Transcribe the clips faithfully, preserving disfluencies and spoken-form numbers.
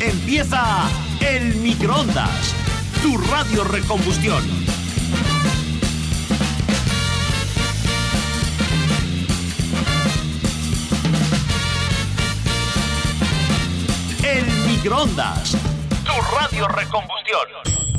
Empieza El Microondas, tu radio recombustión. El Microondas, tu radio recombustión.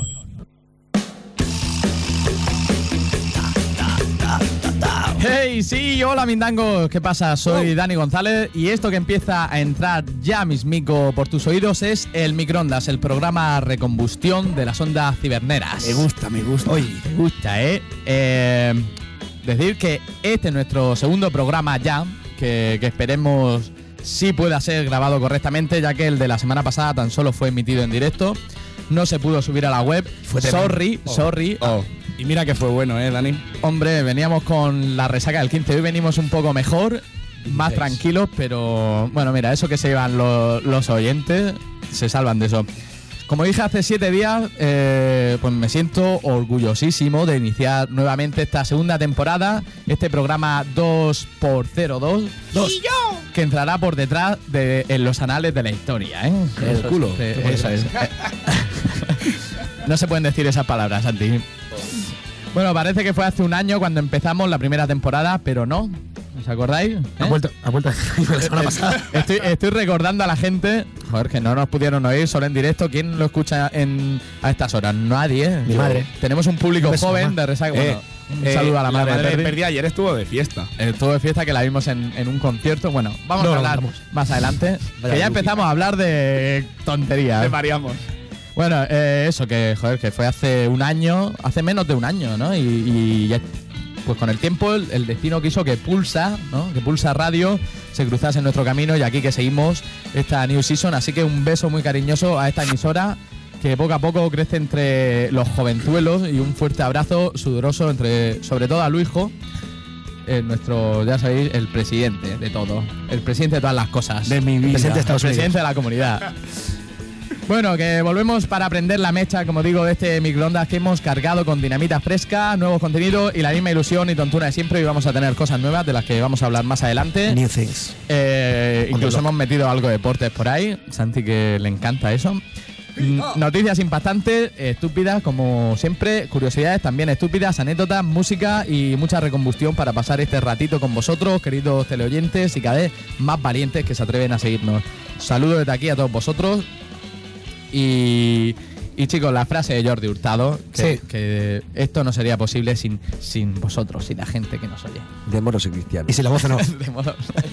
Hey, sí, hola mindangos, ¿qué pasa? Soy Dani González y esto que empieza a entrar ya mismico por tus oídos es El Microondas, el programa recombustión de las ondas ciberneras. Me gusta, me gusta. Oye, te gusta, ¿eh? eh decir que este es nuestro segundo programa ya, que, que esperemos sí pueda ser grabado correctamente, ya que el de la semana pasada tan solo fue emitido en directo, no se pudo subir a la web. Fue sorry, oh. sorry. Oh. Y mira que fue bueno, ¿eh, Dani? Hombre, veníamos con la resaca del quince, hoy venimos un poco mejor, más tranquilos, pero bueno, mira, eso que se llevan los, los oyentes, se salvan de eso. Como dije hace siete días, eh, pues me siento orgullosísimo de iniciar nuevamente esta segunda temporada, este programa dos por cero dos, dos que entrará por detrás de en los anales de la historia, ¿eh? El eso culo. Es, eh, eso es. No se pueden decir esas palabras, Santi. Bueno, parece que fue hace un año cuando empezamos la primera temporada, pero no. ¿Os acordáis? ¿Eh? Ha vuelto, ha vuelto la semana pasada. Estoy, estoy recordando a la gente, joder, que no nos pudieron oír solo en directo. ¿Quién lo escucha en, a estas horas? Nadie. Mi Yo, madre. Tenemos un público Un beso, joven mamá. de resaca. Eh, Bueno, un eh, saludo a la madre, madre de de Perdi. Perdi ayer estuvo de fiesta. Estuvo de fiesta, que la vimos en, en un concierto. Bueno, vamos No, a hablar vamos. más adelante. Vaya que ya lupi. empezamos a hablar de tonterías. Te variamos. Bueno, eh, eso, que joder, que fue hace un año, hace menos de un año, ¿no? Y, y ya, pues con el tiempo el, el destino quiso que Pulsa, ¿no? Que Pulsa Radio se cruzase en nuestro camino y aquí que seguimos esta New Season. Así que un beso muy cariñoso a esta emisora que poco a poco crece entre los jovenzuelos y un fuerte abrazo sudoroso entre, sobre todo a Luisjo, eh, nuestro, ya sabéis, el presidente de todo, el presidente de todas las cosas. De mi vida. El Presidente de Estados presidente Unidos. de la comunidad. Bueno, que volvemos para prender la mecha, como digo, de este microondas que hemos cargado con dinamita fresca, nuevos contenidos y la misma ilusión y tontuna de siempre. Y vamos a tener cosas nuevas de las que vamos a hablar más adelante. New things. Eh, incluso On the hemos metido algo de deportes por ahí. Santi, que le encanta eso. Mm, Noticias impactantes, estúpidas, como siempre, curiosidades también estúpidas, anécdotas, música y mucha recombustión para pasar este ratito con vosotros, queridos teleoyentes, y cada vez más valientes que se atreven a seguirnos. Saludos desde aquí a todos vosotros. Y, y chicos, la frase de Jordi Hurtado, que, Sí. que esto no sería posible sin, sin vosotros, sin la gente que nos oye. De moros y cristianos. Y si la voz no. De modo.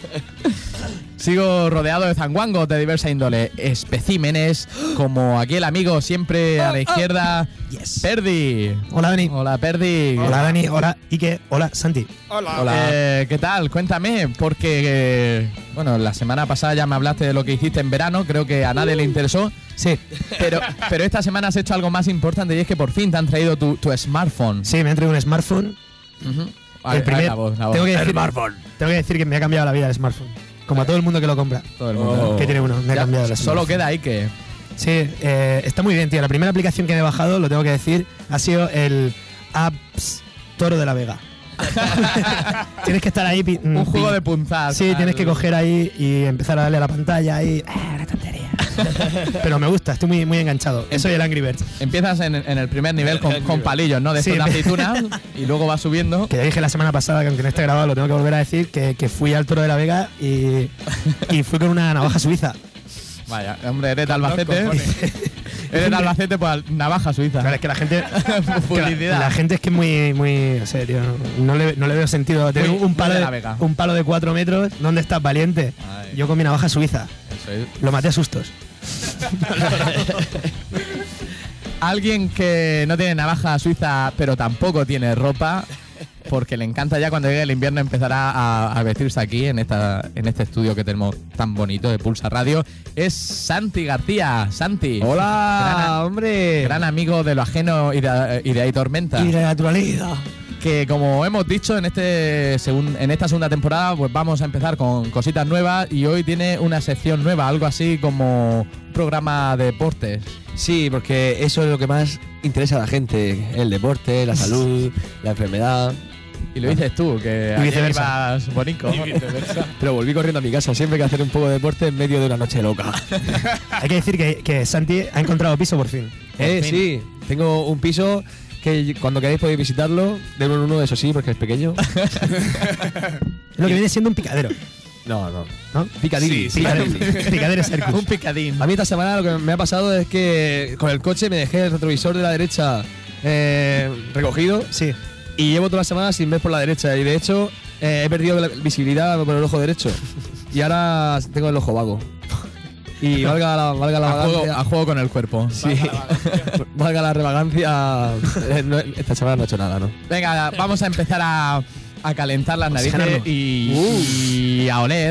Sigo rodeado de zanguangos de diversa índole, especímenes, como aquí el amigo siempre a la izquierda, Yes. Perdi. Hola, Dani. Hola, Perdi. Hola, Dani. Hola, Ike. Hola, Santi. Hola. Eh, ¿Qué tal? Cuéntame, porque, eh, bueno, la semana pasada ya me hablaste de lo que hiciste en verano, creo que a nadie le interesó, Sí. pero, pero esta semana has hecho algo más importante y es que por fin te han traído tu, tu smartphone. Sí, me han traído un smartphone. Ujú. A El ver, primer, la voz, la voz. tengo, que decir, Smartphone. tengo que decir que me ha cambiado la vida el smartphone. Como a todo el mundo que lo compra. Todo el mundo. Oh. Que tiene uno, me ha Ya, cambiado el solo smartphone. queda ahí que... Sí, eh, está muy bien, tío. La primera aplicación que me he bajado, lo tengo que decir, ha sido el Apps Toro de la Vega. Tienes que estar ahí. pi- Un pi- juego de punzar. Sí, tienes que Al- coger ahí y empezar a darle a la pantalla y. ¡Ah, una tontería! Pero me gusta, estoy muy, muy enganchado. Eso y el Angry Birds. Empiezas en, en el primer nivel con, con palillos, ¿no? De Sí, estos de me- aceitunas y luego vas subiendo. Que ya dije la semana pasada, que aunque no esté grabado, lo tengo que volver a decir, que, que fui al Toro de la Vega y, y fui con una navaja suiza. Vaya, hombre, eres de Albacete. cojones. Eres de Albacete, pues navaja suiza. Claro, es que la gente. que la, Publicidad. la gente es que es muy, muy. No sé, tío. No le, no le veo sentido. Tener Muy- un palo muy de de, la Vega. un palo de cuatro metros. ¿Dónde estás, valiente? Ay. Yo con mi navaja suiza. Eso es. Lo maté a sustos. Alguien que no tiene navaja suiza, pero tampoco tiene ropa, porque le encanta ya cuando llegue el invierno empezará a, a vestirse aquí en esta en este estudio que tenemos tan bonito de Pulsa Radio, es Santi García. Santi. Hola, Gran, hombre. gran amigo de lo ajeno y de, y de Ahí Tormenta. Y la naturaleza. Que como hemos dicho en este segun- en esta segunda temporada, pues vamos a empezar con cositas nuevas y hoy tiene una sección nueva, algo así como un programa de deportes. Sí, porque eso es lo que más interesa a la gente. El deporte, la salud, la enfermedad. Y lo dices tú, que Y ayer viceversa. ibas bonito. Pero volví corriendo a mi casa. Siempre hay que hacer un poco de deporte en medio de una noche loca. Hay que decir que, que Santi ha encontrado piso por fin. eh, fin. sí. Tengo un piso que cuando queráis podéis visitarlo. De uno en uno, eso sí, porque es pequeño. Es lo que viene siendo un picadero, No, no. ¿no? Picadilly. Sí, sí. Picadero, picadero Circus. Un picadín. A mí esta semana lo que me ha pasado es que con el coche me dejé el retrovisor de la derecha eh, recogido Sí. y llevo toda la semana sin ver por la derecha. Y de hecho eh, he perdido la visibilidad por el ojo derecho. Y ahora tengo el ojo vago. Y valga la, valga la A juego, vagancia. a juego con el cuerpo. Sí, valga la revagancia. eh, no- esta semana no he hecho nada, ¿no? Venga, vamos a empezar a, a calentar las narices Oxigenarnos. y, y a oler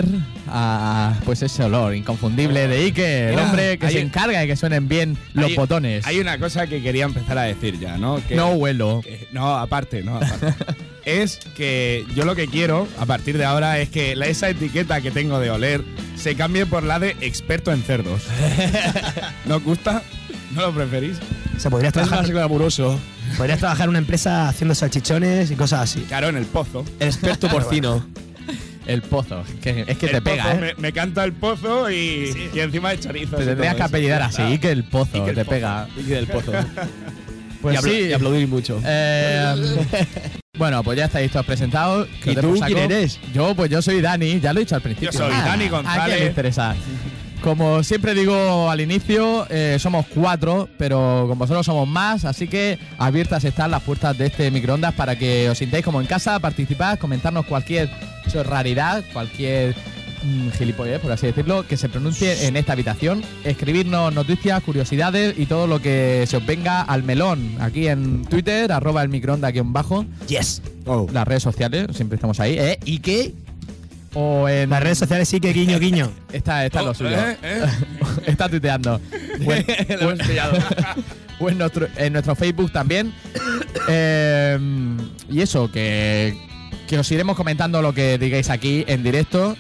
a pues ese olor inconfundible de Ike, el Mira, hombre que hay- se encarga de que suenen bien los Hay- botones. Hay una cosa que quería empezar a decir ya, ¿no? Que, No huelo. que- no, aparte, no, aparte. Es que yo lo que quiero a partir de ahora es que la- esa etiqueta que tengo de oler se cambie por la de experto en cerdos. ¿No os gusta? ¿No lo preferís? O sea, podrías Es más trabajar, glamuroso. podrías trabajar en una empresa haciendo salchichones y cosas así. Claro, en el pozo. Experto porcino. El pozo. Que, es que El te pega, pozo, ¿eh? me, me canta el pozo y, y encima de chorizos. Te y tendrías todo que eso. apellidar así, Ah, Ike el pozo, Ike el te Pozo. pega. Y del pozo. Pues y, apl- sí. y aplaudir mucho. Eh, bueno, pues ya estáis todos presentados. Que ¿Y os dé tú por saco. quién eres? Yo, pues yo soy Dani, ya lo he dicho al principio. Yo soy Ah, Dani ¿a González. quién le interesa? Como siempre digo al inicio, eh, somos cuatro, pero con vosotros somos más, así que abiertas están las puertas de este microondas para que os sintáis como en casa, participad, comentarnos cualquier raridad, cualquier mm, gilipollez, por así decirlo, que se pronuncie en esta habitación, escribirnos noticias, curiosidades y todo lo que se os venga al melón, aquí en Twitter, arroba el microondas aquí en bajo, Yes. Oh. las redes sociales, siempre estamos ahí, ¿eh? ¿Y qué? O en Las redes sociales sí que guiño, guiño. Está, está Oh, lo suyo. ¿eh? ¿eh? Está tuiteando. O en, o en- o en nuestro, en nuestro Facebook también. Eh, y eso, que, que os iremos comentando lo que digáis aquí en directo.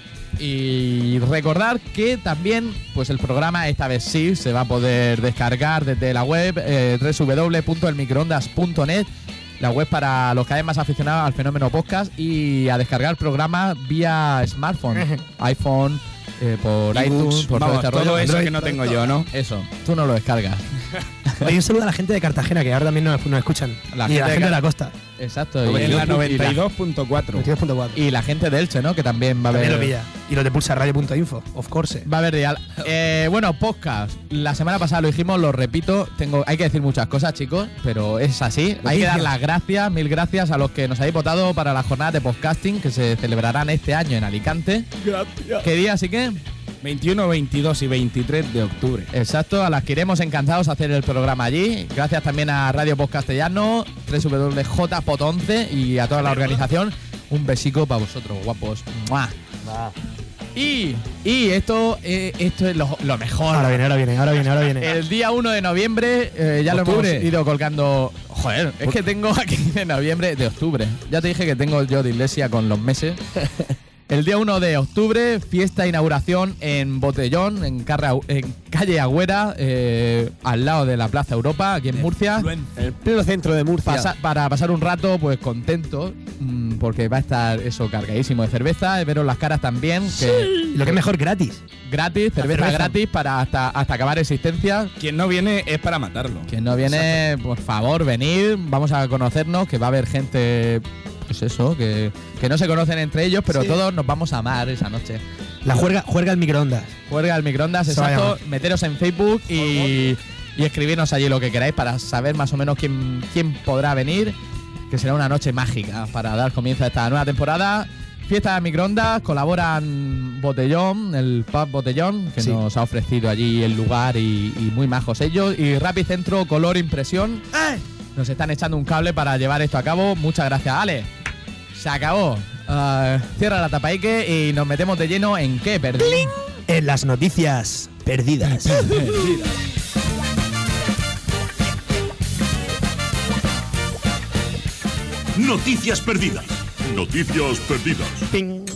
Y recordar que también, pues el programa esta vez sí se va a poder descargar desde la web eh, doble u doble u doble u punto el microondas punto net, la web para los cada vez más aficionados al fenómeno podcast, y a descargar programas vía smartphone, iPhone, eh, por Ebooks, iTunes, por vamos, todo este todo rollo. eso Android, que no tengo yo, ¿no? Eso, tú no lo descargas. Oye, un saludo a la gente de Cartagena, que ahora también nos, nos escuchan. La y gente a la de gente de Car- la costa. Exacto. En la y la- noventa y dos punto cuatro. noventa y dos punto cuatro. Y la gente de Elche, ¿no? Que también va a También haber. lo pilla. Y los de pulsarradio punto info, of course. Va a haber dial. Eh, bueno, podcast. La semana pasada lo dijimos, lo repito. Tengo, hay que decir muchas cosas, chicos, pero es así. Hay que dar las gracias, mil gracias a los que nos habéis votado para las jornadas de podcasting que se celebrarán este año en Alicante. Gracias. ¿Qué día, así que? veintiuno, veintidós y veintitrés de octubre. Exacto, a las que iremos encantados a hacer el programa allí. Gracias también a Radio Post Castellano, doble u doble u doble u punto j pot once y a toda la organización. Un besico para vosotros, guapos. ¡Mua! Y, y esto, eh, esto es lo, lo mejor. Ahora viene, ahora viene, ahora viene, ahora viene. El día uno de noviembre, eh, ya lo Octubre. hemos ido colgando. Joder, es que tengo aquí de noviembre, de octubre. Ya te dije que tengo yo de iglesia con los meses. El día uno de octubre, fiesta de inauguración en Botellón, en, Carra- en calle Agüera, eh, al lado de la Plaza Europa, aquí en Murcia. En el pleno centro de Murcia. Pasa- para pasar un rato, pues contento, mm, porque va a estar eso cargadísimo de cerveza, veros las caras también, que Y lo que es mejor, gratis. gratis, cerveza, cerveza. gratis para hasta, hasta acabar existencia. Quien no viene es para matarlo. Quien no viene, por favor, venid, vamos a conocernos, que va a haber gente, pues eso, que, que no se conocen entre ellos, pero Sí. todos nos vamos a amar esa noche. La juerga, juerga al microondas. Juerga al microondas, Se va a exacto, llamar. meteros en Facebook y, y escribirnos allí lo que queráis para saber más o menos quién, quién podrá venir, que será una noche mágica para dar comienzo a esta nueva temporada. Fiesta de microondas, colaboran Botellón, el pub Botellón, que Sí. nos ha ofrecido allí el lugar y, y muy majos ellos, y Rapid Centro Color Impresión. Nos están echando un cable para llevar esto a cabo. Muchas gracias, Ale. Se acabó. Ah, cierra la tapa Ike y nos metemos de lleno en qué, perdí. En las noticias perdidas. Noticias perdidas. Noticias perdidas. Ping.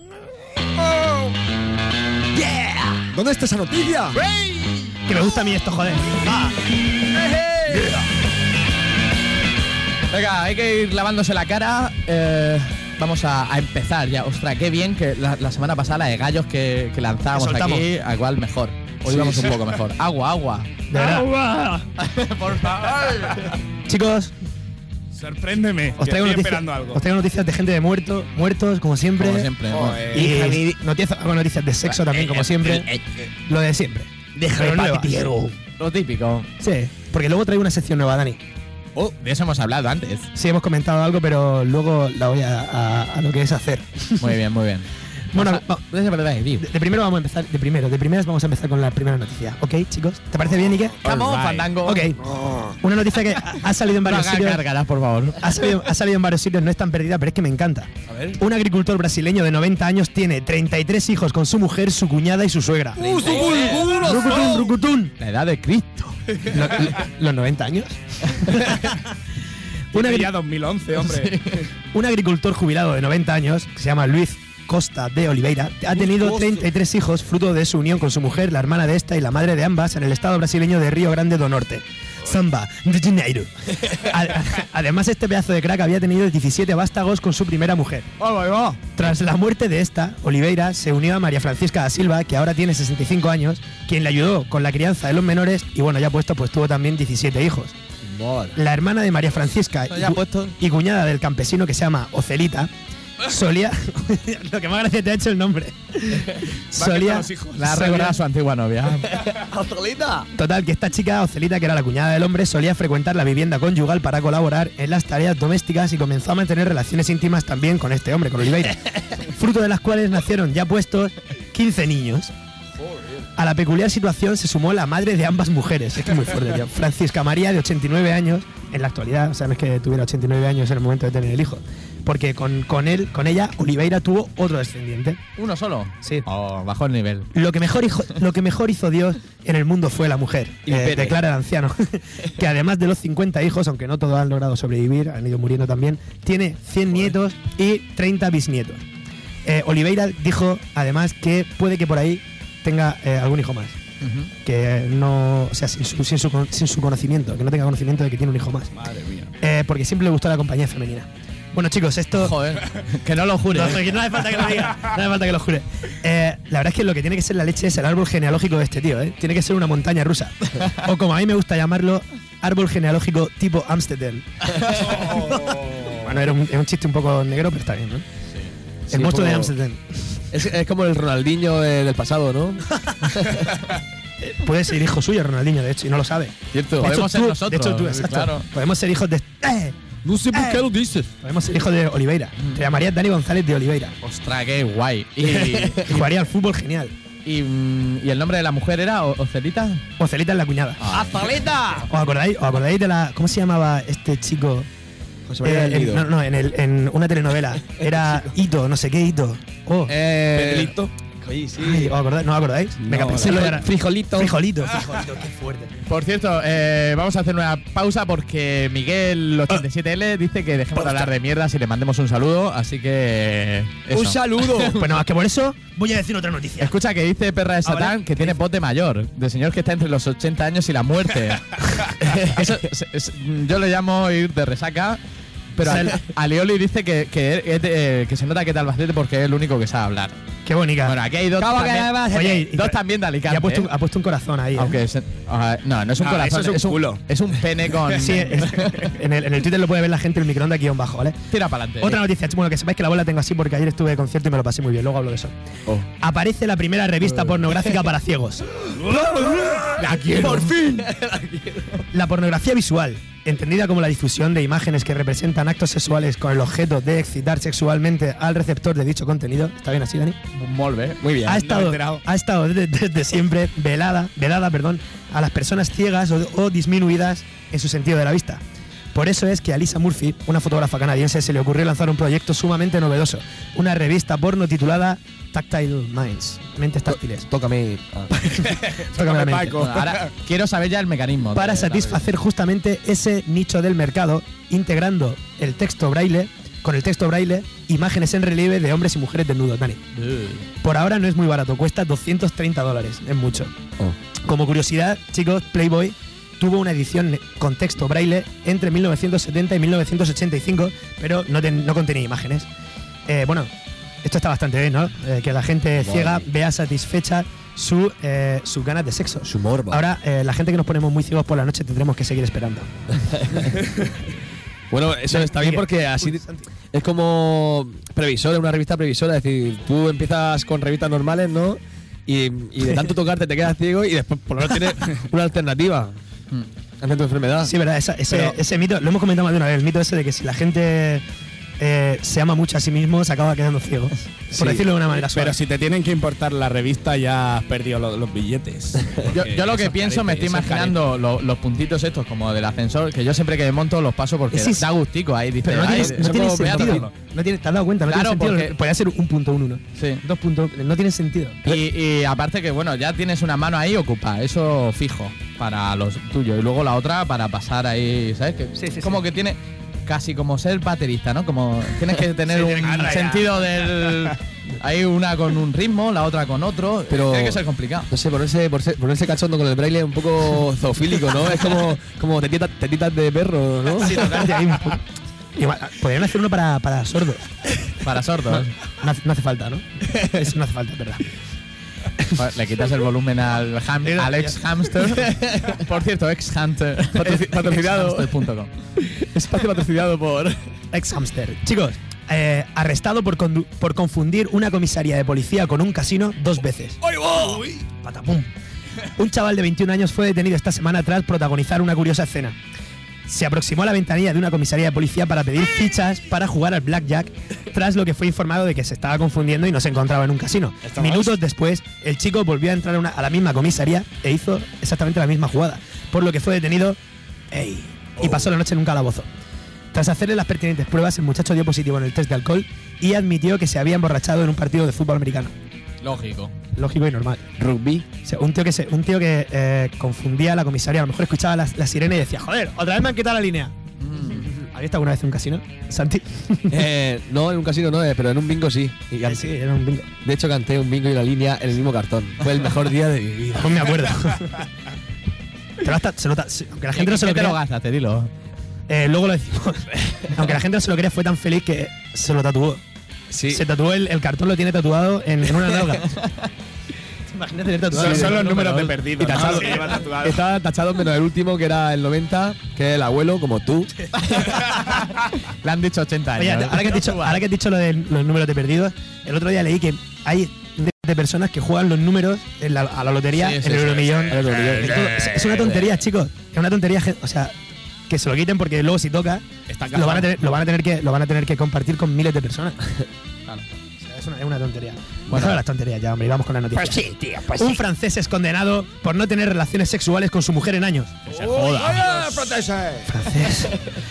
¿Dónde está esa noticia? Que me gusta a mí esto, joder. Venga, hay que ir lavándose la cara. Eh, vamos a, a empezar ya. Ostras, qué bien que la, la semana pasada la de gallos que, que lanzábamos Que soltamos. aquí, a igual mejor. Hoy Sí, vamos sí. un poco mejor. Agua, agua. De verdad. Por favor. Chicos, Sorpréndeme. os que traigo, estoy noticias, esperando algo. os traigo noticias de gente de muerto, muertos, como siempre. Como siempre. Joder. Y noticias, hago noticias de sexo también, como siempre. Lo de siempre. Pero nuevas. Lo típico. Sí, porque luego traigo una sección nueva, Dani. Oh, de eso hemos hablado antes. Sí, hemos comentado algo, pero luego la voy a, a- a lo que es hacer. Muy bien, muy bien. Bueno, Vamos a- va- es verdad, tío. de, de primero vamos a empezar, de primero, de primeras vamos a empezar con la primera noticia. ¿Ok, chicos? ¿Te parece bien, Ike? Come on, Alright. Fandango. Ok. Una noticia que ha, ha salido en No varios hagas sitios. gárgaras, por favor. Ha salido, ha salido en varios sitios, no es tan perdida, pero es que me encanta. A ver. Un agricultor brasileño de noventa años tiene treinta y tres hijos con su mujer, su cuñada y su suegra. Rucutún, rucutún. La edad de Cristo. Lo- lo- ¿Los noventa años? Un, Tiene agri- ya dos mil once, hombre. un agricultor jubilado de noventa años, que se llama Luis Costa de Oliveira, ha tenido treinta y tres hijos fruto de su unión con su mujer, la hermana de esta y la madre de ambas, en el estado brasileño de Río Grande do Norte. Samba de Janeiro. A- Además, este pedazo de crack había tenido diecisiete vástagos con su primera mujer. Tras la muerte de esta, Oliveira se unió a María Francisca da Silva, que ahora tiene sesenta y cinco años, quien le ayudó con la crianza de los menores y bueno, ya puesto, pues tuvo también diecisiete hijos. La hermana de María Francisca y, Ya cu- puesto. y cuñada del campesino que se llama Ocelita, solía... Lo que más gracia te ha hecho el nombre. solía... los hijos. La ha solía- recordado a su antigua novia. Total, que esta chica, Ocelita, que era la cuñada del hombre, solía frecuentar la vivienda conyugal para colaborar en las tareas domésticas y comenzó a mantener relaciones íntimas también con este hombre, con Oliveira. Fruto de las cuales nacieron ya puestos quince niños. A la peculiar situación se sumó la madre de ambas mujeres. Es que es muy fuerte, tío. Francisca María, de ochenta y nueve años, en la actualidad, o sea, no es que tuviera ochenta y nueve años en el momento de tener el hijo. Porque con, con él, con ella, Oliveira tuvo otro descendiente. ¿Uno solo? Sí. Oh, bajó el nivel. Lo que mejor, hijo- lo que mejor hizo Dios en el mundo fue la mujer, Y eh, pene. declara el anciano, que además de los cincuenta hijos, aunque no todos han logrado sobrevivir, han ido muriendo también, tiene cien nietos y treinta bisnietos. Eh, Oliveira dijo además que puede que por ahí tenga eh, algún hijo más, Ujú. que eh, no, o sea, sin su, sin, su, con- sin su conocimiento, que no tenga conocimiento de que tiene un hijo más, Madre mía. Eh, porque siempre le gustó la compañía femenina. Bueno, chicos, esto... Joder, que no lo jure. No, que no hace falta que lo diga, no hace falta que lo jure. Eh, la verdad es que lo que tiene que ser la leche es el árbol genealógico de este tío, ¿eh? Tiene que ser una montaña rusa. O como a mí me gusta llamarlo, árbol genealógico tipo Amsterdam. Bueno, era un, era un chiste un poco negro, pero está bien, ¿no? El Sí, monstruo de como- Amsterdam. Es, es como el Ronaldinho eh, del pasado, ¿no? Eh, Puede ser hijo suyo, Ronaldinho, de hecho, y no lo sabe. Cierto, De hecho, podemos ser tú- nosotros. De hecho, tú, exacto. Claro. Podemos ser hijos de... ¡Eh! No sé por qué lo dices. Podemos ser hijos de Oliveira. Te llamarías Dani González de Oliveira. Ostras, qué guay. Y, Y jugaría al fútbol genial. y, mm, ¿y el nombre de la mujer era O- Ocelita? Ocelita es la cuñada. ¡Azalita! ¿Os acordáis, ¿Os acordáis de la... ¿Cómo se llamaba este chico? José María Eh, del en, Nido. no, no, en, el, en una telenovela. Era Hito, no sé qué Hito. Oh. Eh, Pedrito. Oye, sí. Ay, ¿os acordáis? ¿No os acordáis? Venga, No, pensé no. lo de la- Frijolito. Frijolito, frijolito, qué fuerte. Por cierto, eh, vamos a hacer una pausa porque Miguel ochenta y siete L dice que dejemos de hablar de mierdas y le mandemos un saludo, así que... eso. Un saludo. Pues nada más que por eso voy a decir otra noticia. Escucha que dice Perra de Satán Ahora, que tiene voz de mayor, de señor que está entre los ochenta años y la muerte. Eso, es- es- yo le llamo ir de resaca, pero a, a Leoli dice que, que, es de- que se nota que es de Albacete porque es el único que sabe hablar. Qué bonita. Bueno, aquí hay dos ¿Cómo que también, Albacete? Oye, y- dos también de y Alicante. ha puesto, ¿eh? ha puesto un corazón ahí. ¿eh? Aunque se- ah, no, no es un No, corazón, eso es un culo. es un pene con... Sí, es- en, el, en el Twitter lo puede ver la gente, el microondas guión bajo, ¿vale? Tira para adelante. Otra noticia, bueno, que sepáis que la bola tengo así porque ayer estuve de concierto y me lo pasé muy bien, luego hablo de eso. Oh. Aparece la primera revista pornográfica para ciegos. La quiero. ¡Por fin! La pornografía visual, entendida como la difusión de imágenes que representan actos sexuales con el objeto de excitar sexualmente al receptor de dicho contenido. ¿Está bien así, Dani? Molt bé. Muy bien. Ha me he estado, enterado. ha estado desde, desde siempre velada, velada perdón, a las personas ciegas o, o disminuidas en su sentido de la vista. Por eso es que a Lisa Murphy, una fotógrafa canadiense, se le ocurrió lanzar un proyecto sumamente novedoso, una revista porno titulada Tactile Minds, mentes táctiles. Tócame. Ah. Tócame la mente. Paco. Bueno, ahora quiero saber ya el mecanismo. Para de la satisfacer justamente ese nicho del mercado, integrando el texto braille, con el texto braille, imágenes en relieve de hombres y mujeres desnudos, Dani. revista. Por ahora no es muy barato, cuesta doscientos treinta dólares, es mucho. Oh. Como curiosidad, chicos, Playboy tuvo una edición con texto braille entre mil novecientos setenta y mil novecientos ochenta y cinco, pero no, ten, no contenía imágenes. Eh, bueno, esto está bastante bien, ¿no? Eh, que la gente ciega vea satisfecha su, eh, sus ganas de sexo. Su morbo. Ahora, eh, la gente que nos ponemos muy ciegos por la noche tendremos que seguir esperando. Bueno, eso está bien porque así es como previsor, una revista previsora. Es decir, tú empiezas con revistas normales, ¿no? Y, y de tanto tocarte te quedas ciego y después por lo menos tienes una alternativa ante tu enfermedad. Sí, verdad, esa, ese, Pero- ese mito, lo hemos comentado más de una vez, el mito ese de que si la gente eh, se ama mucho a sí mismo, se acaba quedando ciego. Por Sí. decirlo de una manera suave. Pero si te tienen que importar la revista, ya has perdido lo- los billetes. Yo, Porque yo lo que eso es pienso, me carete, estoy eso es imaginando lo- los puntitos estos como del ascensor, que yo siempre que monto los paso porque Sí, sí. da gustico ahí. Dice, Pero no "Ay, tiene, no eso tiene como voy a sentido. hacerlo". No tiene, ¿te has dado cuenta? No Claro, tiene sentido. porque- Podría ser un punto uno, ¿no? Sí. Dos puntos. No tiene sentido. Y, y aparte que, bueno, ya tienes una mano ahí ocupada, eso fijo, para los tuyos. Y luego la otra para pasar ahí, ¿sabes? Que Sí, sí, como sí. que tiene casi como ser baterista, ¿no? Como tienes que tener Sí, un tiene que agarrar ya. sentido del... Hay una con un ritmo, la otra con otro. Pero- Tiene que ser complicado. No sé, ponerse, ponerse, ponerse cachondo con el braille es un poco zoofílico, ¿no? Es como, como tetitas, tetitas de perro, ¿no? Sí, tocarte ahí un poco. Igual, podrían hacer uno para, para sordos. Para sordos. No hace, no hace falta, ¿no? Eso no hace falta, es verdad. Joder, le quitas el volumen al, ham- Mira, al ex hamster. Por cierto, ex hunter. Patroci- patrocinado. ex hamster punto com. Espacio patrocinado por. Ex hamster. Chicos, eh, arrestado por, condu- por confundir una comisaría de policía con un casino dos veces. Patapum. Un chaval de veintiún años fue detenido esta semana tras protagonizar una curiosa escena. Se aproximó a la ventanilla de una comisaría de policía para pedir fichas para jugar al blackjack, tras lo que fue informado de que se estaba confundiendo y no se encontraba en un casino. Minutos después, el chico volvió a entrar a, una- a la misma comisaría e hizo exactamente la misma jugada, por lo que fue detenido ey, y pasó la noche en un calabozo. Tras hacerle las pertinentes pruebas, el muchacho dio positivo en el test de alcohol y admitió que se había emborrachado en un partido de fútbol americano. Lógico. Lógico y normal. Rugby. O sea, un tío que, se, un tío que eh, confundía a la comisaría, a lo mejor escuchaba la, la sirena y decía, joder, otra vez me han quitado la línea. ¿Has visto alguna vez en un casino, Santi? Eh, no, en un casino no, eh, pero en un bingo sí. Y Sí, can- sí, era un bingo. De hecho, canté un bingo y una línea en el mismo cartón. Fue el mejor día de mi vida. No me acuerdo. Pero hasta se nota, se- aunque la gente no se lo ¿Qué te lo crea, gastaste? Dilo. eh, luego lo decimos. Aunque la gente no se lo crea, fue tan feliz que se lo tatuó. Sí. Se tatuó el, el cartón, lo tiene tatuado en, en una nalga. Imagínate tener tatuado. Son, el- son los el números de número. perdido. Y tachado. ¿no? Se lleva tatuado. Estaba tachado menos el último, que era el noventa, que es el abuelo, como tú. Le han dicho ochenta años. Oye, ahora que has dicho, ahora que has dicho lo de los números de perdidos, el otro día leí que hay de, de personas que juegan los números en la- a la lotería, Sí, en sí, el sí, Euromillón. sí, sí, sí. En todo. Es, es una tontería, chicos. Es una tontería, gen- o sea, que se lo quiten porque luego si toca, Está lo van, a cazado. tener, lo, van a tener que, lo van a tener que compartir con miles de personas. Claro. O sea, es, una, es una tontería. Bueno. Bueno, las tonterías ya, hombre, y vamos con la noticia. Pues sí, tío, pues Un sí. francés es condenado por no tener relaciones sexuales con su mujer en años. Se joda. Francés.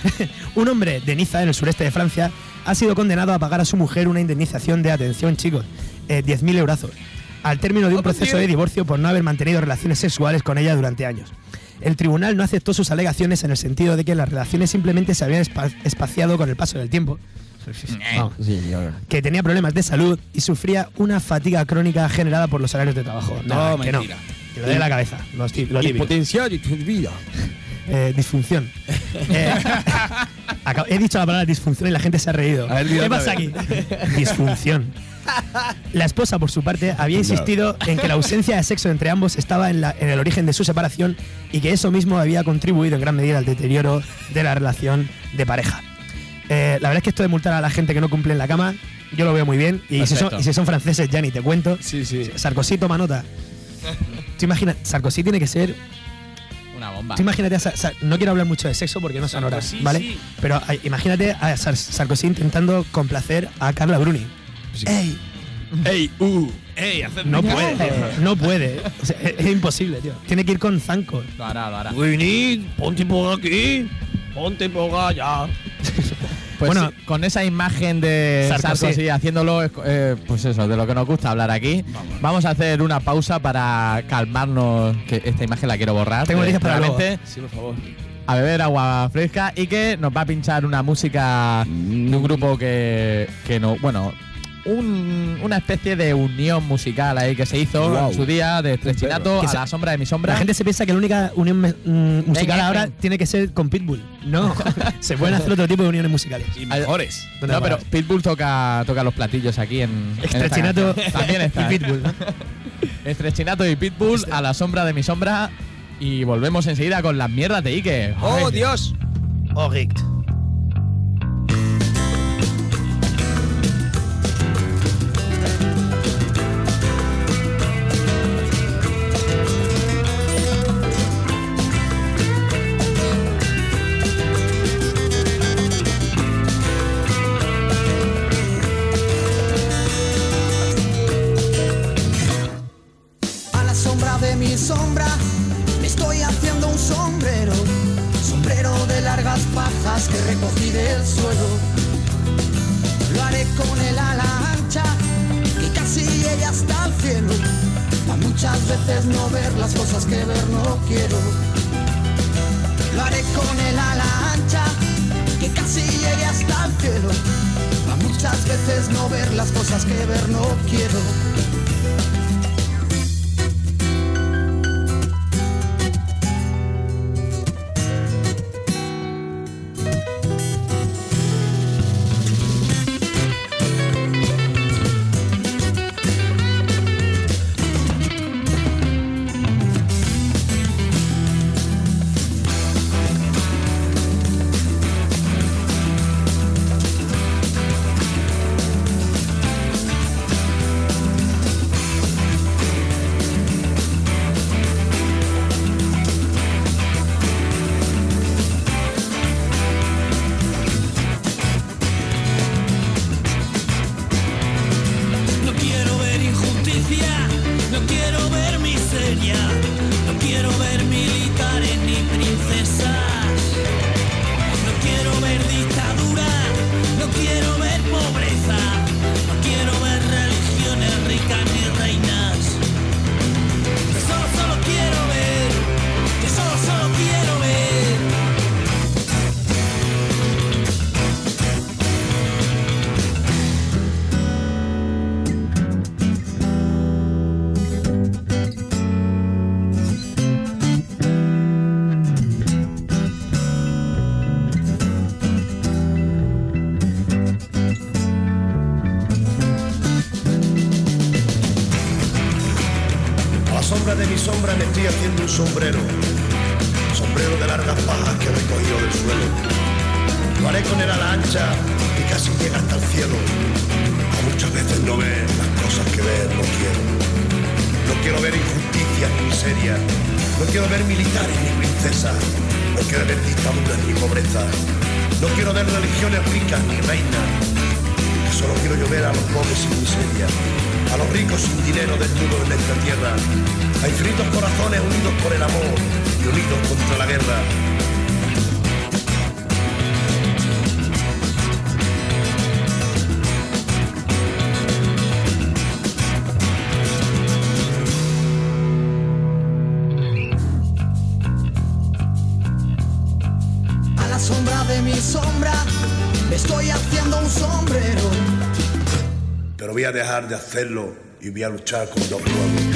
Un hombre de Niza, en el sureste de Francia, ha sido condenado a pagar a su mujer una indemnización de, atención, chicos, eh, diez mil eurazos, al término de un proceso de divorcio por no haber mantenido relaciones sexuales con ella durante años. El tribunal no aceptó sus alegaciones en el sentido de que las relaciones simplemente se habían espa- espaciado con el paso del tiempo. Vamos. Que tenía problemas de salud y sufría una fatiga crónica generada por los horarios de trabajo. No, que no. mentira. Que lo dé la cabeza. Lo, tí- lo típico. Potencial y tu vida. Eh, disfunción. Eh, acabo- he dicho la palabra disfunción y la gente se ha reído. A ver, dilo ¿Qué otra pasa vez. aquí? Disfunción. La esposa, por su parte, había insistido en que la ausencia de sexo entre ambos estaba en, la- en el origen de su separación y que eso mismo había contribuido en gran medida al deterioro de la relación de pareja. Eh, la verdad es que esto de multar a la gente que no cumple en la cama, yo lo veo muy bien. Y si, son, Perfecto. y si son franceses, ya ni te cuento. Sí, sí. Sarkozy toma nota. ¿Tú imaginas? Sarkozy tiene que ser Una bomba. Tú imagínate, a Sa- Sa- no quiero hablar mucho de sexo porque no son horas, Sarkozy, ¿vale? sí. Pero ay, imagínate a Sar- Sarkozy intentando complacer a Carla Bruni. ¡Ey! Ey, uh, ey, haced No caso. puede, tío, no puede. O sea, es, es imposible, tío. Tiene que ir con zancos. Lo hará, lo hará. Winnie, ponte por aquí, ponte por allá. Pues Bueno, sí, con esa imagen de Sarkozy. Sarkozy, haciéndolo, eh, pues eso, de lo que nos gusta hablar aquí, vamos a hacer una pausa para calmarnos, que esta imagen la quiero borrar. Tengo noticias para luego. Realmente, Sí, por favor. a beber agua fresca y que nos va a pinchar una música de un grupo que, que no, bueno, un- una especie de unión musical ahí que se hizo Wow. en su día de Estrechinato Que a se- la sombra de mi sombra. La gente se piensa que la única unión me- mm, musical Venga, ahora venga. tiene que ser con Pitbull. No, se pueden hacer otro tipo de uniones musicales. Y mejores. ¿Dónde No, va? pero Pitbull toca, toca los platillos aquí en. en esta Estrechinato canción. También está. y ¿eh? Pitbull, ¿no? Estrechinato y Pitbull a la sombra de mi sombra. Y volvemos enseguida con las mierdas de Ike. ¡Oh, Ay, Dios! Oh, Rick. A la sombra de mi sombra me estoy haciendo un sombrero, sombrero de largas pajas que recogí del suelo. Lo haré con el ala ancha que casi llegue hasta el cielo, para muchas veces no ver las cosas que ver no quiero. Lo haré con el ala ancha que casi llegue hasta el cielo, para muchas veces no ver las cosas que ver no quiero. No quiero ver injusticia, no quiero ver miseria, no quiero ver militares ni princesas, no quiero ver dictadura, no quiero ver pobreza, no quiero ver religiones ricas ni reinas. Que solo, solo quiero ver, que solo, solo quiero ver. A la sombra de mi sombra me estoy haciendo un sombrero, sombrero de largas pajas que he recogido del suelo. Lo haré con el ala ancha que casi llega hasta el cielo. A muchas veces no ver las cosas que ver no quiero. No quiero ver injusticias ni miseria, no quiero ver militares ni princesas, no quiero ver dictaduras ni pobreza, no quiero ver religiones ricas ni reinas. Que solo quiero yo ver a los pobres sin miseria, a los ricos sin dinero desnudos en esta tierra, a infinitos corazones unidos por el amor y unidos contra la guerra. A la sombra de mi sombra me estoy haciendo un sombrero. Pero voy a dejar de hacerlo y voy a luchar con dos juegos.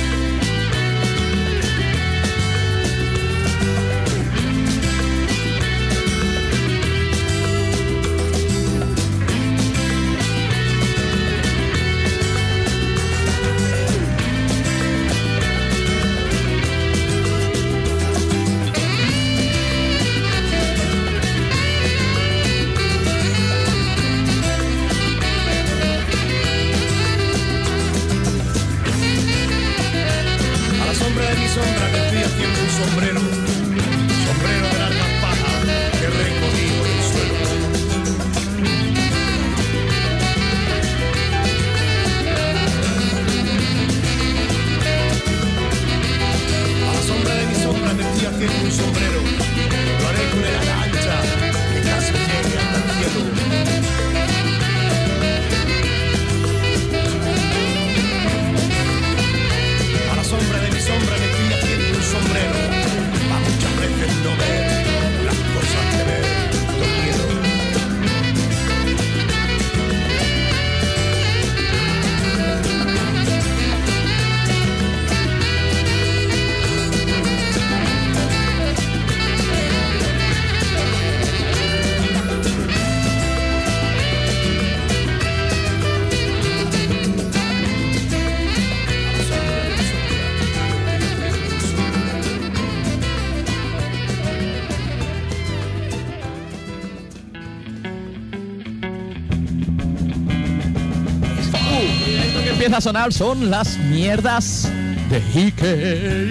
A la sombra de mi sombra me estoy haciendo un sombrero, sombrero de largas pajas que he recogido del suelo. A la sombra de mi sombra me estoy haciendo un sombrero, lo haré con el ala ancha que casi llegue hasta el cielo. A la sombra de mi sombra me estoy haciendo un sombrero, para muchas veces no ver empieza a sonar son las mierdas de Ike.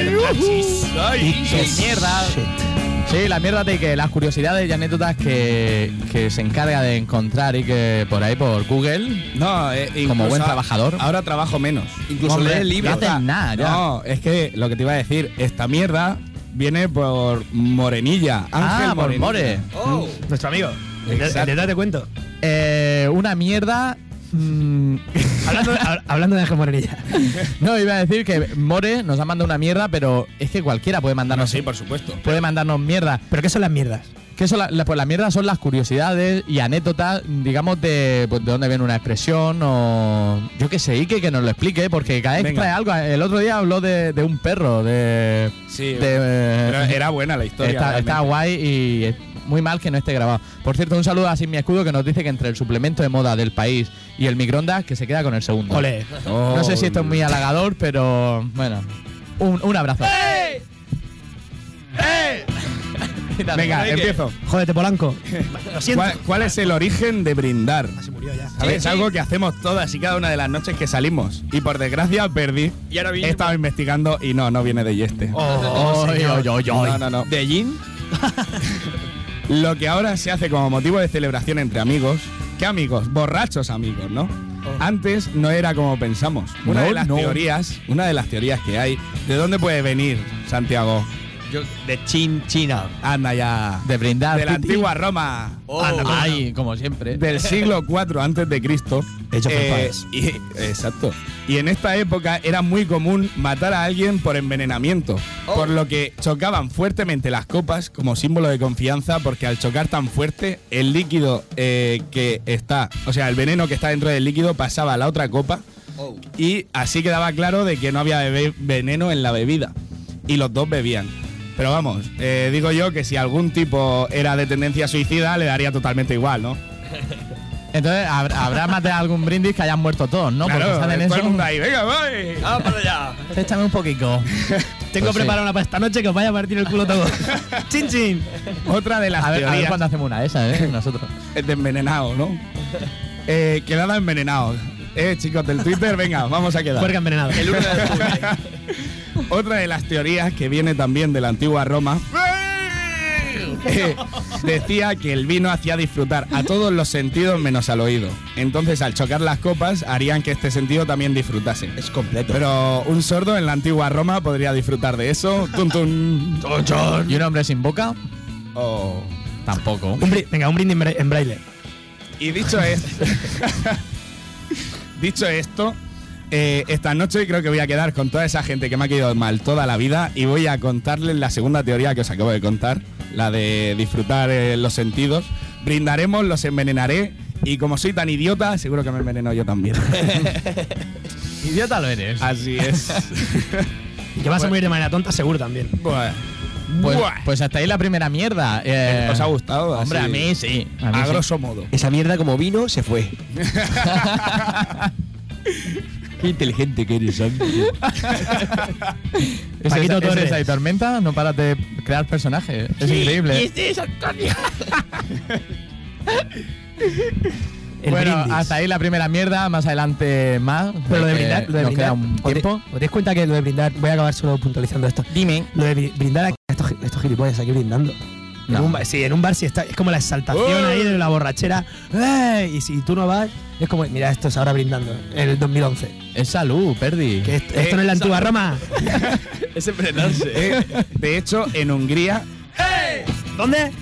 Ike, mierda. Sí, las mierdas de Ike, las curiosidades y anécdotas que, que se encarga de encontrar Ike por ahí, por Google. No, eh, como incluso buen a- trabajador. Ahora trabajo menos. Incluso Hombre, lee libros. no haces nada, ya. No, es que lo que te iba a decir, esta mierda viene por Morenilla. Ángel Ah, por Morenilla. More. Oh. Nuestro amigo. El de- Exacto. el de Te Cuento. Eh, una mierda. mm, Hablando de, hab- hablando de Ángel Morenilla. no, iba a decir que More nos ha mandado una mierda, pero es que cualquiera puede No, mandarnos. sí, por supuesto. Puede mandarnos mierda. ¿Pero qué son las mierdas? Que son la, la- pues las mierdas son las curiosidades y anécdotas, digamos, de, pues, de dónde viene una expresión o. Yo qué sé, Ike, que nos lo explique, porque cada vez que Venga. trae algo. El otro día habló de, de un perro, de. Sí, de, pero era buena la historia. Está, realmente. está guay y es muy mal que no esté grabado. Por cierto, un saludo a Sin Mi Escudo que nos dice que entre el suplemento de moda del país y el microondas que se queda con el segundo. Ole. Oh, No sé si esto es muy halagador, pero bueno, un, un abrazo. ¡Ey! ¡Ey! Venga, empiezo. Jódete, Polanco. Lo siento. ¿Cuál, cuál es el origen de brindar? Ah, se murió ya. ¿Sabes? Es algo que hacemos todas y cada una de las noches que salimos. Y por desgracia perdí. Y ahora He viene. estado investigando y no, no viene de Yeste. Oh, Oy, señor. oy, oy, oy. No, no, no. ¿De Jin? Lo que ahora se hace como motivo de celebración entre amigos. ¿Qué amigos? Borrachos amigos, ¿no? Antes no era como pensamos. Una No, de las no. teorías, una de las teorías que hay, ¿de dónde puede venir Santiago? Yo, de Chin, China. Anda ya. De brindar. De la Titi. antigua Roma. Oh. Anda, ay, como siempre. Del siglo cuatro antes de Cristo. Age of Eh, Empires. y, exacto. Y en esta época era muy común matar a alguien por envenenamiento, Oh. por lo que chocaban fuertemente las copas como símbolo de confianza, porque al chocar tan fuerte el líquido eh, que está, o sea, el veneno que está dentro del líquido pasaba a la otra copa Oh. y así quedaba claro de que no había bebe- veneno en la bebida y los dos bebían. Pero vamos, eh, digo yo que si algún tipo era de tendencia suicida le daría totalmente igual, ¿no? Entonces, habrá, habrá más de algún brindis que hayan muerto todos, ¿no? Claro, Porque salen todo el eso. mundo ahí, venga, voy. ¡Vamos para allá! Échame un poquito. Tengo Pues sí. preparado una para esta noche que os vaya a partir el culo todo. ¡Chin, chin! Otra de las A ver, a ver teorías cuándo hacemos una de esas, ¿eh? Nosotros. es de envenenado, ¿no? eh, quedada envenenado. Eh, chicos del Twitter, venga, vamos a quedar. Puerca envenenada. El uno de octubre. Otra de las teorías que viene también de la antigua Roma eh, decía que el vino hacía disfrutar a todos los sentidos menos al oído. Entonces, al chocar las copas, harían que este sentido también disfrutase. Es completo. Pero un sordo en la antigua Roma podría disfrutar de eso. Tun, tun. ¿Y un hombre sin boca? Oh. Tampoco. Un bri- venga, un brindis en bra- en braille. Y dicho esto, dicho esto, eh, esta noche creo que voy a quedar con toda esa gente que me ha quedado mal toda la vida y voy a contarles la segunda teoría que os acabo de contar, la de disfrutar eh, los sentidos. Brindaremos, los envenenaré y como soy tan idiota, seguro que me enveneno yo también. Idiota lo eres. Así es. Y que vas a morir de manera tonta, seguro también. Buah. Pues, Buah. pues hasta ahí la primera mierda. Eh, ¿Os ha gustado? Hombre, Así, a mí sí. A, mí A sí. grosso modo. Esa mierda como vino se fue. Qué inteligente que eres, Santi. ¿Es Paquito esa, es Torres. esa y Tormenta? No paras de crear personajes. Es increíble. este es Antonio. El Bueno, brindis. hasta ahí la primera mierda. Más adelante más. Pero lo de porque brindar, lo de nos brindar. queda un ¿os te- tiempo. ¿Os dais cuenta que lo de brindar, voy a acabar solo puntualizando esto? Dime. Lo de bri- brindar a estos, gi- estos gilipollas aquí brindando. En No. un bar- sí, en un bar sí está, es como la exaltación ¡Oh! ahí de la borrachera. ¡Eh! Y si tú no vas, es como, mira, esto es ahora brindando, en el dos mil once. Es salud, Perdi. Que esto, esto no es la antigua Roma. Es enfrenarse. Eh, de hecho, en Hungría, ¿Dónde?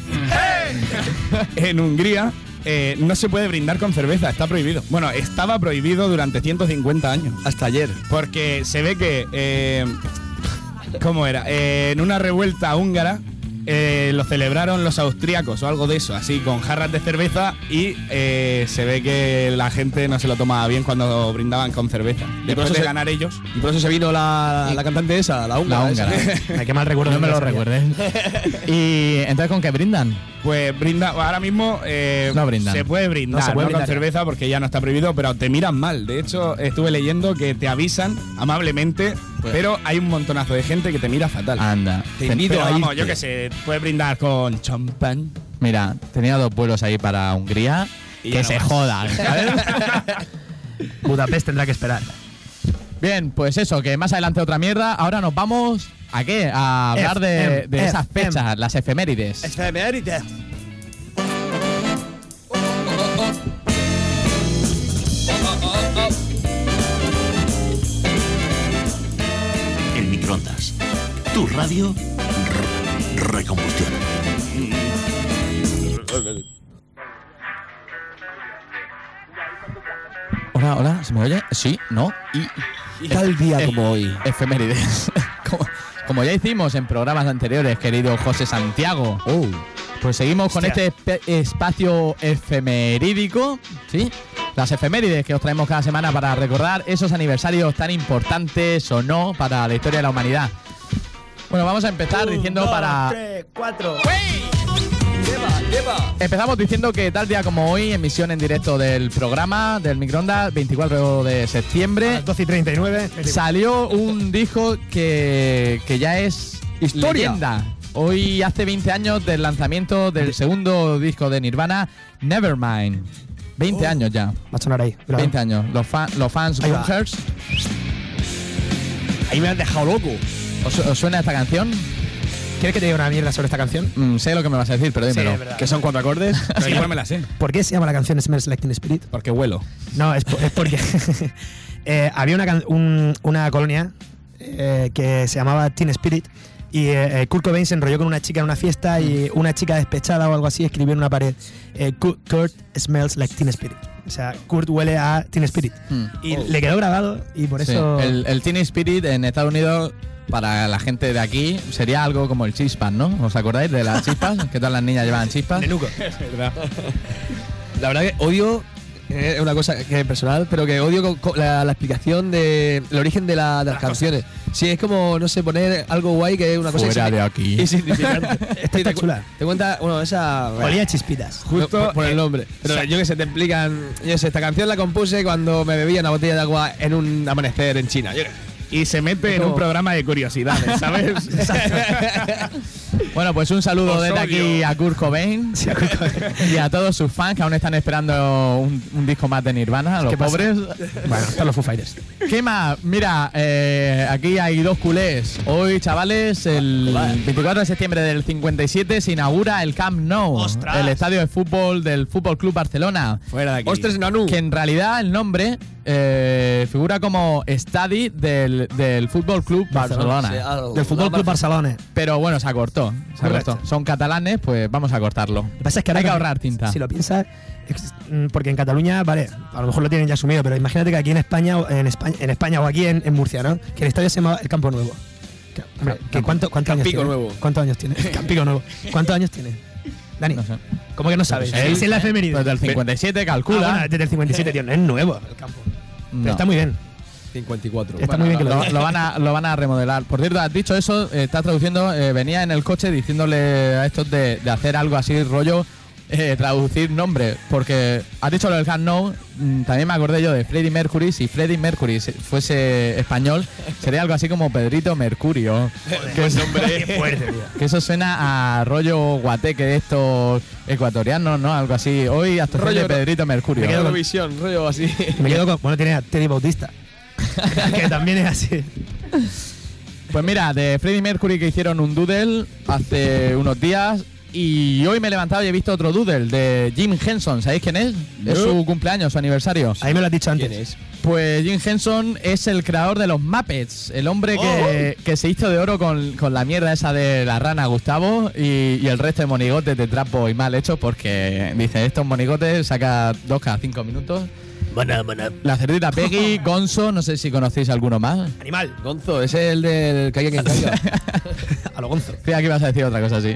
en Hungría eh, no se puede brindar con cerveza, está prohibido. Bueno, estaba prohibido durante ciento cincuenta años. Hasta ayer. Porque se ve que, eh, ¿cómo era? Eh, en una revuelta húngara eh, lo celebraron los austríacos o algo de eso, así con jarras de cerveza y eh, se ve que la gente no se lo tomaba bien cuando brindaban con cerveza. Después eso de se- ganar ellos. Y por eso se vino la, la cantante esa, la húngara. La esa. húngara. Ay, qué mal recuerdo. No me de lo esa vida. recuerdes. Y entonces, ¿con qué brindan? Pues brinda, ahora mismo eh, No brindan. se puede brindar, No se puede no con brindar ya. cerveza porque ya no está prohibido, pero te miran mal. De hecho, estuve leyendo que te avisan amablemente, Pues- pero hay un montonazo de gente que te mira fatal. Anda. Te Ten- invito Pero a vamos, irte. yo que sé, puedes brindar con champán. Mira, tenía dos vuelos ahí para Hungría. Y que ya no se más. jodan, ¿sabes? Budapest tendrá que esperar. Bien, pues eso, que más adelante otra mierda. Ahora nos vamos ¿a qué? A hablar F de, M, de esas F M. fechas, las efemérides. Efemérides. El microondas. Tu radio. r- recombustión. Hola, hola, ¿se me oye? Sí, no, y... Y tal día como hoy. Efemérides. como, como ya hicimos en programas anteriores, querido José Santiago. Oh. Pues seguimos con Hostia. este espe- espacio efemerídico, ¿sí? Las efemérides que os traemos cada semana para recordar esos aniversarios tan importantes o no para la historia de la humanidad. Bueno, vamos a empezar diciendo para... tres, cuatro. Lleva, lleva. Empezamos diciendo que tal día como hoy, emisión en directo del programa del microondas, veinticuatro de septiembre, doce y treinta y nueve. salió un disco que, que ya es Historia. leyenda. Hoy hace veinte años del lanzamiento del segundo disco de Nirvana, Nevermind. veinte años ya. Va a sonar ahí. Graba. veinte años. Los, fa- los fans Ahí va. Boomers. Ahí me has dejado loco. ¿Os, os suena esta canción? ¿Quieres que te diga una mierda sobre esta canción? Mm, sé lo que me vas a decir, pero dímelo. es verdad. Que son cuatro acordes. Pero igual me la sé. ¿Por qué se llama la canción Smells Like Teen Spirit? Porque huelo. No, es, po- es porque eh, había una, can- un- una colonia eh, que se llamaba Teen Spirit y eh, Kurt Cobain se enrolló con una chica en una fiesta y una chica despechada o algo así escribió en una pared eh, Kurt, Kurt smells like Teen Spirit. O sea, Kurt huele a Teen Spirit. Mm. Y le quedó grabado y por Sí, eso... El, el Teen Spirit en Estados Unidos, para la gente de aquí, sería algo como el chispas, ¿no? ¿Os acordáis de las chispas? Que todas las niñas llevaban chispas. Nenuco. La verdad que odio, eh, es una cosa que es personal, pero que odio co- co- la, la explicación de el origen de, la- de las canciones. Sí, es como, no sé, poner algo guay que es una cosa Fuera insigni- de aquí. insignificante. Esta Sí, está te, cu- chula. te cuenta, bueno, esa... Olía a chispitas. Justo por, por el nombre. Pero o sea, yo que sé, te explican. Yo sé, esta canción la compuse cuando me bebía una botella de agua en un amanecer en China. Yo qué sé. Y se mete en Como- un programa de curiosidades, ¿sabes? Bueno, pues un saludo Os desde odio. aquí a Kurt Cobain y a todos sus fans que aún están esperando un, un disco más de Nirvana, los ¿Qué pasa? pobres. Bueno, están los Foo Fighters. ¿Qué más? Mira, eh, aquí hay dos culés. Hoy, chavales, el veinticuatro de septiembre del cincuenta y siete se inaugura el Camp Nou, ¡Ostras! el estadio de fútbol del Fútbol Club Barcelona. Fuera de aquí. Ostres, Nanu. Que en realidad el nombre eh, figura como estadi del, del Fútbol Club Barcelona. Sí, algo. Del Fútbol Club Barcelona. Pero bueno, se acortó. Se Correcto. acortó. Son catalanes, pues vamos a cortarlo. Lo que pasa es que ahora Hay que también, ahorrar tinta. Si lo piensas, ex- mm, porque en Cataluña, vale, a lo mejor lo tienen ya asumido, pero imagínate que aquí en España, o en España, en España o aquí en, en Murcia, ¿no? Que el estadio se llama el Campo Nuevo. Que, hombre, que ¿cuánto, ¿cuántos años Campico tiene? Nuevo. ¿Cuántos años tiene? Campico Nuevo. ¿Cuántos años tiene? Dani, No sé. ¿cómo que no sabes? Él- Si es la efeméride. Pues del cincuenta y siete, calcula. Ah, bueno, desde el cincuenta y siete, tío, no es nuevo el campo. No. Pero está muy bien. cincuenta y cuatro. Está muy bien que lo lo, digas. lo van a, lo van a remodelar. Por cierto, has dicho eso, eh, estás traduciendo, eh, venía en el coche diciéndole a estos de, de hacer algo así, rollo, eh, traducir nombre. Porque has dicho lo del Camp Nou, mm, también me acordé yo de Freddie Mercury. Si Freddie Mercury se- fuese español, sería algo así como Pedrito Mercurio. que, es- Qué fuerte, tío. que eso suena a rollo guateque de estos ecuatorianos, ¿no? Algo así. Hoy actuación Rollo- de Pedrito Mercurio. Me quedo con- Eurovisión, rollo así. Me quedo con. Bueno, tiene a Teddy Bautista. que también es así. Pues mira, de Freddie Mercury que hicieron un doodle hace unos días y hoy me he levantado y he visto otro doodle de Jim Henson. ¿Sabéis quién es? Es su cumpleaños, su aniversario. Ahí me lo has dicho antes. ¿Quién es? Pues Jim Henson es el creador de los Muppets, el hombre que, que se hizo de oro con, con la mierda esa de la rana Gustavo y, y el resto de monigotes de trapo y mal hechos porque dice, estos monigotes saca dos cada cinco minutos. La cerdita Peggy, Gonzo, no sé si conocéis alguno más. Animal. Gonzo, ese es el del Caiga quien caiga. A lo gonzo. Creía que ibas a decir otra cosa así.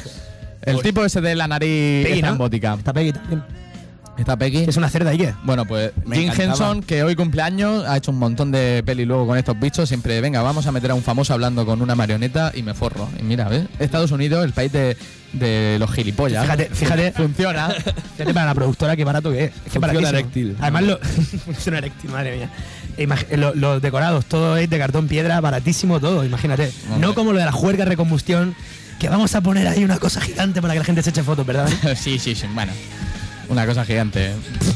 El tipo ese de la nariz Peggy, ¿no? estrambótica. Está Peggy también. ¿Está Peggy? Es una cerda, ¿y qué? Bueno, pues Me Jim encantaba. Henson, que hoy cumpleaños, ha hecho un montón de peli luego con estos bichos. Siempre, venga, vamos a meter a un famoso hablando con una marioneta y me forro. Y mira, ¿ves? Estados Unidos, el país de, de los gilipollas. Fíjate, fíjate. Funciona. Fíjate para la productora qué barato que es. Es que Funciona baratísimo. eréctil. Además, lo, funciona eréctil, madre mía. Imag- lo- los decorados, todo es de cartón piedra, baratísimo todo, imagínate. Hombre. No como lo de la juerga de recombustión, que vamos a poner ahí una cosa gigante para que la gente se eche fotos, ¿verdad? sí, sí, sí. Bueno. Una cosa gigante.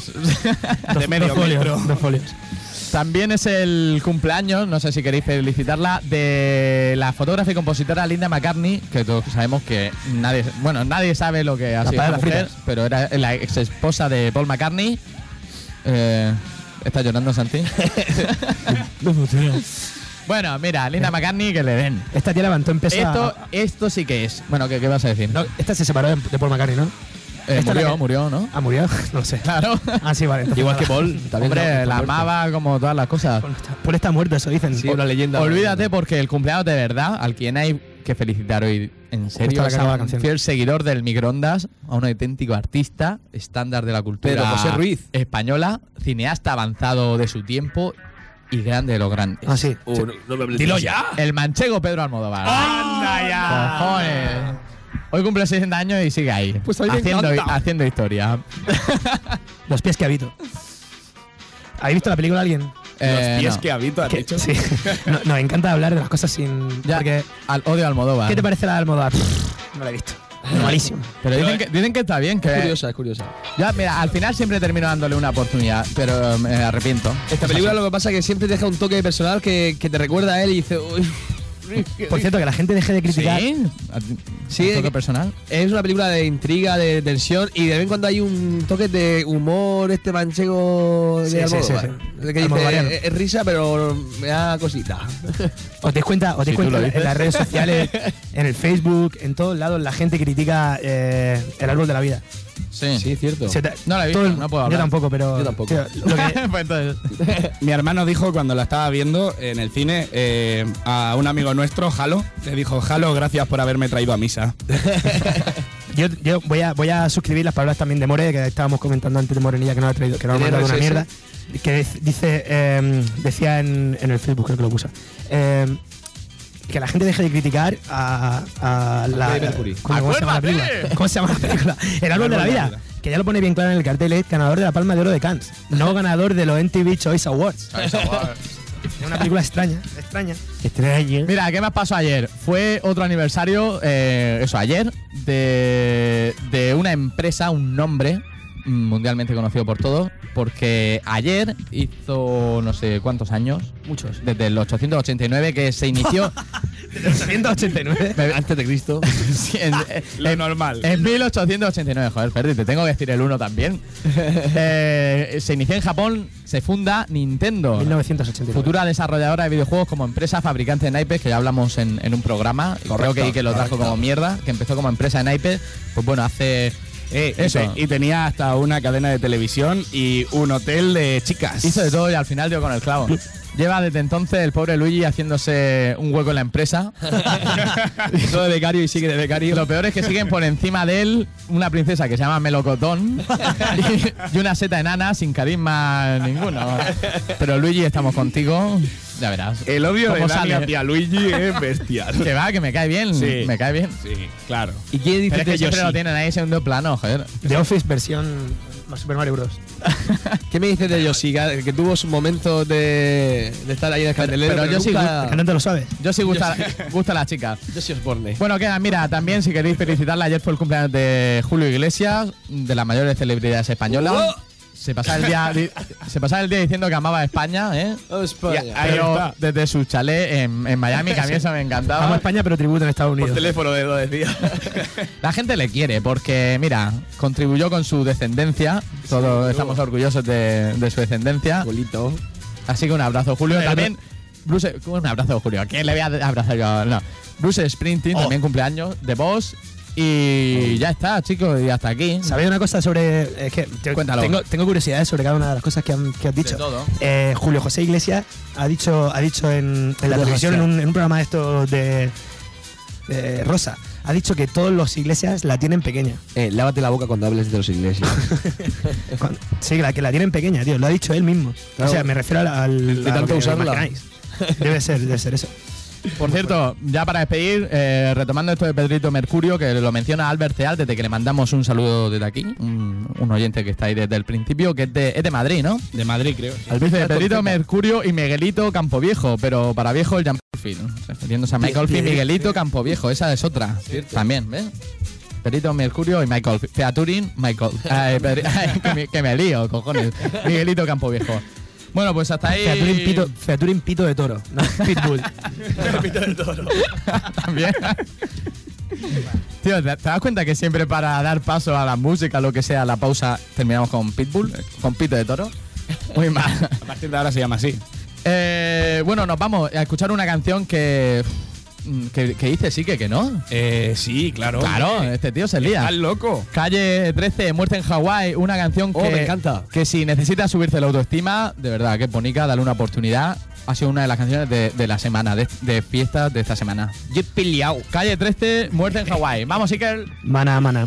De medio dos folios, metro. Dos folios. También es el cumpleaños, no sé si queréis felicitarla, de la fotógrafa y compositora Linda McCartney, que todos sabemos que nadie, bueno, nadie sabe lo que ha sido esta mujer, pero era la ex esposa de Paul McCartney. Eh, ¿Estás llorando, Santi? No funciona. Bueno, mira, Linda McCartney, que le den. Esta tía levantó en pesa. Esto, esto sí que es. Bueno, ¿qué, qué vas a decir? No, esta se separó de, de Paul McCartney, ¿no? Eh, murió, que... murió, ¿no? Ah, murió, no lo sé. Claro. Ah, sí, vale. Igual que Paul. También Hombre, la amaba como todas las cosas. Paul está muerto, eso dicen. Sí, una leyenda. Olvídate, porque el cumpleaños de verdad, al quien hay que felicitar hoy, en serio, es a un fiel seguidor del microondas, a un auténtico artista, estándar de la cultura Pedro José Ruiz. española, cineasta avanzado de su tiempo y grande de los grandes. Ah, sí. Uh, sí. no, no me hables Dilo de ya. El manchego Pedro Almodóvar. ¡Anda ya! ¡Cojones! Hoy cumple sesenta años y sigue ahí, Pues a mí me haciendo, encanta. haciendo historia. Los pies que habito. ¿Habéis visto la película alguien? Eh, Los pies no. que habito, has Que- dicho. sí. No, nos encanta hablar de las cosas sin. Ya, Porque, al odio a Almodóvar. ¿qué te parece la de Almodóvar? No la he visto. Malísimo. Pero dicen que, dicen que está bien, que Es curiosa, es curiosa. Ya, mira, al final siempre termino dándole una oportunidad, pero me arrepiento. Esta película lo que pasa es que siempre deja un toque personal que, que te recuerda a él y dice, uy. Por cierto, que la gente deje de criticar. ¿Sí? ¿A ti- Sí, un es toque que- personal? Es una película de intriga, de tensión y de vez en cuando hay un toque de humor, este manchego de Sí, sí, Almodóvar. sí, sí. Que Almodovariano. dice, es, es risa, pero me da cosita. ¿Os dais cuenta, os dais Si tú cuenta lo en, dices. en las redes sociales, en el Facebook, en todos lados, la gente critica eh, el árbol de la vida? Sí. Sí, cierto. Se te- No la he visto, todo el- no puedo Yo hablar. tampoco, pero. Yo tampoco. tío, lo que- Pues entonces, Mi hermano dijo cuando la estaba viendo en el cine eh, a un amigo nuestro, Jalo, le dijo, Jalo, gracias por haberme traído a misa. yo yo voy, a, voy a suscribir las palabras también de More, que estábamos comentando antes de Morenilla, que nos ha traído, que nos ha ¿El mandado una R S S? mierda. Que dec- dice, eh, decía en, en el Facebook, creo que lo puso. eh, que la gente deje de criticar a, a la. Freddie Mercury. ¿Cómo, cómo se llama la película? ¡Acuérdate! ¿Cómo se llama la película? El árbol de la vida. Que ya lo pone bien claro en el cartel, es ganador de la Palma de Oro de Cannes, no ganador de los M T V Choice Awards. Es una película extraña, extraña. Extraña. mira, ¿qué más pasó ayer? Fue otro aniversario, eh, eso, ayer, de, de una empresa, un nombre mm, mundialmente conocido por todos, porque ayer hizo no sé cuántos años, Muchos. desde el ochocientos ochenta y nueve, que se inició. ochocientos ochenta y nueve. Antes de Cristo. Sí, en, Lo en- normal. En mil ochocientos ochenta y nueve, joder, Ferdi, te tengo que decir el uno también. Eh, se inició en Japón, se funda Nintendo, mil novecientos ochenta y nueve. futura desarrolladora de videojuegos como empresa fabricante de naipes, que ya hablamos en, en un programa. y creo que, que lo trajo como mierda, que empezó como empresa de naipes. Pues bueno, hace. Eh, y Eso. te- Y tenía hasta una cadena de televisión y un hotel de chicas. Hizo de todo y al final dio con el clavo. Lleva desde entonces el pobre Luigi haciéndose un hueco en la empresa. Todo de becario y sigue de becario. Lo peor es que siguen por encima de él una princesa que se llama Melocotón y, y una seta enana sin carisma ninguno. Pero Luigi, estamos contigo. Ya verás. El odio de ¿Cómo Dani sale? hacia Luigi es bestial. Que va, que me cae bien. Sí. Me cae bien. Sí, claro. ¿Y quién dice Pero es que de siempre Yoshi? lo tienen ahí en segundo plano, joder. The Office versión Super Mario Bros. ¿Qué me dices de Yoshi? Que, que tuvo su momento de, de estar ahí en el cartelero. pero yo sí nunca- Que no te lo sabes. Yo sí gusta, gusta a las chicas. Yoshi Osborne. Bueno, queda, mira, también si queréis felicitarla, ayer fue el cumpleaños de Julio Iglesias, de las mayores celebridades españolas. ¡Oh! Se pasaba el día di- se pasaba el día diciendo que amaba a España, ¿eh? Oh, España. Ya, ahí Pero está. desde su chalet en, en Miami, que a mí eso me Amo a encantaba. España, pero tributo en Estados Unidos. teléfono de lo decía. La gente le quiere porque, mira, contribuyó con su descendencia. Todos estamos orgullosos de, de su descendencia. Bolito. Así que un abrazo, Julio. También, Bruce, un abrazo, Julio. ¿A quién le voy a abrazar yo? No. Bruce Springsteen, Oh. también cumpleaños, de Boss. Y ya está, chicos, y hasta aquí. ¿Sabéis una cosa sobre.? Es que te- Cuéntalo. Tengo, tengo curiosidades sobre cada una de las cosas que, han- que has dicho. De todo. Eh, Julio José Iglesias ha dicho, ha dicho en, en la Julio televisión, José. en un, en un programa de estos de, de Rosa, ha dicho que todos los Iglesias la tienen pequeña. Eh, lávate la boca cuando hables de los iglesias. Cuando- sí, la que la tienen pequeña, tío. Lo ha dicho él mismo. Claro. O sea, me refiero al. al De a lo tanto que usarla. imagináis. Debe ser, debe ser eso. Por cierto, ya para despedir, eh, retomando esto de Pedrito Mercurio, que lo menciona Albert Teal, desde que le mandamos un saludo desde aquí, un, un oyente que está ahí desde el principio, que es de, es de Madrid, ¿no? De Madrid, creo. sí. Al dice Pedrito Mercurio y Miguelito Campoviejo, pero para viejo el Jan Field. Refiriéndose a Michael Field, Miguelito Campoviejo, esa es otra. También, ¿ves? Perito Mercurio y Michael Featuring Michael. Ay, Pedri- ay, que, me, que me lío, cojones. Miguelito Campoviejo. Bueno, pues hasta ahí. Featuring pito, featuring pito de toro. No, Pitbull. Pito de toro. También. Tío, ¿te, te das cuenta que siempre para dar paso a la música, lo que sea, la pausa, terminamos con Pitbull, con Pito de Toro? Muy mal. A partir de ahora se llama así. Eh, bueno, nos vamos a escuchar una canción que. que, que dice sí que que no. Eh, sí, claro. Claro, hombre. este tío se lía. Estás loco. Calle trece, Muerte en Hawái, una canción que. Oh, me encanta. Que si necesitas subirte la autoestima, de verdad, que es bonita, dale una oportunidad. Ha sido una de las canciones de, de la semana, de, de fiestas de esta semana. Yo he pillado. Calle trece, Muerte en Hawái. Vamos, Iker. Mana, mana.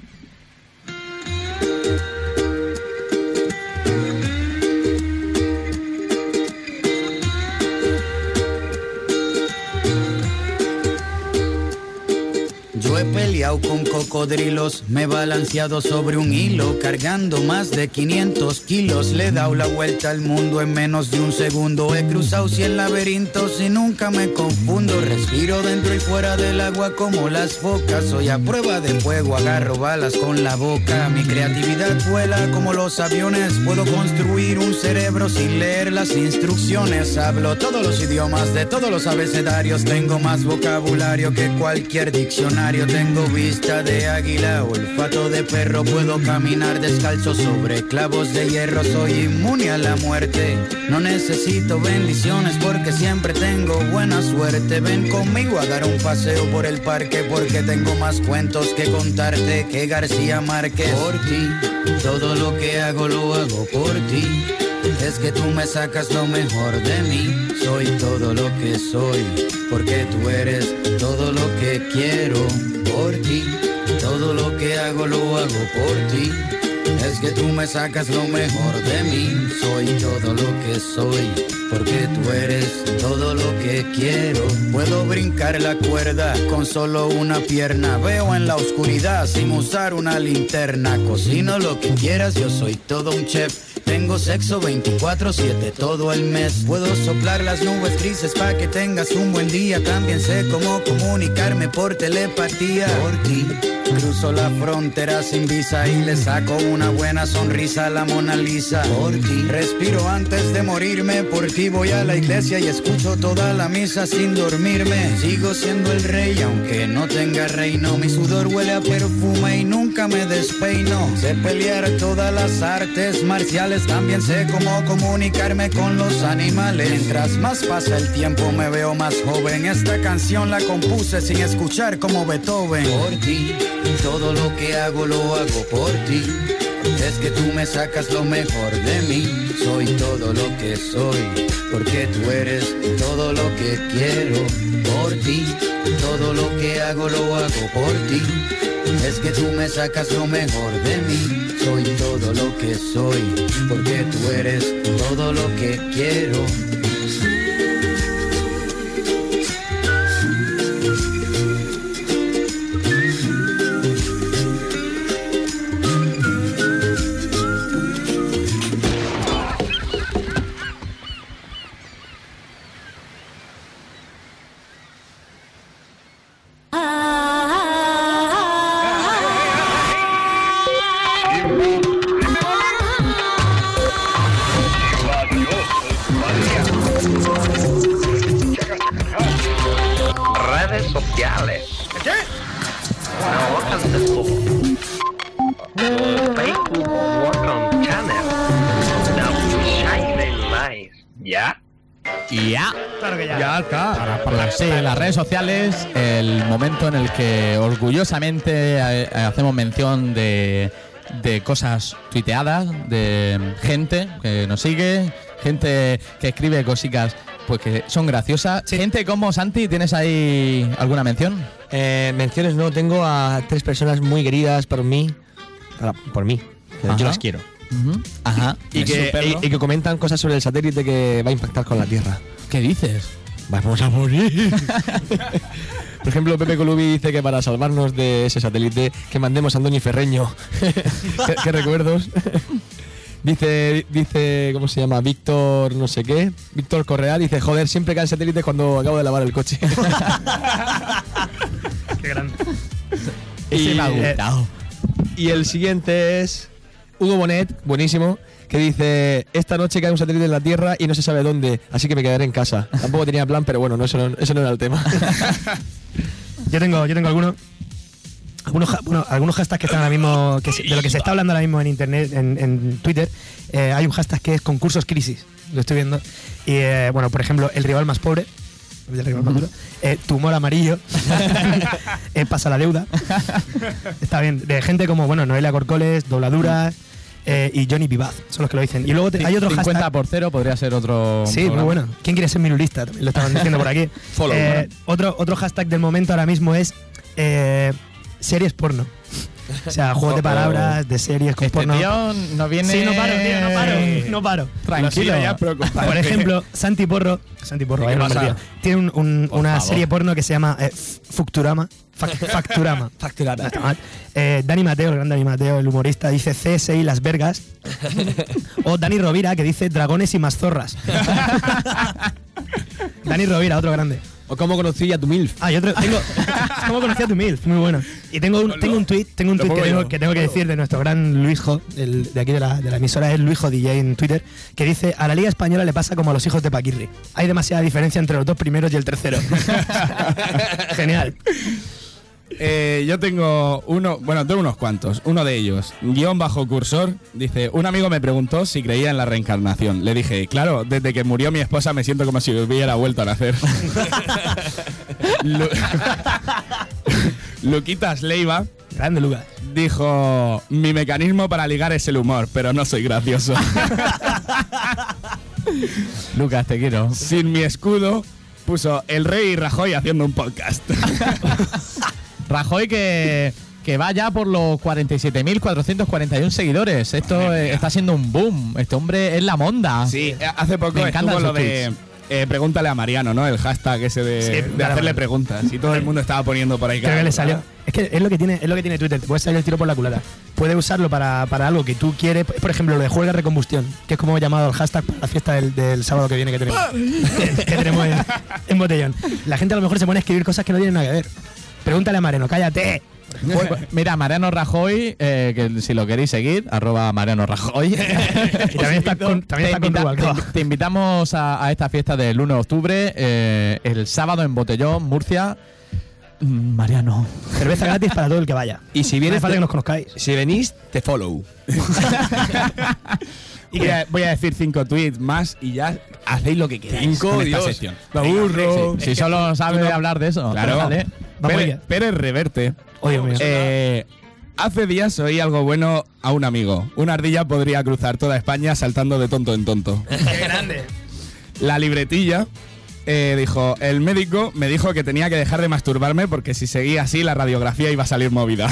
Yo he peleado con cocodrilos, me he balanceado sobre un hilo, cargando más de quinientos kilos. Le he dado la vuelta al mundo en menos de un segundo. He cruzado cien laberintos y nunca me confundo. Respiro dentro y fuera del agua como las focas. Soy a prueba de fuego, agarro balas con la boca. Mi creatividad vuela como los aviones. Puedo construir un cerebro sin leer las instrucciones. Hablo todos los idiomas de todos los abecedarios. Tengo más vocabulario que cualquier diccionario. Tengo vista de águila, olfato de perro. Puedo caminar descalzo sobre clavos de hierro. Soy inmune a la muerte. No necesito bendiciones porque siempre tengo buena suerte. Ven conmigo a dar un paseo por el parque porque tengo más cuentos que contarte que García Márquez. Por ti, todo lo que hago lo hago por ti. Es que tú me sacas lo mejor de mí. Soy todo lo que soy porque tú eres todo lo que quiero. Por ti, todo lo que hago lo hago por ti. Es que tú me sacas lo mejor de mí. Soy todo lo que soy porque tú eres todo lo que quiero. Puedo brincar la cuerda con solo una pierna. Veo en la oscuridad sin usar una linterna. Cocino lo que quieras, yo soy todo un chef. Tengo sexo veinticuatro siete todo el mes. Puedo soplar las nubes grises para que tengas un buen día. También sé cómo comunicarme por telepatía. Por ti cruzo la frontera sin visa y le saco una buena sonrisa a la Mona Lisa. Por ti respiro antes de morirme. Por ti voy a la iglesia y escucho toda la misa sin dormirme. Sigo siendo el rey aunque no tenga reino. Mi sudor huele a perfume y nunca me despeino. Sé pelear todas las artes marciales. También sé cómo comunicarme con los animales. Mientras más pasa el tiempo me veo más joven. Esta canción la compuse sin escuchar como Beethoven. Por ti, todo lo que hago lo hago por ti. Es que tú me sacas lo mejor de mí. Soy todo lo que soy porque tú eres todo lo que quiero. Por ti, todo lo que hago lo hago por ti. Es que tú me sacas lo mejor de mí. Soy todo lo que soy porque tú eres todo lo que quiero. Redes sociales. ¿Qué? No, canceló. Facebook Welcome Channel. Now Shine Lights. ¿Ya? Ya. Claro que ya. Ya está. Sí, en las redes sociales, el momento en el que orgullosamente eh, hacemos mención de, de cosas tuiteadas, de gente que nos sigue, gente que escribe cositas pues que son graciosas. Sí. Gente como Santi, ¿tienes ahí alguna mención? Eh, menciones no, tengo a tres personas muy queridas por mí. Para- por mí. que Ajá. Yo las quiero. Ujú. Ajá. Y que, Súper, ¿no? y, y que comentan cosas sobre el satélite que va a impactar con la Tierra. ¿Qué dices? Vamos a morir. Por ejemplo, Pepe Colubi dice que para salvarnos de ese satélite que mandemos a Andoni Ferreño. ¿Qué, qué recuerdos? Dice, dice, ¿cómo se llama? Víctor no sé qué. Víctor Correa dice, joder, siempre cae el satélite cuando acabo de lavar el coche. Qué grande. Ese Y, me ha gustado. Y el siguiente es Hugo Bonet, buenísimo, que dice: esta noche cae un satélite en la Tierra y no se sabe dónde, así que me quedaré en casa. Tampoco tenía plan, pero bueno, no, eso, no, eso no era el tema. Yo tengo, yo tengo algunos. Algunos, ha- bueno, algunos hashtags que están ahora mismo, que se- de lo que se está hablando ahora mismo en internet, en, en Twitter. Eh, hay un hashtag que es concursos crisis, lo estoy viendo. Y eh, bueno, por ejemplo, el rival más pobre, el rival más duro, eh, tumor amarillo, eh, pasa la deuda. Está bien, de gente como, bueno, Noelia Corcoles, Dobladuras eh, y Johnny Vivaz, son los que lo dicen. Y luego te- hay otro cincuenta hashtag. por cero podría ser otro. Sí, muy programa. bueno. ¿Quién quiere ser minulista? También lo estaban diciendo por aquí. Follow, Eh, otro, otro hashtag del momento ahora mismo es eh, series porno. O sea, juegos de palabras, de series con Este porno. tío no viene. Sí, no paro, tío, no paro, no paro. Tranquilo. Ya preocupante. Por ejemplo, Santi Porro, Santi Porro, ¿Qué vaya nombre, pasa? tío. Tiene un- un- Por una favor. serie porno que se llama eh, Facturama. Fac- Facturama. Facturada. No está mal. Eh, Dani Mateo, el gran Dani Mateo, el humorista, dice C S I Las Vergas. O Dani Rovira, que dice Dragones y más zorras. Dani Rovira, otro grande. ¿O cómo conocí a tu MILF? Ah, y otro, tengo. ¿Cómo conocí a tu MILF? Muy bueno. Y tengo un, tengo un tweet, tengo un Lo tweet que pongo tengo, yo. que tengo que decir de nuestro gran Luisjo, el de aquí de la, de la emisora, es Luisjo D J en Twitter, que dice: a la Liga Española le pasa como a los hijos de Paquirri. Hay demasiada diferencia entre los dos primeros y el tercero. Genial. Eh, yo tengo uno, bueno, tengo unos cuantos. Uno de ellos, guión bajo cursor, dice: un amigo me preguntó si creía en la reencarnación. Le dije: claro, desde que murió mi esposa me siento como si hubiera vuelto a nacer. Lu- Luquitas Leiva Grande, Lucas. dijo: mi mecanismo para ligar es el humor, pero no soy gracioso. Lucas, te quiero. Sin mi escudo, puso el rey y Rajoy haciendo un podcast. Rajoy que, que va ya por los cuarenta y siete mil cuatrocientos cuarenta y uno seguidores. Esto eh, está siendo un boom. Este hombre es la monda. Sí, eh, hace poco Me encantan estuvo lo esos de eh, pregúntale a Mariano, ¿no? El hashtag ese de, Sí, de vale, hacerle vale. preguntas. Y todo el mundo estaba poniendo por ahí. Creo cada que le cosa. salió. Es que es lo que tiene, es lo que tiene Twitter. Te puede salir el tiro por la culata. Puede usarlo para, para algo que tú quieres. Por ejemplo, lo de juega recombustión, que es como he llamado el hashtag para la fiesta del, del sábado que viene que tenemos. que tenemos en, en Botellón. La gente a lo mejor se pone a escribir cosas que no tienen nada que ver. Pregúntale a Mariano, cállate. Pues, mira, Mariano Rajoy, eh, que si lo queréis seguir, arroba Mariano Rajoy. Y también está con, también Te, está con invita- Rubalcaba. te- te invitamos a, a esta fiesta del uno de octubre, eh, el sábado en Botellón, Murcia. Mm, Mariano. Cerveza gratis para todo el que vaya. Y si No vienes, hace falta te- que nos conozcáis. si venís, te follow. Y voy a, voy a decir cinco tweets más y ya hacéis lo que queráis. Cinco, con esta Dios. sección. Me Venga, aburro. hombre, sí. Si solo sabes tú no- hablar de eso. Claro. Vale. Vamos Pérez, allá. Pérez Reverte. Oh, Dios mío. Eh, hace días oí algo bueno a un amigo. Una ardilla podría cruzar toda España saltando de tonto en tonto. ¡Qué grande! La libretilla eh, dijo: el médico me dijo que tenía que dejar de masturbarme porque si seguía así la radiografía iba a salir movida.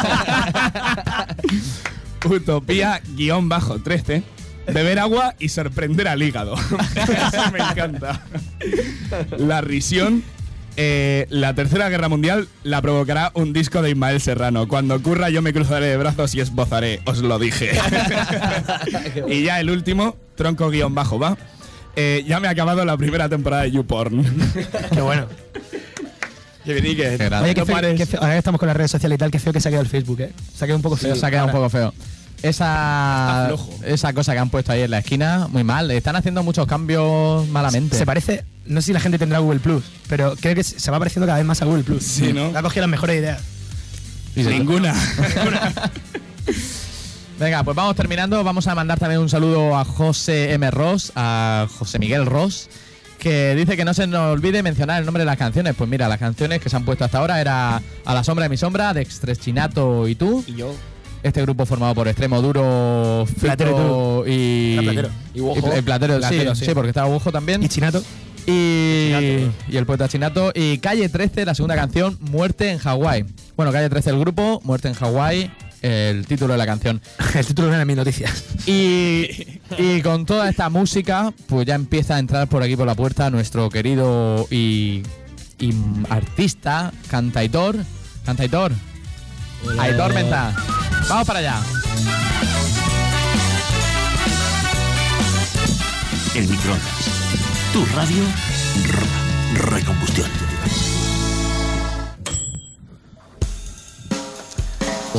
Utopía guión bajo trece. Beber agua y sorprender al hígado. Eso me encanta. La risión. eh, la tercera guerra mundial la provocará un disco de Ismael Serrano. Cuando ocurra yo me cruzaré de brazos y esbozaré. Os lo dije. Y ya el último, tronco guión bajo va. Eh, ya me ha acabado la primera temporada de YouPorn. ¡Qué bueno! Que vení, que Qué grande. Oye, qué no feo, pares. qué feo- ahora que estamos con las redes sociales y tal, qué feo que se ha quedado el Facebook, ¿eh? Se ha quedado un poco feo. Se ha quedado un poco feo. Esa, Está flojo. esa cosa que han puesto ahí en la esquina, muy mal. Están haciendo muchos cambios malamente. Se parece, no sé si la gente tendrá Google Plus, pero creo que se va pareciendo cada vez más a Google Plus. Sí, ¿no? Ha cogido las mejores ideas. Sí, sí. Ninguna. Venga, pues vamos terminando. Vamos a mandar también un saludo a José M. Ross, a José Miguel Ross, que dice que no se nos olvide mencionar el nombre de las canciones. Pues mira, las canciones que se han puesto hasta ahora era A la sombra de mi sombra, de Extrechinato y tú. Y yo. Este grupo formado por Extremo Duro, Fito Platero y... Era Platero. Y Wojo. el Platero, Platero, sí, sí. sí, porque estaba Wojo también. Y Chinato. Y, Chinato. y el poeta Chinato. Y Calle trece, la segunda canción, Muerte en Hawái. Bueno, Calle trece el grupo, Muerte en Hawái, el título de la canción. El título no era mis noticias. Y, y con toda esta música, pues ya empieza a entrar por aquí por la puerta nuestro querido y, y artista, cantaitor. Cantaitor. Aitor Menta. Vamos para allá. El microondas. Tu radio. R- Recombustión.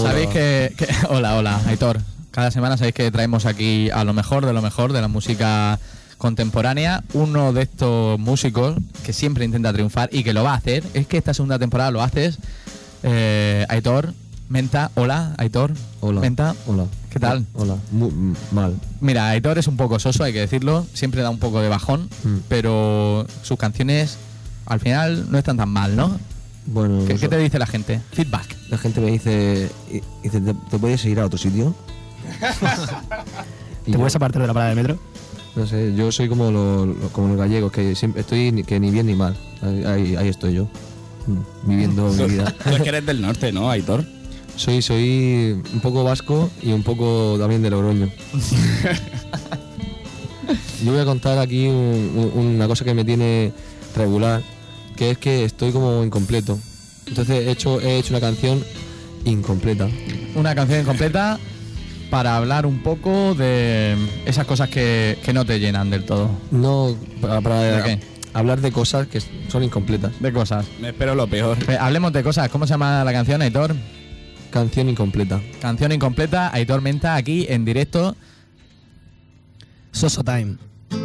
Hola. Sabéis que, que- Hola, hola, Aitor. Cada semana sabéis que traemos aquí a lo mejor de lo mejor de la música contemporánea. Uno de estos músicos que siempre intenta triunfar y que lo va a hacer. Es que esta segunda temporada lo haces. Eh, Aitor, Menta, hola, Aitor. Hola. Menta, Hola. ¿qué tal? Hola. Mu- m- mal. Mira, Aitor es un poco soso, hay que decirlo. Siempre da un poco de bajón, Mm. pero sus canciones al final no están tan mal, ¿no? Bueno, ¿Qué, no qué sé. te dice la gente? Feedback. La gente me dice, y- dice ¿te, te puedes ir a otro sitio? Y ¿Te yo, puedes apartar de la parada de metro? No sé, yo soy como, lo- lo- como los gallegos, que siempre estoy ni- que ni bien ni mal. Ahí, ahí- ahí estoy yo, mm, viviendo mi vida. Tú es que eres del norte, ¿no, Aitor? Soy, soy un poco vasco y un poco también de Logroño. Yo voy a contar aquí un- un- una cosa que me tiene regular, que es que estoy como incompleto. Entonces he hecho, he hecho una canción incompleta. Una canción incompleta para hablar un poco de esas cosas que, que no te llenan del todo. No, para, para ¿De qué? hablar de cosas que son incompletas. De cosas. Me espero lo peor. Eh, hablemos de cosas. ¿Cómo se llama la canción, Aitor? Canción incompleta. Canción incompleta, Aitor Menta, aquí en directo. Soso Time.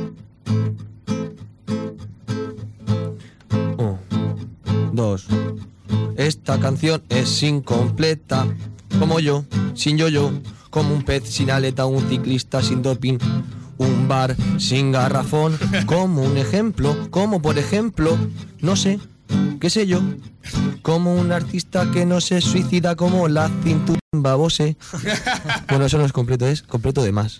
Un, dos. Esta canción es incompleta. Como yo, sin yo-yo. Como un pez sin aleta, un ciclista sin doping. Un bar sin garrafón. Como un ejemplo, como por ejemplo, no sé, qué sé yo. Como un artista que no se suicida como la cintura babose. Bueno, eso no es completo, es completo de más.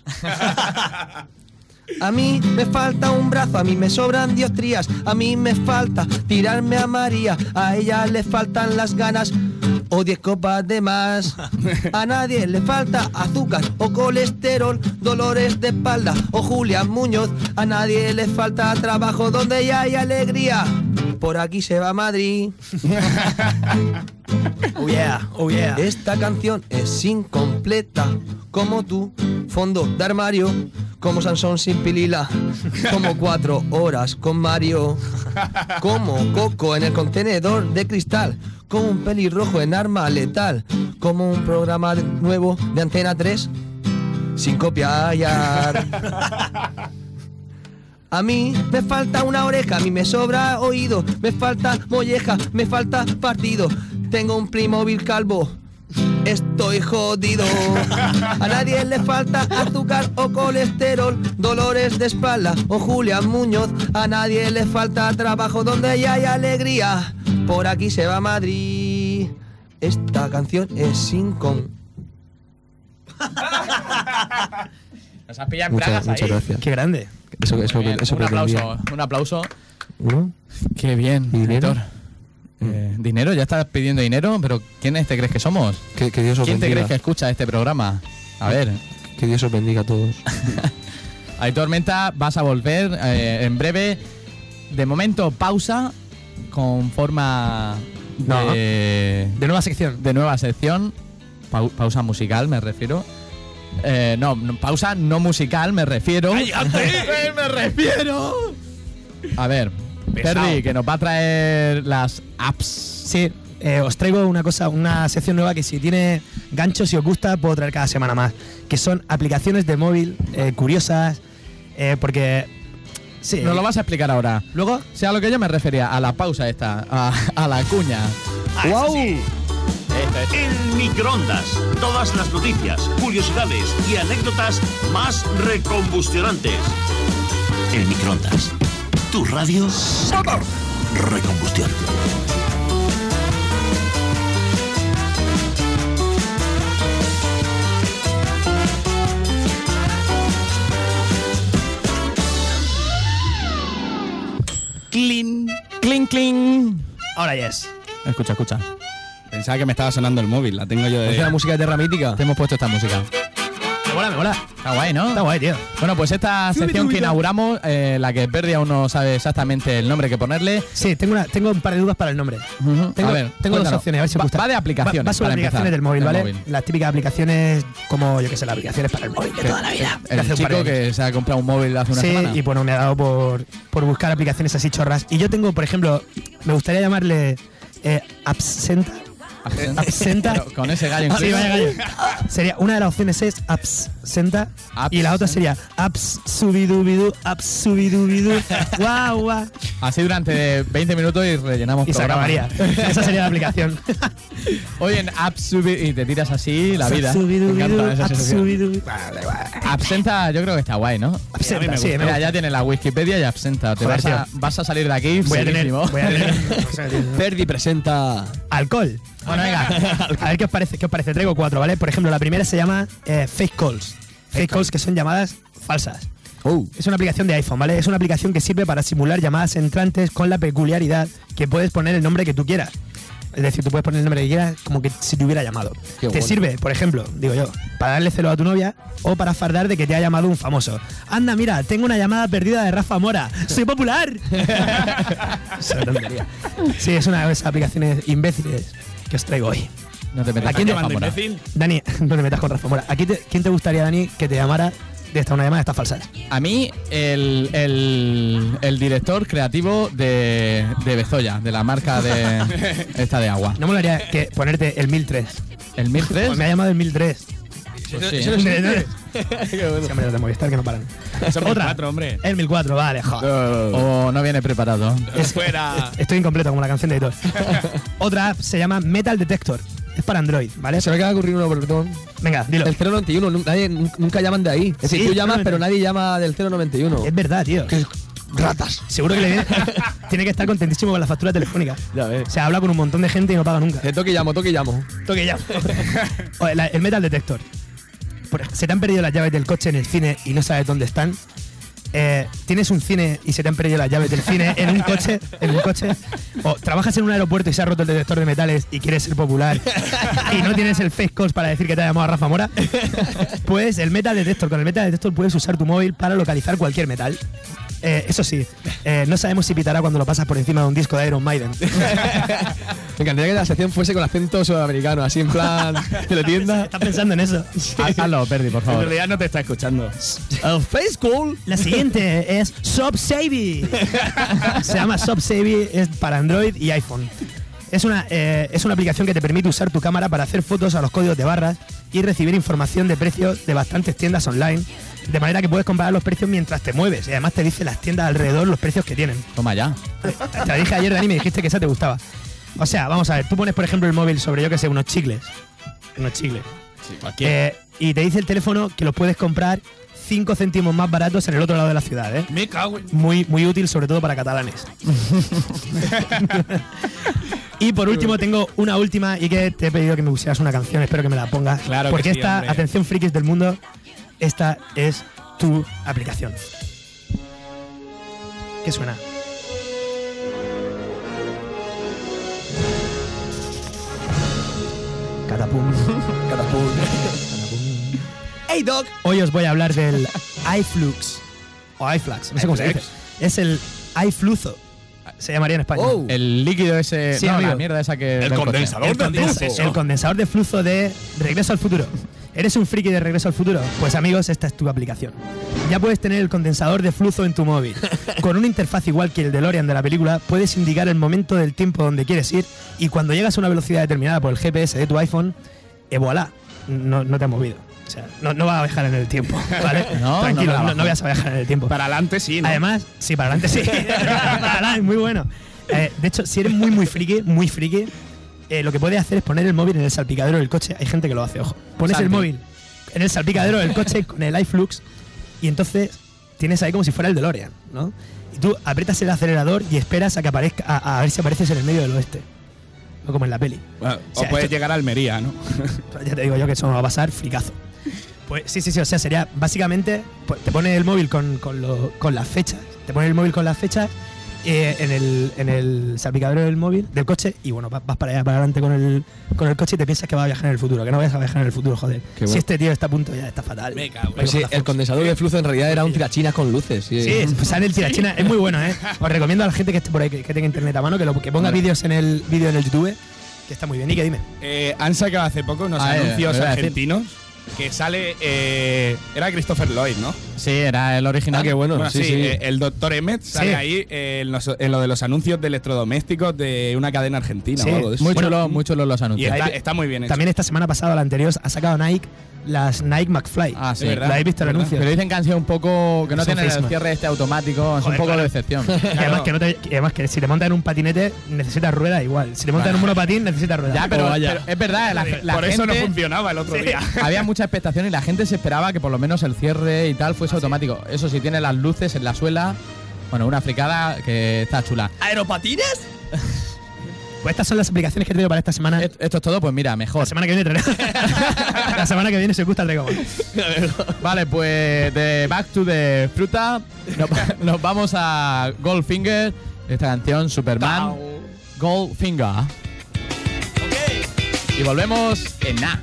A mí me falta un brazo, a mí me sobran diostrías, a mí me falta tirarme a María, a ella le faltan las ganas o diez copas de más. A nadie le falta azúcar o colesterol, dolores de espalda o Julián Muñoz. A nadie le falta trabajo donde ya hay alegría. Por aquí se va a Madrid. Oh yeah, oh yeah. Esta canción es incompleta, como tú, fondo de armario, como Sansón sin pilila, como cuatro horas con Mario, como Coco en el contenedor de cristal, como un pelirrojo en arma letal, como un programa de- nuevo de Antena tres, sin copiar. A mí me falta una oreja, a mí me sobra oído, me falta molleja, me falta partido. Tengo un Playmobil calvo, estoy jodido. A nadie le falta azúcar o colesterol, dolores de espalda o Julián Muñoz. A nadie le falta trabajo donde ya hay alegría. Por aquí se va a Madrid. Esta canción es sin con. Nos has pillado en Muchas, bragas muchas ahí. gracias. Qué grande. Eso, eso, Muy bien. eso Un aplauso, pretendía. un aplauso. ¿No? Qué bien, ¿Y dinero? Aitor. Eh, ¿Dinero? ¿Ya estás pidiendo dinero? ¿Pero quiénes te crees que somos? Que, que Dios os ¿Quién te bendiga. crees que escucha este programa? A ver, Que Dios os bendiga a todos. Aitor Menta, vas a volver eh, en breve. De momento, pausa con forma No. de, De nueva sección. de nueva sección. Pau- pausa musical, me refiero. Eh, no, no, pausa no musical, me refiero. ¡Eh, ¡Me refiero! A ver, Pesado. Perdi, que nos va a traer las apps. Sí, eh, os traigo una cosa, una sección nueva que si tiene ganchos y os gusta, puedo traer cada semana más. Que son aplicaciones de móvil eh, curiosas, eh, porque... Sí, Nos lo vas a explicar ahora. luego... O sea, a lo que yo me refería, a la pausa esta, a, a la cuña. ¡Wow! El microondas. Todas las noticias, curiosidades y anécdotas más recombustionantes. El microondas. Tu radio. Recombustión. Clean, clean, clean. Ahora yes. Escucha, escucha. Pensaba que me estaba sonando el móvil, la tengo yo ¿Es de... la música de Terra Mítica? Te hemos puesto esta música. Me mola, me mola. Está guay, ¿no? Está guay, tío. Bueno, pues esta sección que inauguramos, eh, la que Perdi aún no sabe exactamente el nombre que ponerle. Sí, tengo, una, tengo un par de dudas para el nombre. Ujú. Tengo, A ver, tengo dos cuéntanos. opciones, a ver si os Va- gusta. va de aplicaciones, Va, va sobre para aplicaciones empezar, del móvil, del ¿vale? móvil. Las típicas aplicaciones como, yo qué sé, las aplicaciones para el móvil de toda la vida. El De hace un par de chico años. que se ha comprado un móvil hace una Sí, semana. y bueno, me ha dado por, por buscar aplicaciones así chorras. Y yo tengo, por ejemplo, me gustaría llamarle eh, Absenta. absenta. Pero con ese gallo Sí, incluido. vaya gallo. Sería, una de las opciones es absenta y la otra sería abs subidubidu, abs subidubidu, guau, guau. Así durante veinte minutos y rellenamos Y se programa. acabaría. Esa sería la aplicación. Oye, en App Subi- y te tiras así la vida. Me Absubidubidu, encanta esa sensación. absubidubidu. Absenta, yo creo que está guay, ¿no? Absenta, sí, me Mira, gusta. ya tiene la Wikipedia y absenta. Te Joder, vas, a, tío. vas a salir de aquí Voy a tener, serísimo. voy a tener Ferdi presenta. alcohol. Bueno, venga, a ver qué os parece, qué os parece. Traigo cuatro, ¿vale? Por ejemplo, la primera se llama eh, Fake Calls. Fake Calls, que son llamadas falsas. Oh. Es una aplicación de iPhone, ¿vale? Es una aplicación que sirve para simular llamadas entrantes con la peculiaridad que puedes poner el nombre que tú quieras. Es decir, tú puedes poner el nombre que quieras como que si te hubiera llamado. Qué te bueno. sirve, por ejemplo, digo yo, para darle celo a tu novia o para fardar de que te ha llamado un famoso. Anda, mira, tengo una llamada perdida de Rafa Mora. ¡Soy popular! Esa tontería. Sí, es una de esas aplicaciones imbéciles que os traigo hoy. No te metas ¿A quién con te Rafa llamando Mora. imbécil? Dani, no te metas con Rafa Mora. ¿A quién te, quién te gustaría, Dani, que te llamara de esta una llamada de estas falsas? A mí, el, el, el director creativo de, de Bezoya, de la marca de esta de agua. No me molaría que ponerte el mil tres. ¿El mil tres? Pues me ha llamado el mil tres. Pues sí. Sí, hombre, los de Movistar que no paran. Son Otra. cuatro, hombre. El mil cuatro, vale, joder. O no viene preparado. Es- Fuera. Estoy incompleto como la canción de Hitor. Otra app se llama Metal Detector. Es para Android, ¿vale? Se me acaba de ocurrir uno, perdón. Venga, dilo. El cero noventa y uno, nu- nadie, nun- nunca llaman de ahí. Es decir, Sí, tú el llamas, cero noventa y uno. pero nadie llama del cero noventa y uno. Es verdad, tío. Que ratas. Seguro que le viene. Tiene que estar contentísimo con la factura telefónica. Ya ves. O sea, habla con un montón de gente y no paga nunca. Que toque y llamo, toque y llamo. Toque ya. Oye, la- el Metal Detector. Por ej- se te han perdido las llaves del coche en el cine y no sabes dónde están. Eh, tienes un cine y se te han perdido las llaves del cine en un coche, en un coche. O trabajas en un aeropuerto y se ha roto el detector de metales y quieres ser popular y no tienes el Fake Calls para decir que te ha llamado a Rafa Mora. Pues el Metal Detector, con el Metal Detector puedes usar tu móvil para localizar cualquier metal. Eh, eso sí, eh, no sabemos si pitará cuando lo pasas por encima de un disco de Iron Maiden. Me encantaría que la sección fuese con acento sudamericano, así en plan teletienda. ¿Estás pensando en eso? Haz- Hazlo, Perdi, por En favor. realidad no te está escuchando. El Face Call. La siguiente es SubSavvy. Se llama SubSavvy, es para Android y iPhone. Es una, eh, es una aplicación que te permite usar tu cámara para hacer fotos a los códigos de barras y recibir información de precios de bastantes tiendas online, de manera que puedes comparar los precios mientras te mueves y además te dice las tiendas alrededor los precios que tienen. Toma ya. Te la dije ayer, Dani, y me dijiste que esa te gustaba. O sea, vamos a ver, tú pones por ejemplo el móvil sobre, yo que sé, unos chicles. Unos chicles. Eh, y te dice el teléfono que los puedes comprar cinco céntimos más baratos en el otro lado de la ciudad, ¿eh? Me cago en... Muy, muy útil, sobre todo para catalanes. Y por último, tengo una última y que te he pedido que me pusieras una canción, espero que me la pongas. Claro que porque sí, esta, hombre. atención frikis del mundo, esta es tu aplicación. ¿Qué suena? Catapum. Catapum. Hey, Doc. Hoy os voy a hablar del iFlux. O iFlux, no sé cómo se dice. Es el iFluzo. Se llamaría en español. Oh. El líquido ese. Sí, no, amigo. la mierda esa que. El del coche. condensador El, de condensa- flujo. el condensador de flujo de Regreso al Futuro. ¿Eres un friki de Regreso al Futuro? Pues amigos, esta es tu aplicación. Ya puedes tener el condensador de flujo en tu móvil. Con una interfaz igual que el DeLorean de la película, puedes indicar el momento del tiempo donde quieres ir y cuando llegas a una velocidad determinada por el G P S de tu iPhone, et voilà, no, no te has movido. O sea, no, no vas a viajar en el tiempo, ¿vale? No, Tranquilo, no me la no, bajo. no vas a viajar en el tiempo. Para adelante sí, ¿no? Además, sí, para adelante sí. Para adelante, muy bueno. Eh, de hecho, si eres muy, muy friki, muy friki, eh, lo que puedes hacer es poner el móvil en el salpicadero del coche. Hay gente que lo hace, ojo. Pones el Salpi. móvil en el salpicadero del coche con el iFlux y entonces tienes ahí como si fuera el DeLorean, ¿no? Y tú aprietas el acelerador y esperas a que aparezca, a, a ver si apareces en el medio del oeste. No como en la peli. Bueno, O sea, o puedes esto- llegar a Almería, ¿no? Ya te digo yo que eso no va a pasar, fricazo. Pues sí, sí, sí, o sea, sería básicamente, pues, te pone el móvil con, con, lo- con las fechas, te pone el móvil con las fechas eh, en, el, en el salpicadero del móvil, del coche, y bueno, vas, vas para allá, para adelante con el, con el coche y te piensas que vas a viajar en el futuro, que no vayas a viajar en el futuro, joder. Qué bueno. Si este tío está a punto ya, está fatal. Me cago en- Pues sí, el condensador de flujo en realidad era un tirachinas con luces. Sí, Sí, pues sale el tirachina, es muy bueno, ¿eh? Os recomiendo a la gente que esté por ahí, que, que tenga internet a mano, que, lo, que ponga Hombre. vídeos en el vídeo en el YouTube, que está muy bien. Y que dime. Eh, han sacado hace poco unos Ah, eh, anuncios lo iba a decir. argentinos que sale. Eh, era Christopher Lloyd, ¿no? Sí, era el original. Ah, qué bueno. Bueno, sí, sí, sí. eh, el doctor Emmett sale Sí. ahí eh, en, los- en lo de los anuncios de electrodomésticos de una cadena argentina Sí. o algo de eso. Muy Bueno, chulo, muy chulo los Y anuncios. está, está muy bien hecho. También esta semana pasada, la anterior, ha sacado Nike las Nike McFly. Ah, sí. De verdad. ¿La habéis visto el ¿Verdad? anuncio? Pero dicen que han sido un poco. que no Son tienen el feísimas. cierre este automático. Es un Joder, poco claro. de decepción. Y además, que no te- y además que si te montas en un patinete, necesitas rueda igual. Si te montas en un monopatín, necesitas rueda. Ya, pero, Oh, vaya. pero es verdad, la, la Por eso no gente- funcionaba el otro día. Había mucha expectación y la gente se esperaba que por lo menos el cierre y tal fuese automático. Eso sí, tiene las luces en la suela. Bueno, una fricada que está chula. ¿Aeropatines? Pues estas son las aplicaciones que he traído para esta semana. Et- Esto es todo, pues mira, mejor. La semana que viene traeré. La semana que viene se gusta traigo más. Vale, pues de Back to the Fruta nos, nos vamos a Goldfinger. Esta canción, Superman. Goldfinger. Y volvemos en nada.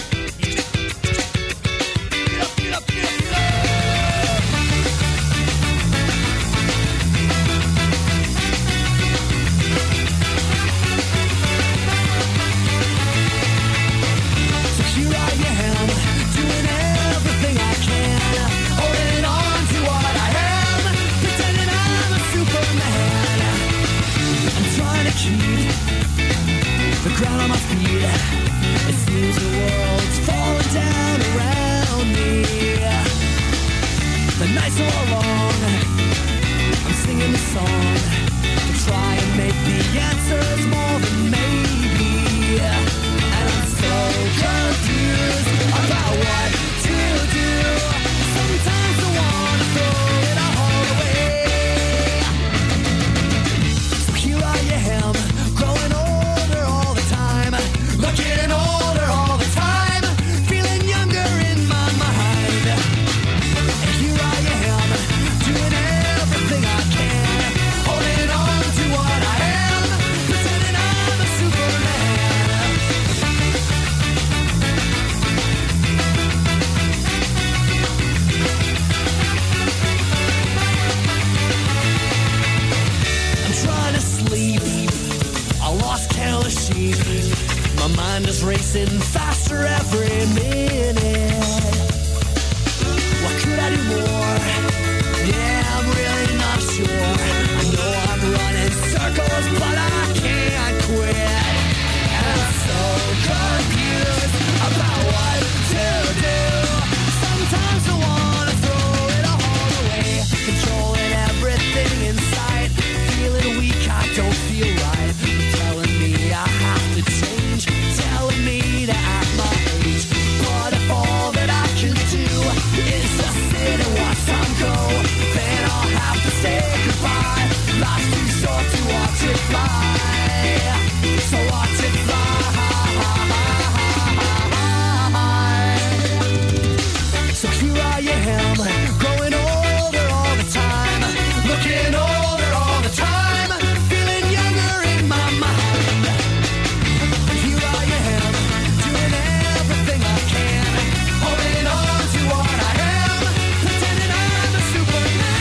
So here I am, doing everything I can, holding on to what I am, pretending I'm a Superman. I'm trying to keep the ground on my feet. It seems the world's falling down around me. The nights are long, I'm singing the song to try and make the answers more than maybe. And I'm so confused about what to do. Sometimes I wanna throw it all away. So here I am, growing older all the time, looking older all the time, feeling younger in my mind. And here I am, doing everything I can, holding on to what I am, pretending I'm a Superman. I'm trying to sleep, I lost count of sheep. My mind is racing faster every minute. What could I do more? Yeah, I'm really not sure. I know I'm running circles, but I can't quit. And I'm so confused about what to do. Sometimes I wanna throw it all away, controlling everything in sight. Feeling weak, I don't feel right. Telling me I have to change, telling me to act my age. But if all that I can do is just sit and watch time go, then I'll have to say goodbye. Life's too short to watch it fly, so watch it fly. So here I am, growing older all the time, looking older all the time, feeling younger in my mind. Here I am, doing everything I can, holding on to what I am, pretending I'm a Superman.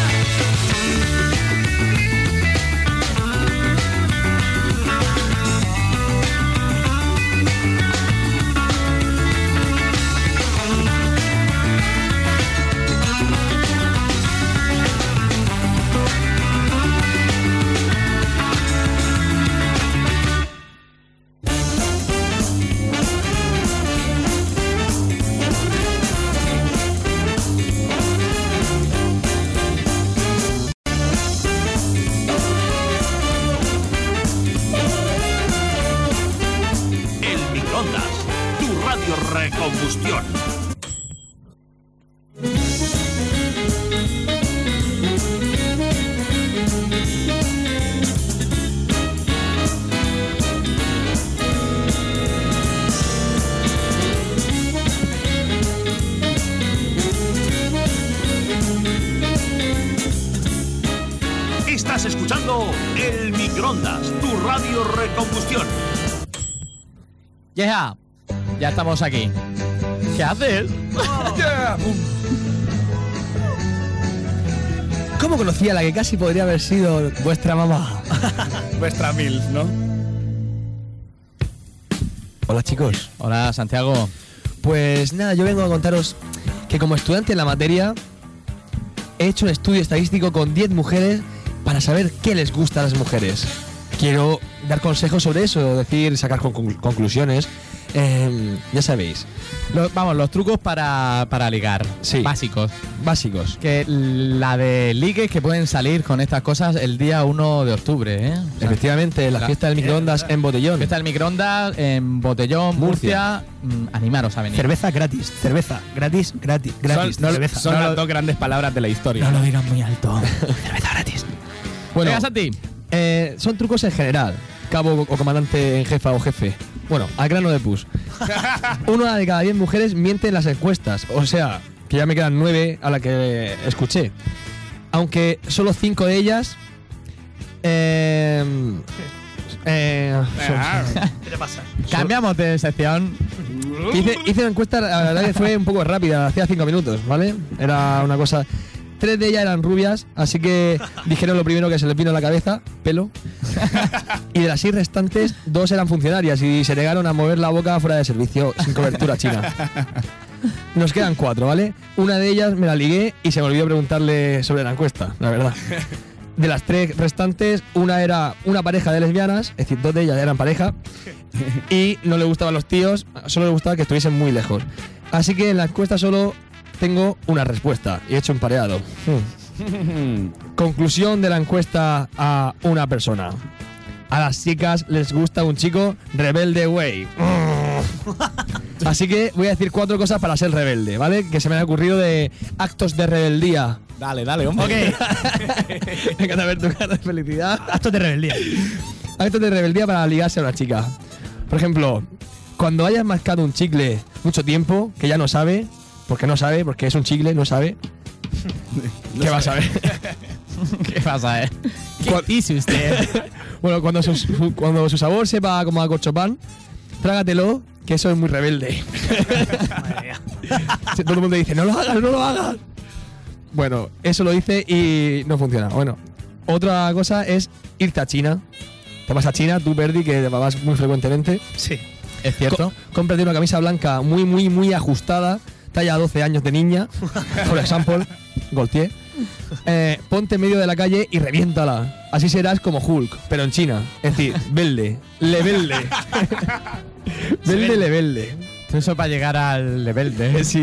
El microondas, tu radio recombustión. Estás escuchando El microondas, tu radio recombustión. Yeah, ya estamos aquí. ¿Qué haces? ¿Cómo conocía a la que casi podría haber sido vuestra mamá? Vuestra MILF, ¿no? Hola chicos. Hola, Santiago. Pues nada, yo vengo a contaros que como estudiante en la materia he hecho un estudio estadístico con diez mujeres para saber qué les gusta a las mujeres. Quiero dar consejos sobre eso, decir, sacar conclu- conclusiones. Eh, ya sabéis. Lo- vamos, los trucos para, para ligar. Sí. Básicos. Básicos. Que la de ligues que pueden salir con estas cosas el día uno de octubre, ¿eh? O sea, Efectivamente, la la- fiesta del microondas en Botellón. fiesta del microondas en Botellón, Murcia. Mm, animaros a venir. Cerveza gratis, cerveza gratis, gratis, gratis. Son, no- cerveza. son No las lo- dos grandes palabras de la historia. no lo digan muy alto. Cerveza gratis. Bueno, Venga, Santi. eh, son trucos en general. Cabo o comandante en jefa o jefe. Bueno, al grano de pus. Una de cada diez mujeres miente en las encuestas. O sea, que ya me quedan nueve a la que escuché. Aunque solo cinco de ellas. Eh, eh, ¿Qué te pasa? Cambiamos de sección. hice, hice una encuesta, la verdad que fue un poco rápida, hacía cinco minutos, ¿vale? Era una cosa. Tres de ellas eran rubias, así que dijeron lo primero que se les vino a la cabeza, pelo. Y de las seis restantes, dos eran funcionarias y se negaron a mover la boca fuera de servicio, sin cobertura china. Nos quedan cuatro, ¿vale? Una de ellas me la ligué y se me olvidó preguntarle sobre la encuesta, la verdad. De las tres restantes, una era una pareja de lesbianas, es decir, dos de ellas eran pareja, y no le gustaban los tíos, solo le gustaba que estuviesen muy lejos. Así que en la encuesta solo tengo una respuesta y he hecho un pareado. Hmm. Conclusión de la encuesta a una persona. A las chicas les gusta un chico rebelde, güey. Así que voy a decir cuatro cosas para ser rebelde, ¿vale? Que se me han ocurrido de actos de rebeldía. Dale, dale, hombre. Me encanta ver tu cara de felicidad. Actos de rebeldía. Actos de rebeldía para ligarse a una chica. Por ejemplo, cuando hayas mascado un chicle mucho tiempo, que ya no sabe, porque no sabe, porque es un chicle, no sabe. ¿Qué va a saber? ¿Qué pasa, eh? ¿Qué dice usted? Bueno, cuando su, su- cuando su sabor sepa como a corchopán, trágatelo, que eso es muy rebelde. Sí, todo el mundo dice, no lo hagas, no lo hagas. Bueno, eso lo hice y no funciona. Bueno, otra cosa es irte a China. Te vas a China, tú, Verdi, que vas muy frecuentemente. Sí. Es cierto. Co- cómprate una camisa blanca muy, muy, muy ajustada, talla doce años de niña, por ejemplo, Gaultier. Eh, ponte en medio de la calle y reviéntala. Así serás como Hulk, pero en China. Es decir, velde, lebelde. Velde, lebelde. Eso para llegar al level de. Sí,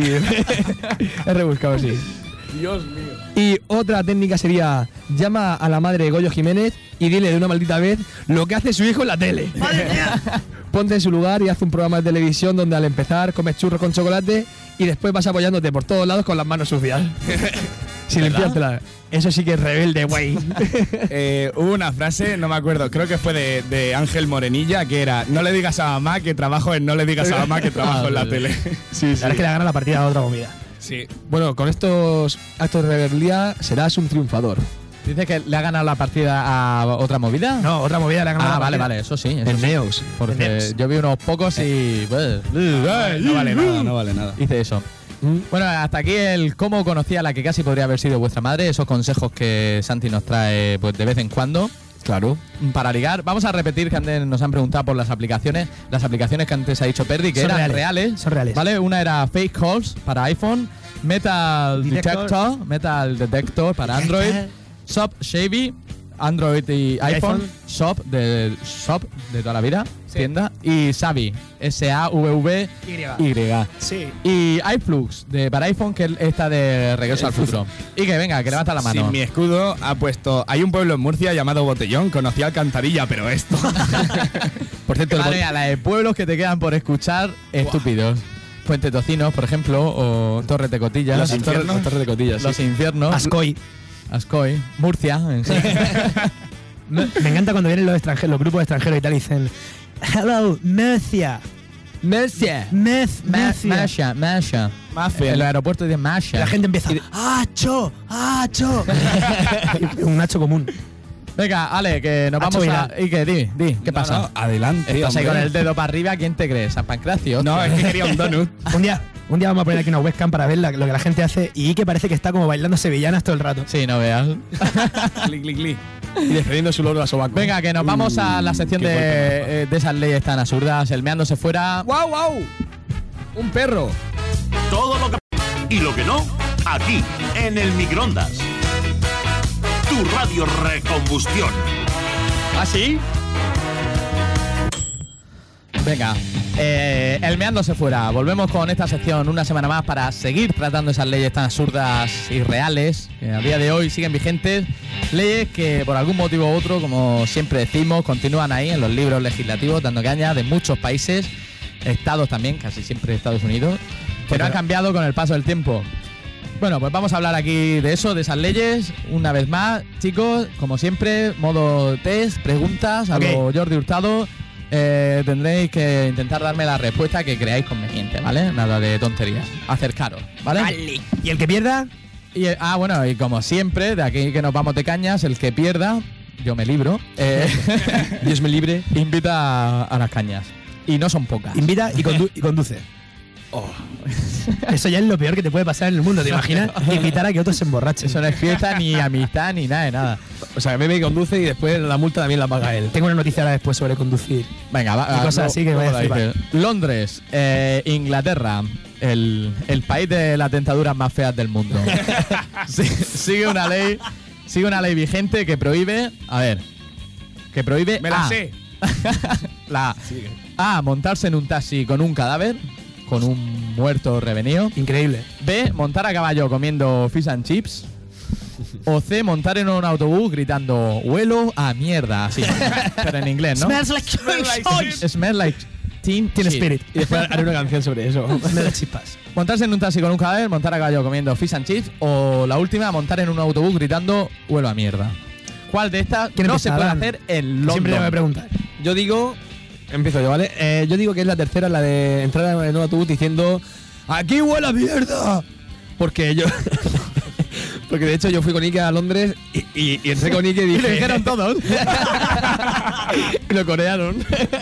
he rebuscado, sí. Dios mío. Y otra técnica sería, llama a la madre de Goyo Jiménez y dile de una maldita vez lo que hace su hijo en la tele. Ponte en su lugar y haz un programa de televisión donde al empezar comes churros con chocolate y después vas apoyándote por todos lados con las manos sucias. Sin limpiártela. Eso sí que es rebelde, güey. Eh, hubo una frase, no me acuerdo, creo que fue de, de Ángel Morenilla, que era: no le digas a mamá que trabajo en no le digas a mamá que trabajo en la tele. Sí, La verdad es que le gana la partida a otra comida. Sí. Bueno, con estos actos de rebeldía serás un triunfador. Dice que le ha ganado la partida a otra movida. No, otra movida le ha ganado Ah, la vale, partida. vale, eso sí. Eso En sí. Neox. Porque En Neox. yo vi unos pocos y. pues, No vale nada, no vale nada. hice eso. Bueno, hasta aquí el cómo conocía a la que casi podría haber sido vuestra madre, esos consejos que Santi nos trae pues de vez en cuando. Claro. Para ligar, vamos a repetir que antes nos han preguntado por las aplicaciones. Las aplicaciones que antes ha dicho Perdi, que Son eran reales, reales. son reales. ¿Vale? Una era Fake Calls para iPhone, Metal Detector. Detector, Metal Detector para Android, Shop Shavy, Android y iPhone, iPhone. Shop de Shop de toda la vida, tienda, y Savi, S A V V Y. Sí. Y iFlux de para iPhone, que está de regreso al futuro. Y que venga, que levanta la mano. Sin mi escudo ha puesto: hay un pueblo en Murcia llamado Botellón, conocí Alcantarilla, pero esto. Por cierto, el Madre bot- mía, la de pueblos que te quedan por escuchar, estúpidos. Puente Tocinos, por ejemplo, o Torres de Cotillas. Los infiernos. Torres de Cotillas, Los sí. infiernos. Ascoy. Ascoy. Murcia, en sí. Me, me encanta cuando vienen los extranjeros, los grupos extranjeros y tal, y dicen hello, Murcia. Murcia. Mez, Ma- Murcia. Masha, Masha. En los aeropuertos de Masha. Y la gente empieza, ¡Acho! ¡Acho! Un Nacho común. Venga, Ale, que nos Hacho vamos a. viral. ¿Y qué? Di, di, ¿qué No, pasa? no, adelante. Estás ahí hombre. con el dedo para arriba, ¿quién te crees? ¿San Pancracio? No, Hostia. es que quería un donut. Un día, un día vamos a poner aquí una webcam para ver la- lo que la gente hace y que parece que está como bailando sevillanas todo el rato. Sí, no veas. clic, clic, clic. y defendiendo su loro a sobaco. Venga, que nos vamos a la sección qué de, golpe. eh, de esas leyes tan absurdas, el meándose fuera. ¡Guau, guau! Un perro. Todo lo que... Y lo que no, aquí, en el microondas. Tu radio Recombustión. ¿Ah, sí? Venga, eh, el meándose fuera. Volvemos con esta sección una semana más para seguir tratando esas leyes tan absurdas y reales que a día de hoy siguen vigentes. Leyes que por algún motivo u otro, como siempre decimos, continúan ahí en los libros legislativos dando caña de muchos países, estados también, casi siempre Estados Unidos, que no han cambiado con el paso del tiempo. Bueno, pues vamos a hablar aquí de eso, de esas leyes, una vez más. Chicos, como siempre, modo test, preguntas a Okay. lo Jordi Hurtado. Eh, tendréis que intentar darme la respuesta que creáis conveniente, ¿vale? Nada de tonterías. Acercaros, ¿vale? Vale. ¿Y el que pierda? Y, eh, ah, bueno, y como siempre, de aquí que nos vamos de cañas, el que pierda, yo me libro, eh, Dios me libre. invita a, a las cañas. Y no son pocas. Invita y, condu- y conduce. Oh. Eso ya es lo peor que te puede pasar en el mundo, ¿te imaginas? Invitar a que otros se emborrachen. Eso no es fiesta, ni amistad, ni nada de nada. O sea, bebe y conduce y después la multa también la paga él. Tengo una noticia ahora después sobre conducir. Venga, va. Y cosas luego- así que luego vaya a la flipar. dices. Londres, eh, Inglaterra, el, el país de las dentaduras más feas del mundo. Sí, sigue una ley, sigue una ley vigente que prohíbe, a ver, que prohíbe Me la A, sé. la A, montarse en un taxi con un cadáver, con un muerto revenido. Increíble. B, montar a caballo comiendo fish and chips. O C, montar en un autobús gritando huelo a mierda, así. Pero en inglés, ¿no? Smells like choice. Smell like teen, Teen shit. Spirit. Y después haré una canción sobre eso. Smells like chispas. Montarse en un taxi con un cadáver, montar a caballo comiendo fish and chips. O la última, montar en un autobús gritando huelo a mierda. ¿Cuál de estas ¿Quién no empieza? se puede Dan. hacer en London? Siempre me voy a preguntar. Yo digo, empiezo yo, ¿vale? Eh, yo digo que es la tercera, la de entrar en un autobús diciendo ¡aquí huele a mierda! Porque yo... Porque de hecho yo fui con Ike a Londres y, y- y entré con Ike y Y dije... lo dijeron todos. y lo corearon.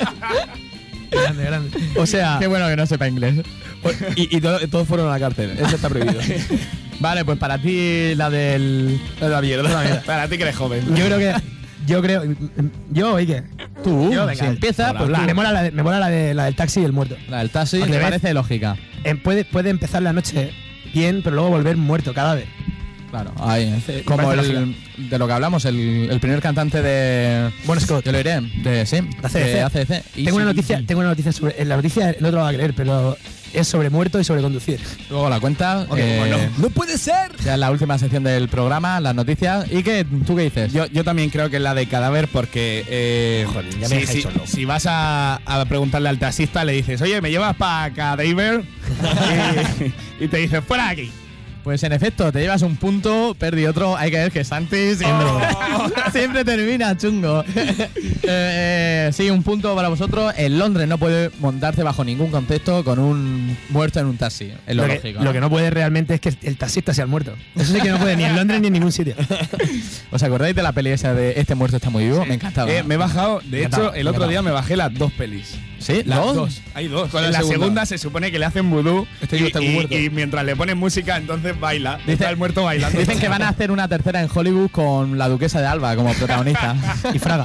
Grande, grande. O sea, qué bueno que no sepa inglés. y y to- todos fueron a la cárcel. Eso está prohibido. Vale, pues para ti la del... La de la mierda. Para ti que eres joven. Yo creo que. Yo creo. Yo, ¿y qué? Tú, Yo, venga, si empieza, pues Me mola, la, de- me mola la, de, la del taxi y el muerto. la del taxi Al me revés. parece lógica. Eh, puede, puede empezar la noche bien, pero luego volver muerto, cadáver. Claro, ahí. Sí, Como me parece el, de lo que hablamos, el, el primer cantante de... Bon Scott. Yo lo iré, de sí, A C D C. de A C D C. Tengo una Easy, noticia, easy. tengo una noticia sobre. En la noticia no te lo va a creer, pero es sobre muerto y sobre conducir. Luego la cuenta. Ok, eh, bueno. ¡No puede ser! Ya en la última sección del programa, las noticias. ¿Y qué? ¿Tú qué dices? Yo, yo también creo que es la de cadáver porque eh, Joder, ya me si, dejáis si- solo. si vas a, a preguntarle al taxista, le dices, oye, ¿me llevas para Cadaver? y, y te dice, fuera de aquí. Pues en efecto, te llevas un punto, perdí otro. Hay que ver que Santi siempre, siempre termina chungo. eh, eh, sí, un punto para vosotros. En Londres no puede montarse bajo ningún concepto con un muerto en un taxi. Es lo, Lo, lógico. que, lo que no puede realmente es que el taxista sea el muerto. Eso sí que no puede ni en Londres ni en ningún sitio. ¿Os acordáis de la peli esa de Este muerto está muy vivo? Me encantaba. Eh, me he bajado, de Me hecho, encantaba, el me otro encantaba. día me bajé las dos pelis. ¿Sí? Las ¿Dos? dos. Hay dos. ¿Cuál En es la la segunda? segunda? se supone que le hacen vudú Este y, tío está muy y- muerto. y mientras le ponen música, entonces baila. Dice- está el muerto bailando. Dicen que van a hacer una tercera en Hollywood con la duquesa de Alba como protagonista. Y Fraga.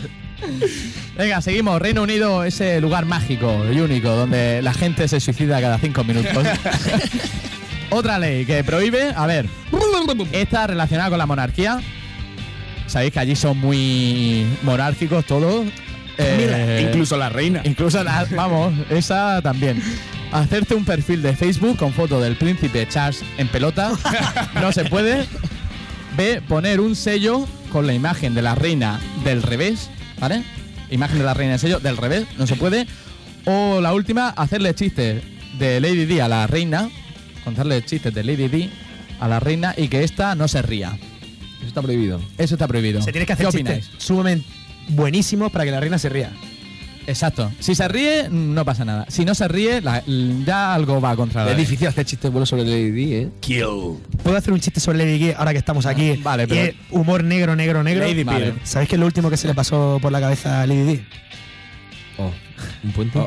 Venga, seguimos. Reino Unido, ese lugar mágico y único donde la gente se suicida cada cinco minutos. Otra ley que prohíbe, a ver, esta relacionada con la monarquía. Sabéis que allí son muy monárquicos todos. Eh, Incluso la reina. Incluso, la- vamos, esa también. Hacerte un perfil de Facebook con foto del príncipe Charles en pelota. No se puede. B, poner un sello con la imagen de la reina del revés, ¿vale? Imagen de la reina en sello del revés, no se puede. O la última, hacerle chistes de Lady Di a la reina, contarle chistes de Lady Di a la reina y que ésta no se ría. Eso está prohibido. Eso está prohibido. Se tiene que hacer ¿Qué chistes opináis? sumamente buenísimos para que la reina se ría. Exacto. Si se ríe, no pasa nada. Si no se ríe, la- ya algo va contra la Es ley. difícil hacer chistes buenos sobre Lady Di, ¿eh? ¿Puedo hacer un chiste sobre Lady Di ahora que estamos aquí? Vale, Y pero- es humor negro, negro, negro. Lady Vale. Di. ¿Sabéis qué es lo último que se le pasó por la cabeza a Lady Di? Oh, un puente.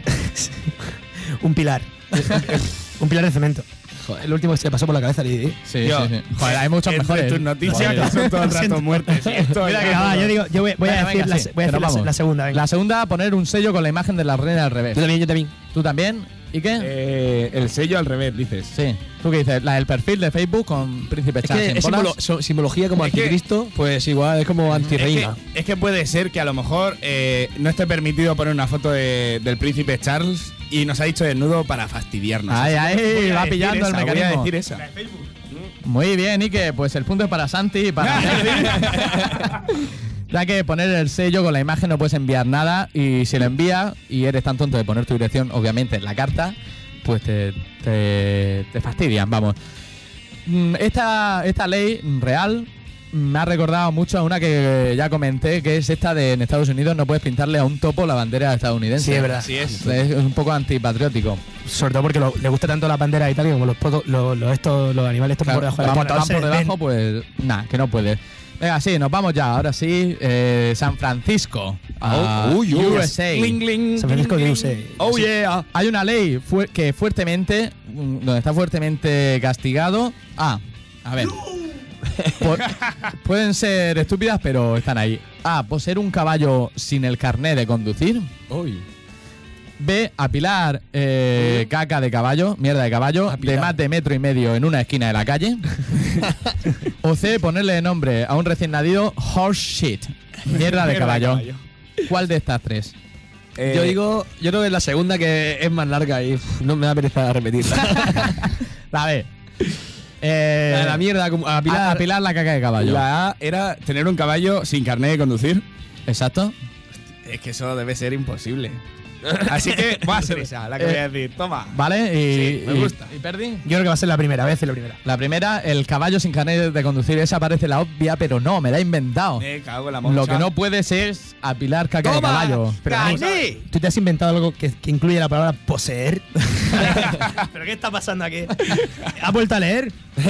Un pilar. Un pilar de cemento. Joder. El último que se le pasó por la cabeza a Lady Di. Sí, Yo, sí, sí. Joder, hay muchos entre mejores. tus noticias Joder. que son todo el rato muertes. y esto Mira ya que no- va, yo digo, yo voy, voy Venga, a decir, venga, la, sí, voy a que decir nos la, vamos. la segunda. Venga. La segunda, poner un sello con la imagen de la reina al revés. Yo también, yo también. ¿Tú también? ¿Y qué? Eh, el sello al revés, dices. Sí. ¿Tú qué dices? La del perfil de Facebook con Príncipe Es Charles que en es bolas. simbolo- so- simbología como Es que- anticristo, pues igual es como Es antirreina. que, es que puede ser que a lo mejor eh, no esté permitido poner una foto de- del príncipe Charles y nos ha dicho desnudo para fastidiarnos. Ay, Así que ay, voy a va decir pillando el esa, mecanismo. Voy a decir esa. Muy bien, Ike. Pues el punto es para Santi y para Ya que poner el sello con la imagen no puedes enviar nada y si lo envías y eres tan tonto de poner tu dirección, obviamente, en la carta, pues te, te, te fastidian, vamos. Mm, Esta, esta ley real me ha recordado mucho a una que ya comenté, que es esta de en Estados Unidos no puedes pintarle a un topo la bandera estadounidense. Sí, es verdad. Así es. Es un poco antipatriótico. Sobre todo porque lo- le gusta tanto la bandera y tal, que como los, poco- los, los, estos, los animales estos Claro, por debajo de la van, tierra, van no se por ven. debajo, pues nada, que no puede. Venga, sí, nos vamos ya. Ahora sí, eh, San Francisco. a Oh, uy, uy. U S A. San Francisco de U S A. Oh yeah. Hay una ley fu- que fuertemente, mm, donde está fuertemente castigado. Ah, a ver. Por- pueden ser estúpidas, pero están ahí. A, poseer un caballo sin el carné de conducir. B, apilar eh, caca de caballo, mierda de caballo, Apilar. de más de metro y medio en una esquina de la calle. O C, ponerle de nombre a un recién nacido horse shit, mierda de caballo. ¿Cuál de estas tres? Eh, Yo digo, yo creo que es la segunda que es más larga y uf, no me da pereza repetirla. La B. Eh, La de la mierda, como a- apilar. apilar la caca de caballo. La A era tener un caballo sin carnet de conducir. Exacto. Es que eso debe ser imposible. Así que va a ser esa, la que voy a decir. Toma. Vale, y, Sí, me y- gusta. ¿y Perdi? Yo creo que va a ser la primera, voy a decir la primera. La primera, el caballo sin carnet de conducir. Esa parece la obvia, pero no, me la he inventado. Me cago en la moncha. Lo que no puedes es apilar caca de ¡Toma! caballo. Pero vamos, ¡Caní! ¿tú te has inventado algo que, que incluye la palabra poseer? ¿Pero qué está pasando aquí? ¿Has vuelto a leer?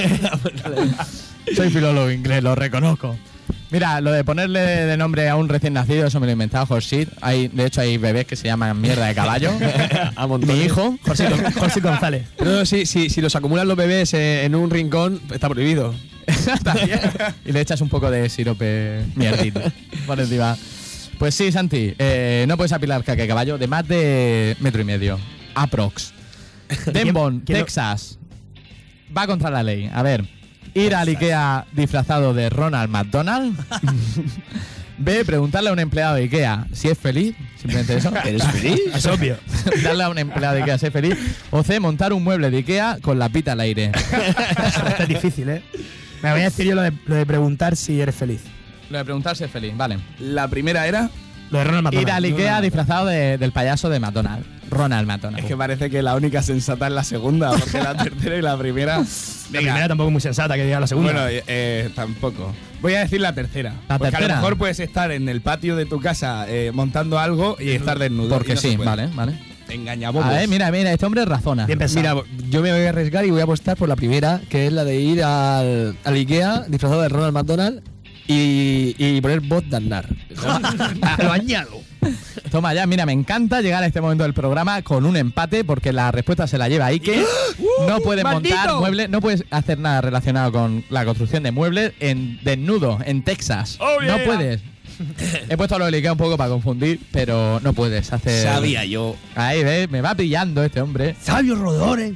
Soy filólogo inglés, lo reconozco. Mira, lo de ponerle de nombre a un recién nacido, eso me lo he inventado, Horsit. Hay, de hecho, hay bebés que se llaman mierda de caballo. A montones. Mi hijo. Jorsito, Jorsito González. Pero si, si, si los acumulan los bebés eh, en un rincón, está prohibido. También. Y le echas un poco de sirope mierdito por encima. Pues sí, Santi, eh, no puedes apilar caca de caballo de más de metro y medio. Aprox. Denbon, quién lo- Texas. Va contra la ley. A ver, ir al Ikea disfrazado de Ronald McDonald. B, preguntarle a un empleado de Ikea si es feliz. Simplemente eso. ¿Eres feliz? Es obvio. Darle a un empleado de Ikea si es feliz. O C, montar un mueble de Ikea con la pita al aire. Esto es difícil, ¿eh? Me voy a decir yo lo de, lo de preguntar si eres feliz. Lo de preguntar si es feliz, vale. La primera era. Lo de Ronald McDonald. Ir al Ikea no, no. disfrazado de- del payaso de McDonald. Ronald McDonald. Es que parece que la única sensata es la segunda, porque la tercera y la primera. La primera tampoco es muy sensata que diga la segunda. Bueno, eh, eh, tampoco. Voy a decir la tercera. La porque a tercera. lo mejor puedes estar en el patio de tu casa eh, montando algo y estar desnudo. Porque y no se sí, puede. vale, vale. Engañabobos. A ver, mira, mira, este hombre razona. Bien pensado. Mira, yo me voy a arriesgar y voy a apostar por la primera, que es la de ir al, al Ikea disfrazado de Ronald McDonald y, y poner bot de andar. Lo añado. Toma ya, mira, me encanta llegar a este momento del programa con un empate porque la respuesta se la lleva Ike. No puedes montar muebles, no puedes hacer nada relacionado con la construcción de muebles en desnudo, en Texas. No puedes. He puesto lo del Ikea un poco para confundir, pero no puedes hacer. Sabía yo. Ahí, ¿ves? Me va pillando este hombre. Sabios roedores.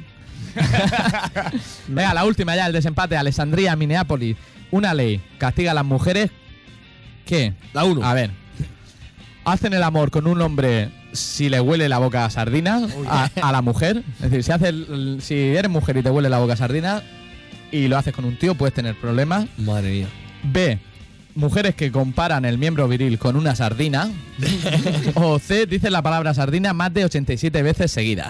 Venga, la última ya, el desempate. Alessandría, Minneapolis. Una ley castiga a las mujeres. ¿Qué? La uno. A ver. Hacen el amor con un hombre si le huele la boca a sardina a, a la mujer. Es decir, si, hace el- si eres mujer y te huele la boca a sardina y lo haces con un tío, puedes tener problemas. Madre mía. B. Mujeres que comparan el miembro viril con una sardina. O C. Dicen la palabra sardina más de ochenta y siete veces seguidas.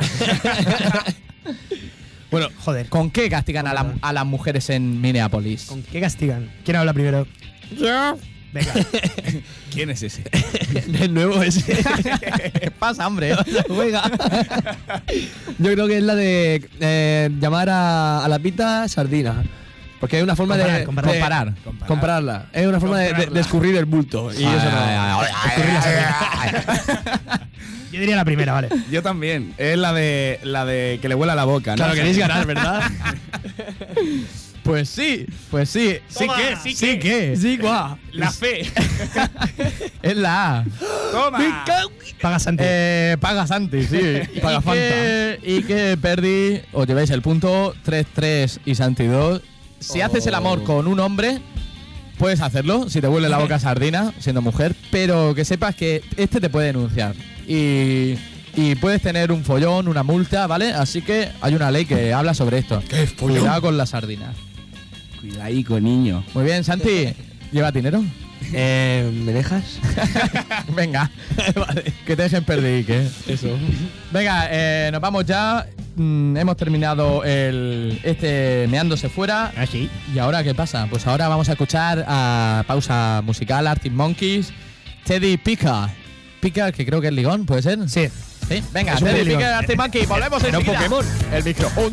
Bueno, joder. ¿Con qué castigan a, la- a las mujeres en Minneapolis? ¿Con qué castigan? ¿Quién habla primero? Yo. Venga. ¿Quién es ese? De nuevo ese. ¿Qué pasa, hombre? Juega. Yo creo que es la de eh, llamar a, a la pita sardina. Porque hay una forma Comparar, de, comparar. de- Comparar. Comparar. compararla. Es una forma de, de- Comprarla. de escurrir el bulto. Y eso no. Escurrir la sardina. Yo diría la primera, vale. Yo también. Es la de la de que le huela la boca, ¿no? Claro, queréis ganar, ¿verdad? Pues sí, pues sí. Sí Toma. que, sí, Sí que. que. Sí, guau. La fe. Es la A. Toma. Paga Santi. Eh, paga Santi, sí. y, Paga que, y que Perdi, os lleváis el punto tres tres y Santi dos. Si Oh. haces el amor con un hombre, puedes hacerlo, si te huele la boca a sardina, siendo mujer, pero que sepas que este te puede denunciar. Y, y puedes tener un follón, una multa, ¿vale? Así que hay una ley que habla sobre esto. ¿Qué es follón? Cuidado con las sardinas. Cuidadico, niño. Muy bien, Santi. ¿Lleva dinero? Eh, ¿Me dejas? Venga, que te dejen perder, ¿qué? Eso. Venga, eh, nos vamos ya. Mm, hemos terminado el este meándose fuera. Ah, sí. ¿Y ahora qué pasa? Pues ahora vamos a escuchar a pausa musical Arctic Monkeys, Teddy Picker. Picker, que creo que es Ligón, ¿puede ser? Sí. Sí. Venga, Es un Teddy Ligón. Picker, Arctic Monkeys. Volvemos Era un enseguida. Pokémon. El micro. Un.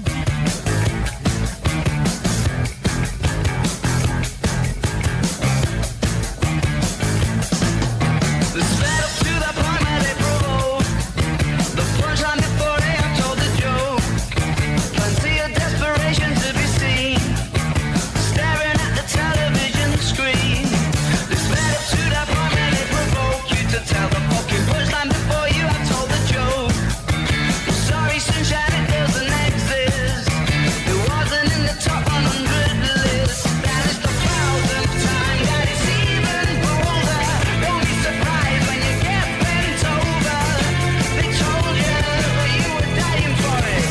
Sorry, sunshine, it doesn't exist. It wasn't in the top one hundred list. That is the thousandth time that it's even bolder. Don't be surprised when you get bent over. They told you, but you were dying for it.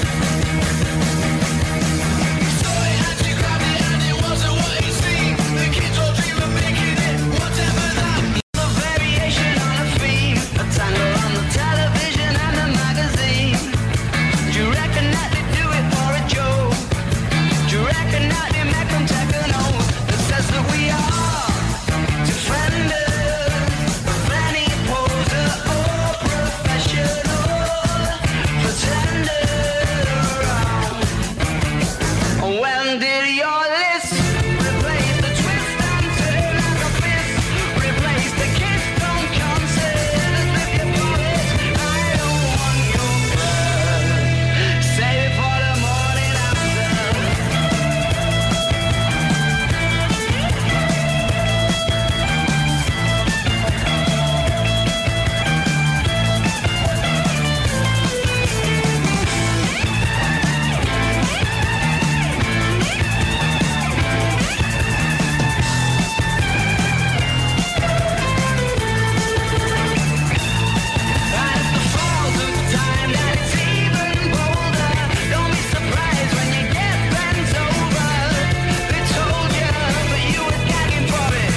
So it had to grab it and it wasn't what it seemed. The kids all dream of making it, whatever that. The variation on a theme, a tangle on the television and the magazine. Do you reckon that they do it for a joke? Do you reckon that they make them take an oath that says that we are defenders of any poser or professional pretender around? When did your list replace the twist and turn of the fist? Replace the kiss, don't consider the deposit. I don't want your blood. Save it for the morning after. That is the thousandth time that it's even bolder. Don't be surprised when you get bent over. They told you, but you were gagging for it.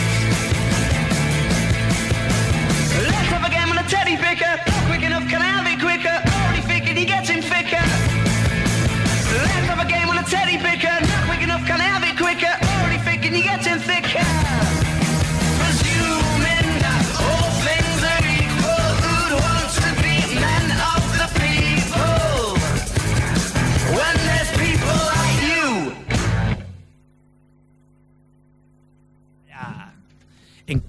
Let's have a game on a teddy picker. Not quick enough, can I have it quicker? Already figured he gets in thicker. Let's have a game on a teddy picker. Not quick enough, can I have it quicker? Already figured he gets in thicker. Presuming that all things are equal, who'd want to be men of the people? When there's people like you. En,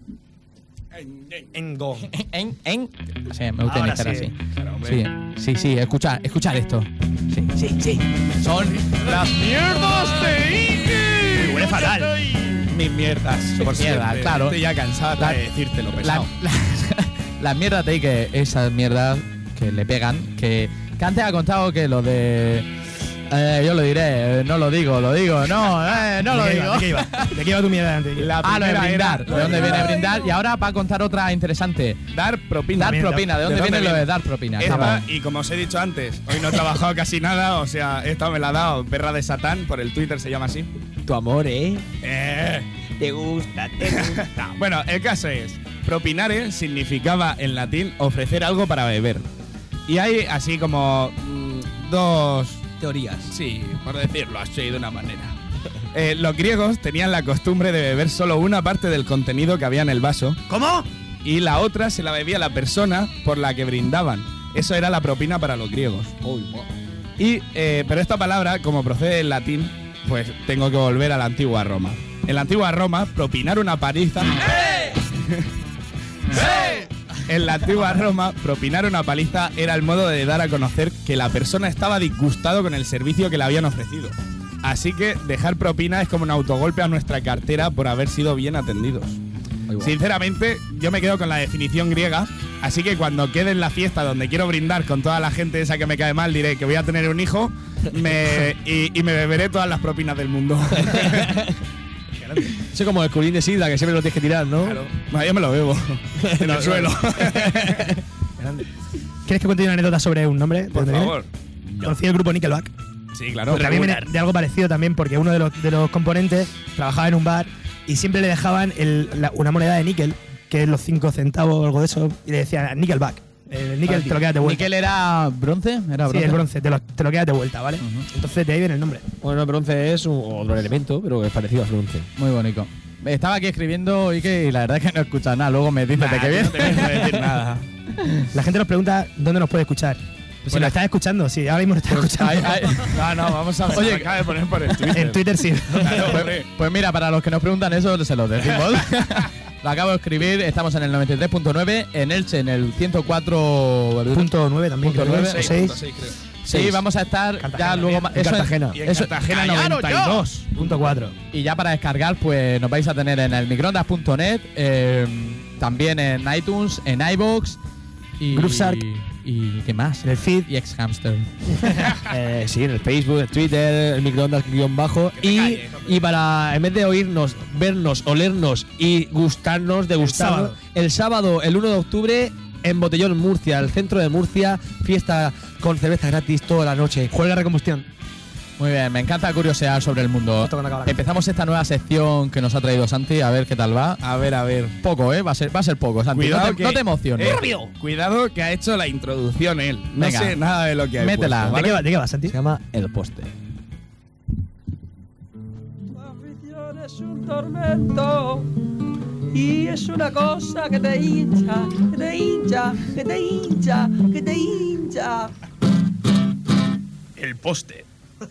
en Go. En, en. Sí, me gusta Ahora iniciar sí. así. Claro, hombre. Sí, sí, sí, escuchad, escuchad esto. Sí, sí, sí. Son las mierdas de Inge. Huele fatal. Mis mierdas. Por mierda, siempre. claro. Estoy ya cansado La- de decírtelo, La- pesado. la- Las mierdas de Ike, esas mierdas que le pegan, que, que antes ha contado que lo de... Eh, yo lo diré, eh, no lo digo, lo digo, no, eh, no lo ¿De qué digo. iba? ¿De qué iba? ¿De qué iba tu mierda antes? La Ah, lo de primera brindar, era- de dónde viene brindar. Y ahora va a contar otra interesante. Dar propina. Dar También, propina, ¿de dónde, ¿de dónde viene lo viene? de dar propina? Esta, Vamos. y como os he dicho antes, hoy no he trabajado casi nada, o sea, esta me la ha dado Perra de Satán, por el Twitter se llama así. Tu amor, ¿eh? Eh. Te gusta, te gusta. Bueno, el caso es, propinare significaba en latín ofrecer algo para beber. Y hay así como mm, dos... Teorías. Sí, por decirlo así de una manera. Eh, los griegos tenían la costumbre de beber solo una parte del contenido que había en el vaso ¿Cómo? y la otra se la bebía la persona por la que brindaban. Eso era la propina para los griegos. Y, eh, pero esta palabra, como procede del latín, pues tengo que volver a la antigua Roma. En la antigua Roma, propinar una paliza... En la antigua Roma, propinar una paliza era el modo de dar a conocer que la persona estaba disgustado con el servicio que le habían ofrecido. Así que dejar propina es como un autogolpe a nuestra cartera por haber sido bien atendidos. Sinceramente, yo me quedo con la definición griega, así que cuando quede en la fiesta donde quiero brindar con toda la gente esa que me cae mal, diré que voy a tener un hijo me, y, y me beberé todas las propinas del mundo. Eso es como el culín de sidra, que siempre lo tienes que tirar, ¿no? Claro. Bueno, yo me lo bebo en el suelo. ¿Quieres que cuente una anécdota sobre un nombre? Por favor. Conocí el grupo Nickelback. Sí, claro. Porque a mí me de algo parecido también, porque uno de los, de los componentes trabajaba en un bar y siempre le dejaban el, la, una moneda de níquel, que es los cinco centavos o algo de eso, y le decían Nickelback. El níquel te lo quedas de vuelta. ¿Níquel era bronce? ¿Era bronce? Sí, el bronce, te lo, te lo quedas de vuelta, ¿vale? Uh-huh. Entonces de ahí viene el nombre. Bueno, el bronce es un, otro elemento, pero es parecido al bronce. Muy bonito. Estaba aquí escribiendo Ike y la verdad es que no escuchas nada. Luego me dices nah, de qué bien. No te voy a decir nada. La gente nos pregunta dónde nos puede escuchar. Pues si lo estás escuchando, sí, ahora mismo lo estás escuchando. Ay, ay. No, no, vamos a ver. Oye, acaba de poner por el Twitter. En Twitter sí. Claro, pues, pues mira, para los que nos preguntan eso, se los decimos. Lo acabo de escribir, estamos en el noventa y tres punto nueve, en Elche en el ciento cuatro punto nueve también, punto nueve, o seis. Sí, seis. Vamos a estar Cartagena, ya luego en Cartagena. Y en eso, Cartagena noventa y dos punto cuatro. Y ya para descargar, pues nos vais a tener en el microondas punto net, eh, también en iTunes, en iVoox y Grooveshark. ¿Y qué más? En el feed. Y Xhamster. eh, sí, en el Facebook, en Twitter, el microondas guión bajo. Y, calle, y para, en vez de oírnos, vernos, olernos y gustarnos, degustarnos, el sábado, el, sábado, el uno de octubre, en Botellón, Murcia, el centro de Murcia, fiesta con cerveza gratis toda la noche. Juega Recombustión. Muy bien, me encanta curiosear sobre el mundo. Empezamos esta nueva sección que nos ha traído Santi, a ver qué tal va. A ver, a ver. Poco, ¿eh? Va a ser, va a ser poco, Santi. Cuidado no, te, que, no te emociones. Eh, cuidado que ha hecho la introducción él. No Venga, sé nada de lo que ha métela. puesto, ¿vale? ¿De qué va, de qué va, Santi? Se llama El Poste. Tu afición es un tormento y es una cosa que te hincha, que te hincha, que te hincha, que te hincha. El Poste.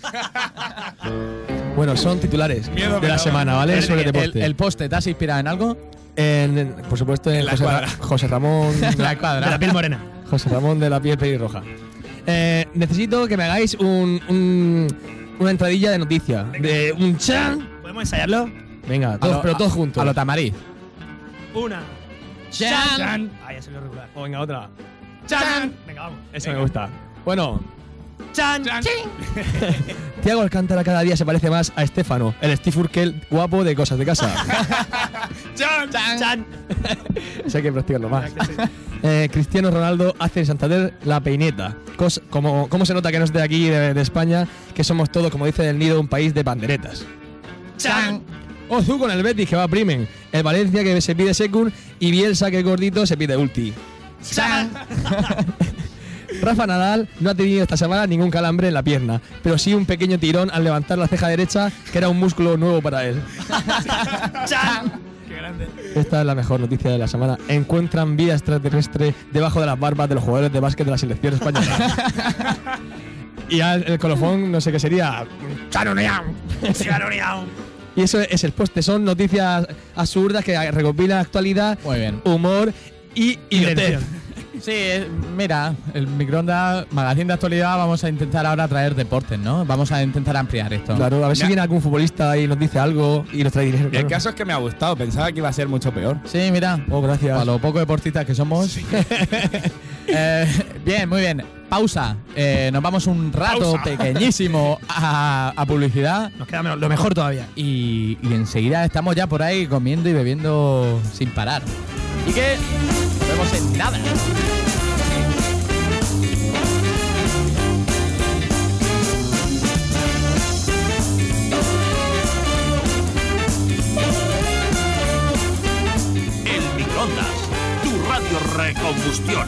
Bueno, son titulares Miedo de la no. semana, ¿vale? El, Sobre el, el, poste. el poste, ¿te has inspirado en algo? En, en, por supuesto, en, En la José, cuadra. José Ramón. La cuadra. De la piel morena. José Ramón de la piel pelirroja. Eh, necesito que me hagáis un, un, una entradilla de noticia. De un chan. ¿Podemos ensayarlo? Venga, todos, lo, pero todos juntos. A lo tamariz. Una. Chan. Chan. Ah, ya salió regular. O venga, otra. Chan. Venga, vamos. Eso Venga. me gusta. Bueno. Chan. Chan. Tiago Alcántara cada día se parece más a Estefano, el Steve Urkel guapo de Cosas de Casa. Chan. Chan. Chan. Eso hay que practicarlo más. Eh, Cristiano Ronaldo hace en Santander la peineta. Cos, como, ¿Cómo se nota que no es de aquí, de, de España, que somos todos, como dice el Nido, un país de panderetas? Chan. Ozu con el Betis que va primen. El Valencia que se pide secund y Bielsa que es gordito se pide ulti. Chan. Rafa Nadal no ha tenido esta semana ningún calambre en la pierna, pero sí un pequeño tirón al levantar la ceja derecha, que era un músculo nuevo para él. Chan. Qué grande. Esta es la mejor noticia de la semana. Encuentran vida extraterrestre debajo de las barbas de los jugadores de básquet de la selección española. Y ya el, el colofón, no sé qué sería. ¡Charoneao! Charoneao. Y eso es el poste. Son noticias absurdas que recopilan actualidad, Muy bien. humor y idiotez. Intención. Sí, eh, mira, el microondas, magazine de actualidad, vamos a intentar ahora traer deportes, ¿no? Vamos a intentar ampliar esto. Claro, a ver si Ya. viene algún futbolista y nos dice algo y nos trae dinero. Y el claro. caso es que me ha gustado. Pensaba que iba a ser mucho peor. Sí, mira. Oh, gracias. A lo poco deportistas que somos. Eh, bien, muy bien. Pausa. Eh, nos vamos un rato Pausa. pequeñísimo a, a publicidad. Nos queda menos- lo mejor todavía. Y, y enseguida estamos ya por ahí comiendo y bebiendo sin parar. Y que nos vemos en nada. El microondas, tu radio recombustión.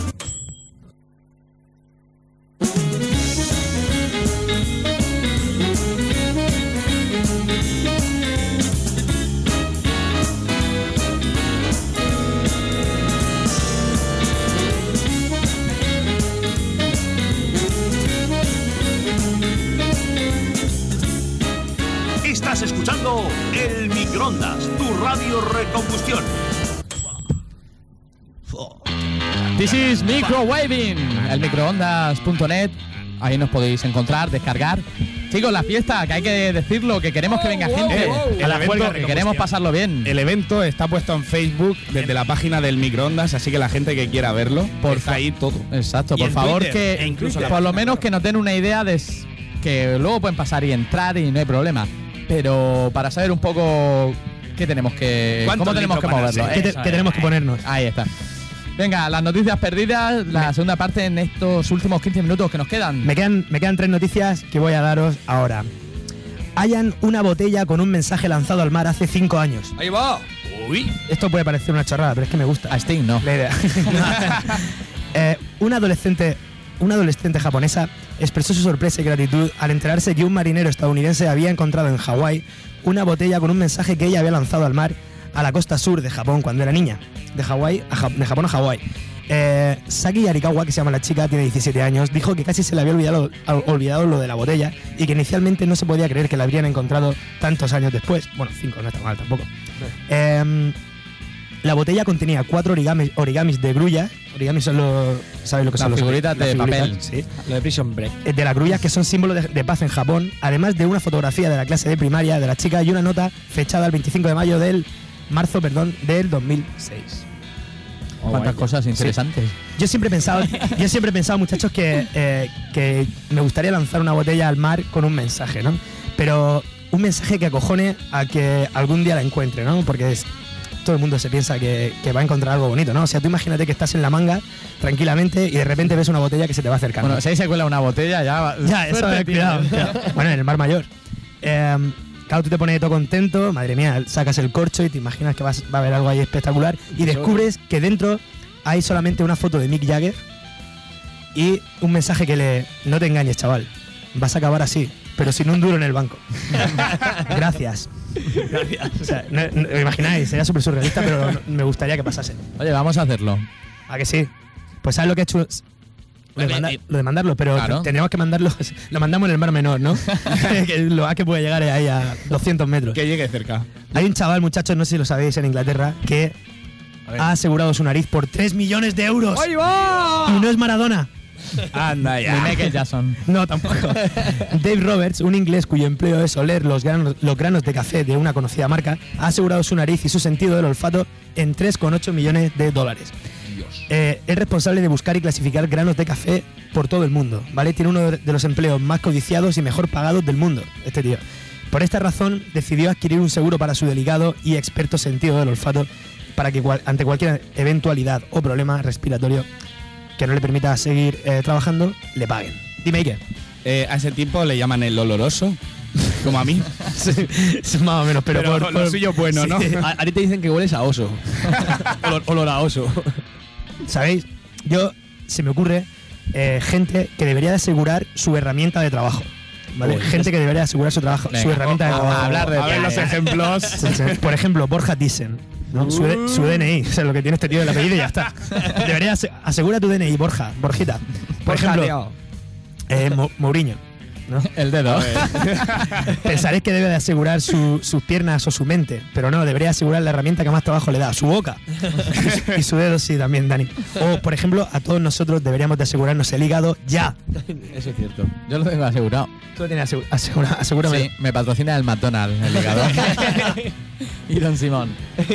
Estás escuchando El Microondas, tu radio recombustión. This is Microwaving, el microondas punto net. Ahí nos podéis encontrar, descargar Chicos, la fiesta, que hay que decirlo, que queremos que venga gente a la juerga, que queremos pasarlo bien. El evento está puesto en Facebook desde la página del microondas, así que la gente que quiera verlo, por está ahí todo. Exacto, Y por en favor, Twitter, que e incluso la por lo página menos web. que nos den una idea de s- que luego pueden pasar y entrar y no hay problema. Pero para saber un poco qué tenemos que, ¿Cuántos cómo tenemos que litros van a moverlo. ser? ¿Qué, te- Eso qué es. tenemos que ponernos? Ahí está. Venga, las noticias perdidas, la segunda parte en estos últimos quince minutos que nos quedan. Me quedan, me quedan tres noticias que voy a daros ahora. Hallan una botella con un mensaje lanzado al mar hace cinco años. Ahí va. Uy. Esto puede parecer una chorrada, pero es que me gusta. A Sting, no. La idea. Eh, una adolescente, una adolescente japonesa expresó su sorpresa y gratitud al enterarse que un marinero estadounidense había encontrado en Hawái una botella con un mensaje que ella había lanzado al mar a la costa sur de Japón cuando era niña. De Hawái a Ja- de Japón a Hawái. Eh, Saki Yarikawa, que se llama la chica, tiene diecisiete años, dijo que casi se le había olvidado, olvidado lo de la botella y que inicialmente no se podía creer que la habrían encontrado tantos años después. Bueno, cinco, no está mal tampoco. Eh, la botella contenía cuatro origamis, origamis de grulla. Origamis son los. ¿Sabéis lo que Las son los figuritas las de figuritas? papel. Sí. Lo de Prison Break. Eh, De la grulla, que son símbolo de, de paz en Japón, además de una fotografía de la clase de primaria de la chica y una nota fechada el veinticinco de mayo del. marzo, perdón, del dos mil seis. Cuántas cosas interesantes. Yo siempre he pensado, yo siempre he pensado, muchachos, que, eh, que me gustaría lanzar una botella al mar con un mensaje, ¿no? Pero un mensaje que acojone a que algún día la encuentre, ¿no? Porque es- todo el mundo se piensa que, que va a encontrar algo bonito, ¿no? O sea, tú imagínate que estás en la manga tranquilamente y de repente ves una botella que se te va acercando. Bueno, si ahí se cuela una botella, ya va. Ya, eso suerte es, cuidado. tienes. cuidado. Bueno, en el Mar Mayor. Eh, claro, tú te pones todo contento, madre mía, sacas el corcho y te imaginas que vas, va a haber algo ahí espectacular y descubres que dentro hay solamente una foto de Mick Jagger y un mensaje que le... No te engañes, chaval, vas a acabar así, pero sin un duro en el banco. Gracias. Gracias. O sea, no, no- ¿me imagináis? Sería súper surrealista, pero no- me gustaría que pasase. Oye, vamos a hacerlo. ¿A que sí? Pues ¿sabes lo que ha hecho? Lo de, manda- lo de mandarlo, pero Claro. tendríamos que mandarlo. Lo mandamos en el Mar Menor, ¿no? Que lo más que puede llegar es ahí a doscientos metros. Que llegue cerca. Hay un chaval, muchachos, no sé si lo sabéis, en Inglaterra, que ha asegurado su nariz por tres millones de euros. ¡Ahí va! Y no es Maradona. Anda Ni ya. Michael Jackson. No, tampoco. Dave Roberts, un inglés cuyo empleo es oler los granos, los granos de café de una conocida marca, ha asegurado su nariz y su sentido del olfato en tres coma ocho millones de dólares. Eh, es responsable de buscar y clasificar granos de café por todo el mundo, ¿vale? Tiene uno de los empleos más codiciados y mejor pagados del mundo, este tío. Por esta razón, decidió adquirir un seguro para su delicado y experto sentido del olfato para que cual- ante cualquier eventualidad o problema respiratorio que no le permita seguir eh, trabajando, le paguen. Dime, Ike. Eh, a ese tipo le llaman el oloroso, como a mí. Sí, más o menos, pero, Pero por, lo por- suyo bueno, sí. ¿no? A, a ti te dicen que hueles a oso. olor, olor a oso. ¿Sabéis? Yo, se me ocurre eh, gente que debería de asegurar su herramienta de trabajo. ¿Vale? Uy, gente que debería asegurar su trabajo, Venga, su herramienta de vamos trabajo. a hablar de A ver los ejemplos. Sí, sí. Por ejemplo, Borja Thyssen. ¿no? Su, de- su D N I, o sea, lo que tiene este tío del apellido y ya está. Debería ase- asegura tu D N I, Borja, Borjita. Por Borja, ejemplo, tío. eh, Mo- Mourinho. ¿no? El dedo. Pensaréis que debe de asegurar su- sus piernas o su mente, pero no, debería asegurar la herramienta que más trabajo le da, su boca. Y su dedo sí, también, Dani. O, por ejemplo, a todos nosotros deberíamos de asegurarnos el hígado ya. Eso es cierto. Yo lo tengo asegurado. Tú lo tienes asegu- asegura- asegúrame. Sí, me patrocina el McDonald's, el hígado. Y Don Simón.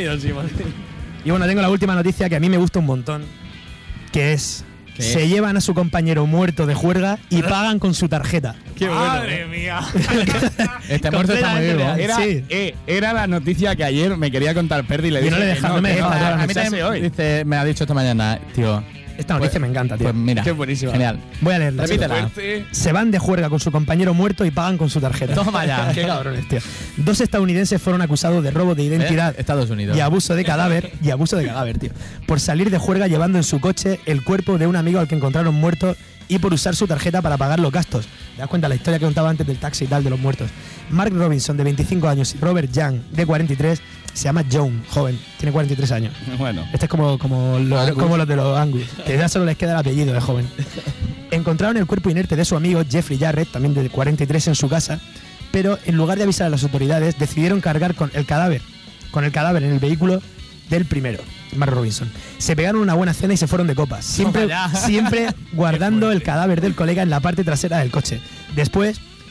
Y bueno, tengo la última noticia que a mí me gusta un montón, que es... ¿Qué Se es? llevan a su compañero muerto de juerga y pagan con su tarjeta. ¡Qué Madre mía! Este muerto está muy Completamente vivo. real. Era, Sí. eh, era la noticia que ayer me quería contar Perdi y le Y dije no le que deja- no me que deja no, hablar, a que mí se también hace hoy. dice, me ha dicho esta mañana, tío. Esta noticia Pues- me encanta, tío. Pues mira, Qué buenísima. genial. Voy a leerla. Repítela. Se van de juerga con su compañero muerto y pagan con su tarjeta. Toma ya. Qué cabrones, tío. Dos estadounidenses fueron acusados de robo de identidad ¿Eh? Estados Unidos. y abuso de cadáver, y abuso de cadáver, tío, por salir de juerga llevando en su coche el cuerpo de un amigo al que encontraron muerto y por usar su tarjeta para pagar los gastos. ¿Te das cuenta la historia que contaba antes del taxi y tal de los muertos? Mark Robinson, de veinticinco años, y Robert Young, de cuarenta y tres, se llama John, joven, tiene cuarenta y tres años. Bueno. Este es como, como, los, Angus. como los de los Angus, que ya solo les queda el apellido de joven. Encontraron el cuerpo inerte de su amigo Jeffrey Jarrett, también de cuarenta y tres, en su casa, pero en lugar de avisar a las autoridades, decidieron cargar con el cadáver, con el cadáver en el vehículo del primero, Mark Robinson. Se pegaron una buena cena y se fueron de copas, siempre, Toma ya. siempre guardando el cadáver del colega en la parte trasera del coche. Después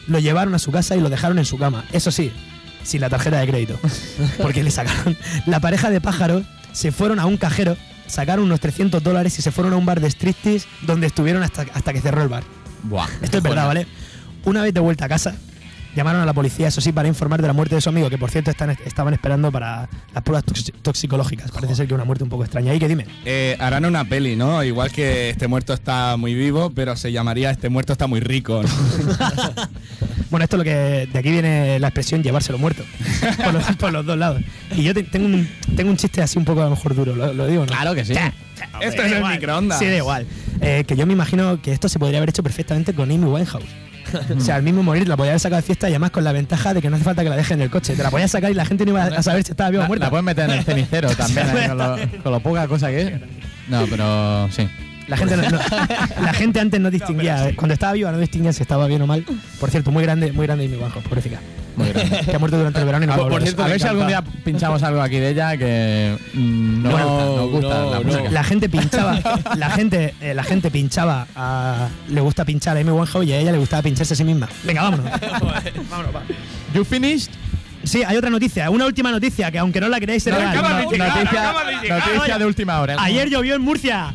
lo llevaron a su casa y lo dejaron en su cama. Eso sí, sin la tarjeta de crédito. Porque le sacaron. La pareja de pájaros se fueron a un cajero, sacaron unos trescientos dólares y se fueron a un bar de striptease donde estuvieron hasta, hasta que cerró el bar. Buah. Esto es verdad, ¿vale? Una vez de vuelta a casa, llamaron a la policía, eso sí, para informar de la muerte de su amigo, que por cierto están, estaban esperando para las pruebas toxi- toxicológicas. Parece ser que una muerte un poco extraña. ¿Y qué dime? Eh, harán una peli, ¿no? Igual que Este muerto está muy vivo, pero se llamaría Este muerto está muy rico, ¿no? Bueno, esto es lo que. De aquí viene la expresión llevárselo muerto. por, los, por los dos lados. Y yo te- tengo, un, tengo un chiste así un poco a lo mejor duro, ¿lo, lo digo, no? Claro que sí. Ya, Esto es el microondas. Sí, da igual. Eh, que yo me imagino que esto se podría haber hecho perfectamente con Amy Winehouse. O sea, al mismo morir la podía haber sacado de fiesta y además con la ventaja de que no hace falta que la dejen en el coche. Te la podías sacar y la gente no iba a saber si estaba viva o La, muerta. la puedes meter en el cenicero también, ahí, con, lo, con lo poca cosa que es. No, pero sí. La gente, no- no- la gente antes no distinguía. Cuando estaba viva no distinguía si estaba bien o mal. Por cierto, muy grande, muy grande Amy Winehouse, pobrecita. Muy grande. Que ha muerto durante el verano y no Por, puede por hablar de cierto, eso. a ver si algún día pinchamos algo aquí de ella que mm, no, Bueno, nos gusta no, la no. música. La gente pinchaba, la gente, eh, la gente pinchaba a, le gusta pinchar a Amy Winehouse y a ella le gustaba pincharse a sí misma. Venga, vámonos. vámonos, va. You finished? Sí, hay otra noticia, una última noticia que aunque no la creáis es No, real. acaba de No- llegar, noticia acaba de llegar. noticia de última hora. Ayer llovió en Murcia.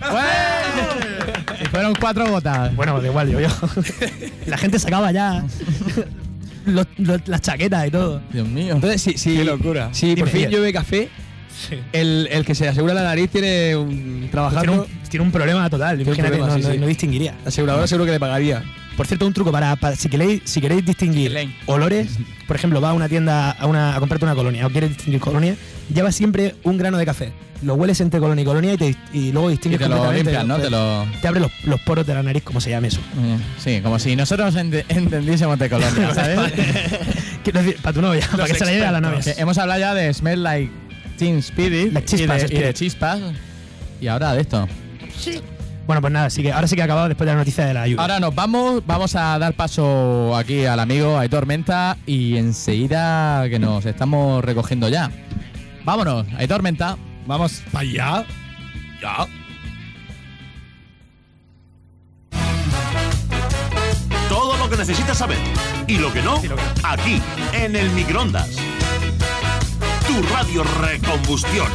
Y fueron cuatro gotas. Bueno, da igual, llovió. La gente sacaba ya los- los- las chaquetas y todo. Dios mío. Entonces, si, si, Qué locura. si Dime, por fin dime. llueve café, el, el que se asegura la nariz tiene un, Tiene trabajando. un, tiene un problema total, Tiene un imagínate, problema, no, sí, no- sí. no distinguiría. La aseguradora seguro que le pagaría. Por cierto, un truco para, para- si queréis si queréis distinguir Elaine. olores, por ejemplo, va a una tienda a, una, a comprarte una colonia o quieres distinguir colonia, lleva siempre un grano de café. Lo hueles entre colonia y colonia y, te, y luego Y distingues te lo completamente. limpias, ¿no? Te lo... Te abre los, los poros de la nariz, como se llame eso. Sí, como si nosotros ente- entendiésemos de colonia, ¿sabes? Quiero decir, para tu novia, para que se la lleve a la novia. Que hemos hablado ya de Smell Like Teen Spirit Las chispas, y, de, y de Spirit. chispas. Y ahora de esto. Bueno, pues nada, así que ahora sí que ha acabado después de la noticia de la lluvia. Ahora nos vamos, vamos a dar paso aquí al amigo Aitor Menta y enseguida que nos estamos recogiendo ya. Vámonos, Aitor Menta. Vamos para allá. Ya. Todo lo que necesitas saber y lo que no, aquí en el microondas. Tu radio Recombustión.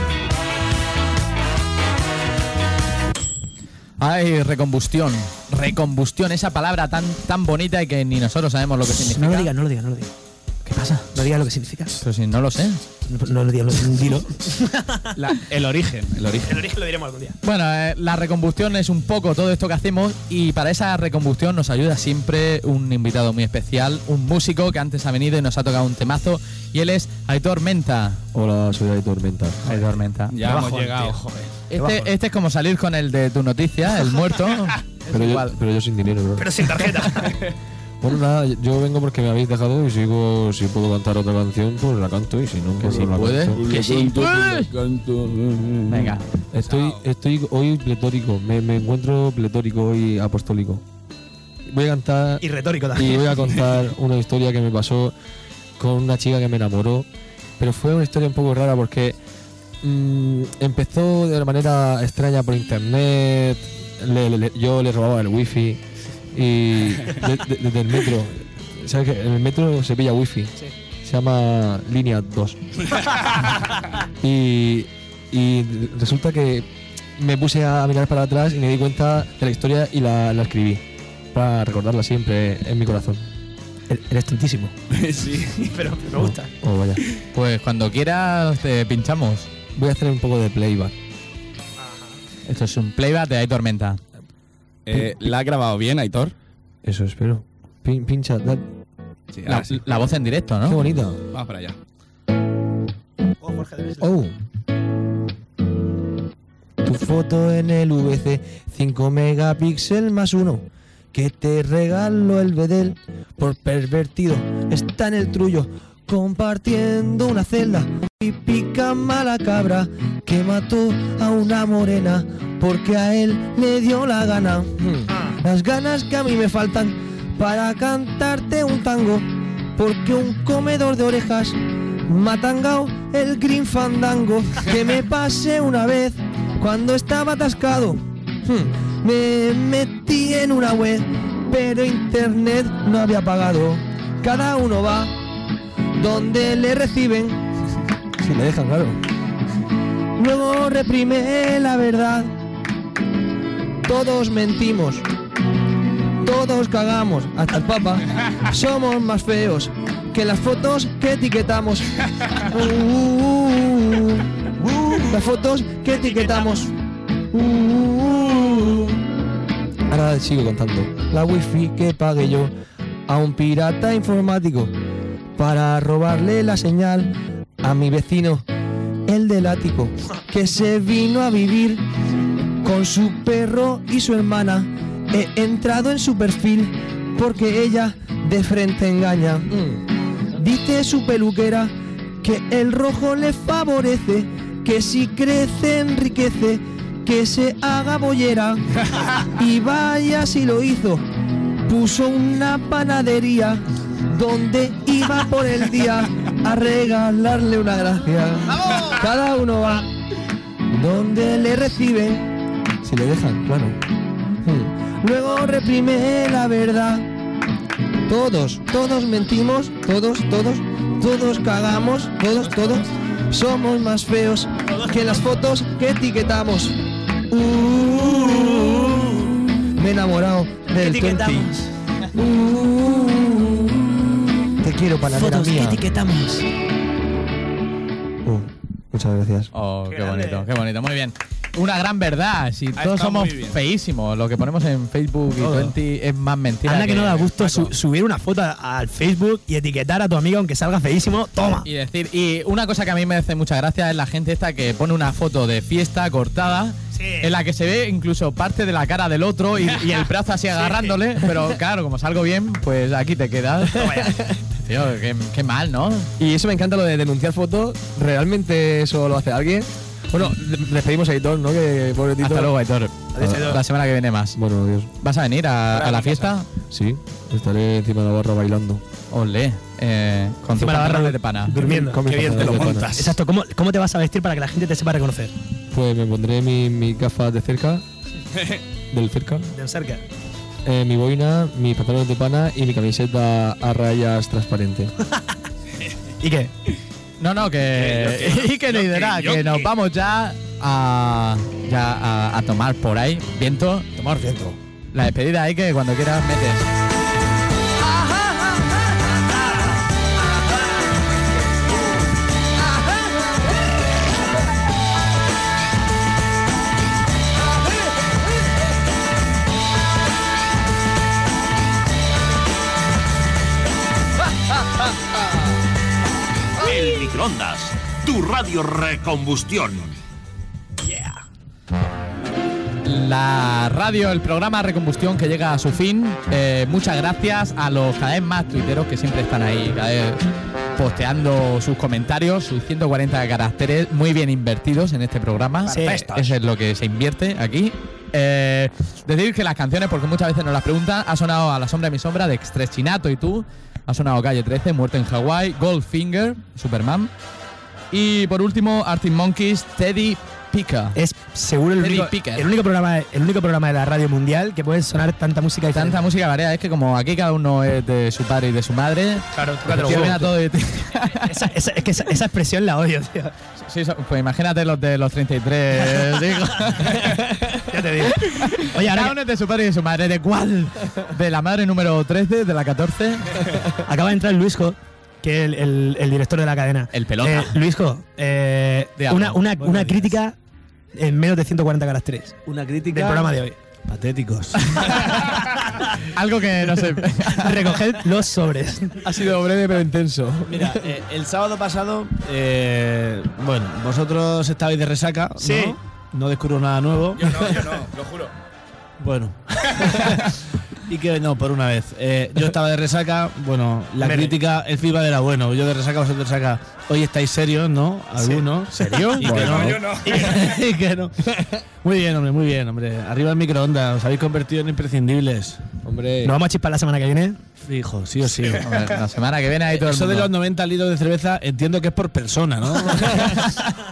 Ay, recombustión. Recombustión, esa palabra tan, tan bonita y que ni nosotros sabemos lo que significa. No lo digas, no lo digas, no lo digas. ¿Qué pasa? No digas lo que significa. Pero si no lo sé. No, no lo digas, no, dilo. La- el origen, el origen. El origen lo diremos algún día. Bueno, eh, la recombustión es un poco todo esto que hacemos y para esa recombustión nos ayuda siempre un invitado muy especial, un músico que antes ha venido y nos ha tocado un temazo y él es Aitor Menta. Hola, soy Aitor Menta. Aitor Menta. Ya Qué hemos bajón, llegado, tío. joder. Este, este es como salir con el de tu noticia, el muerto. Es Pero yo, igual. pero yo sin dinero, bro. Pero sin tarjeta. Bueno, nada, yo vengo porque me habéis dejado y sigo, si puedo cantar otra canción, pues la canto y si no, Que pues si no la puedes. canto. Que si puedes. Venga. Estoy, estoy hoy pletórico, me, me encuentro pletórico hoy apostólico. Voy a cantar Y retórico y también. voy a contar una historia que me pasó con una chica que me enamoró, pero fue una historia un poco rara porque mm, empezó de una manera extraña por internet, le- le- le- yo le robaba el wifi y de- de- desde el metro, ¿sabes que en el metro se pilla wifi? Se llama línea dos. y, y resulta que me puse a mirar para atrás y me di cuenta de la historia y la, la escribí para recordarla siempre en mi corazón. Eres tontísimo. Sí. Pero me gusta. Oh, vaya. Pues cuando quieras te pinchamos. Voy a hacer un poco de playback. Esto es un playback de Aitor Menta. Eh, ¿La ha grabado bien, Aitor? Eso espero. Pin- pincha, da- Sí, La, ahora sí. la voz en directo, qué ¿no? bonita. Vamos para allá. Oh, Jorge, debes- Oh. Tu foto en el V C, cinco megapíxeles más uno. Que te regalo el bedel por pervertido. Está en el trullo, compartiendo una celda. Y pica mala cabra que mató a una morena porque a él le dio la gana. Hmm. Las ganas que a mí me faltan para cantarte un tango, porque un comedor de orejas me ha tangao el green fandango que me pasé una vez cuando estaba atascado. Hmm. Me metí en una web, pero internet no había pagado cada uno va donde le reciben. Si le dejan, claro. Luego reprime la verdad. Todos mentimos, todos cagamos, hasta el Papa. Somos más feos que las fotos que etiquetamos. Uh, uh, uh, las fotos que etiquetamos. Uh, uh, uh. Ahora sigo contando. La wifi que pagué yo a un pirata informático para robarle la señal a mi vecino, el del ático, que se vino a vivir con su perro y su hermana. He entrado en su perfil porque ella de frente engaña. Mm. Dice su peluquera que el rojo le favorece, que si crece enriquece, que se haga bollera. Y vaya si lo hizo. Puso una panadería donde iba por el día a regalarle una gracia. Cada uno va donde le reciben. Si le dejan, claro. Hmm. Luego reprime la verdad. Todos, todos mentimos, todos, todos, todos cagamos, todos, todos. Somos más feos que las fotos que etiquetamos. Uh, me he enamorado del veinte. Uh, te quiero, panadera Fotos mía. que etiquetamos. Uh, muchas gracias. Oh, qué, qué bonito, qué bonito. Muy bien. Una gran verdad. Si Ha todos estado somos muy bien. feísimos, lo que ponemos en Facebook y Todo. veinte es más mentira. Anda que no da gusto su- subir una foto al Facebook y etiquetar a tu amigo aunque salga feísimo. Toma. Y decir, y una cosa que a mí me hace mucha gracia es la gente esta que pone una foto de fiesta cortada, Sí. en la que se ve incluso parte de la cara del otro y, y el brazo así agarrándole, pero claro, como salgo bien, pues aquí te quedas. Tío, qué, qué mal, ¿no? Y eso me encanta, lo de denunciar fotos. ¿Realmente eso lo hace alguien? Bueno, le- despedimos a Aitor, ¿no? Que pobrecito. Hasta luego, Aitor. Adiós, Aitor. La semana que viene más. Bueno, adiós. ¿Vas a venir a, a la fiesta? Sí, estaré encima de la barra bailando. Olé. Eh, con tu Encima de la barra pantalones de pana. durmiendo. Con mis Qué bien te lo pantalones de pana. montas. Exacto. ¿Cómo, ¿Cómo te vas a vestir para que la gente te sepa reconocer? Pues me pondré mi, mi gafas de cerca, del cerca, De cerca. eh, mi boina, mis pantalones de pana y mi camiseta a rayas transparente. ¿Y qué? No, no, que. y que no dirá, que nos vamos ya a. Ya a, a tomar por ahí. Viento. Tomar viento. La despedida ahí que cuando quieras metes. El microondas, tu radio recombustión. La radio, el programa Recombustión que llega a su fin. Eh, muchas gracias a los cada vez más tuiteros que siempre están ahí, cada vez posteando sus comentarios, sus ciento cuarenta caracteres muy bien invertidos en este programa. Sí. Eso es lo que se invierte aquí. Eh, decir que las canciones, porque muchas veces nos las preguntan, ha sonado A la sombra de mi sombra de Extrechinato y tú, ha sonado Calle trece, Muerte en Hawái, Goldfinger, Superman, y por último Arctic Monkeys, Teddy Pica. Es seguro el Teddy único, Picker. el, único programa, el único programa de la radio mundial que puede sonar tanta música diferente. Tanta música variada, es que como aquí cada uno es de su padre y de su madre, Claro, pues, tío, viene a todo de ti. esa, esa- es que esa, esa expresión la odio, tío. Sí, so- pues imagínate los de los treinta y tres, digo. Ya te digo. Oye, ahora Cada que uno es de su padre y de su madre. ¿De cuál? De la madre número trece, de la catorce. acaba de entrar Luisjo, que es el, el- el director de la cadena. El pelota. Eh, Luisjo, eh, Diablo. una, una, Buenos una días. crítica en menos de ciento cuarenta caracteres Una crítica del programa de hoy. patéticos. Algo que no sé. Recoged los sobres. Ha sido breve pero intenso. Mira, eh, el sábado pasado, eh, bueno, vosotros estabais de resaca, ¿no? Sí. No descubro nada nuevo. Yo no, yo no, lo juro. Bueno. Y que no, por una vez. Eh, yo estaba de resaca, bueno, la Meme. crítica, el feedback era bueno. Yo de resaca, vosotros de resaca. Hoy estáis serios, ¿no? Algunos. ¿Serio? Y que Bueno. no. yo no. Y que no. Muy bien, hombre, muy bien, hombre. Arriba el microondas, os habéis convertido en imprescindibles. Hombre, Nos vamos a chispar la semana que viene. Fijo, sí o sí. Hombre, la semana que viene ahí todo el Eso de mundo. los noventa litros de cerveza entiendo que es por persona, ¿no?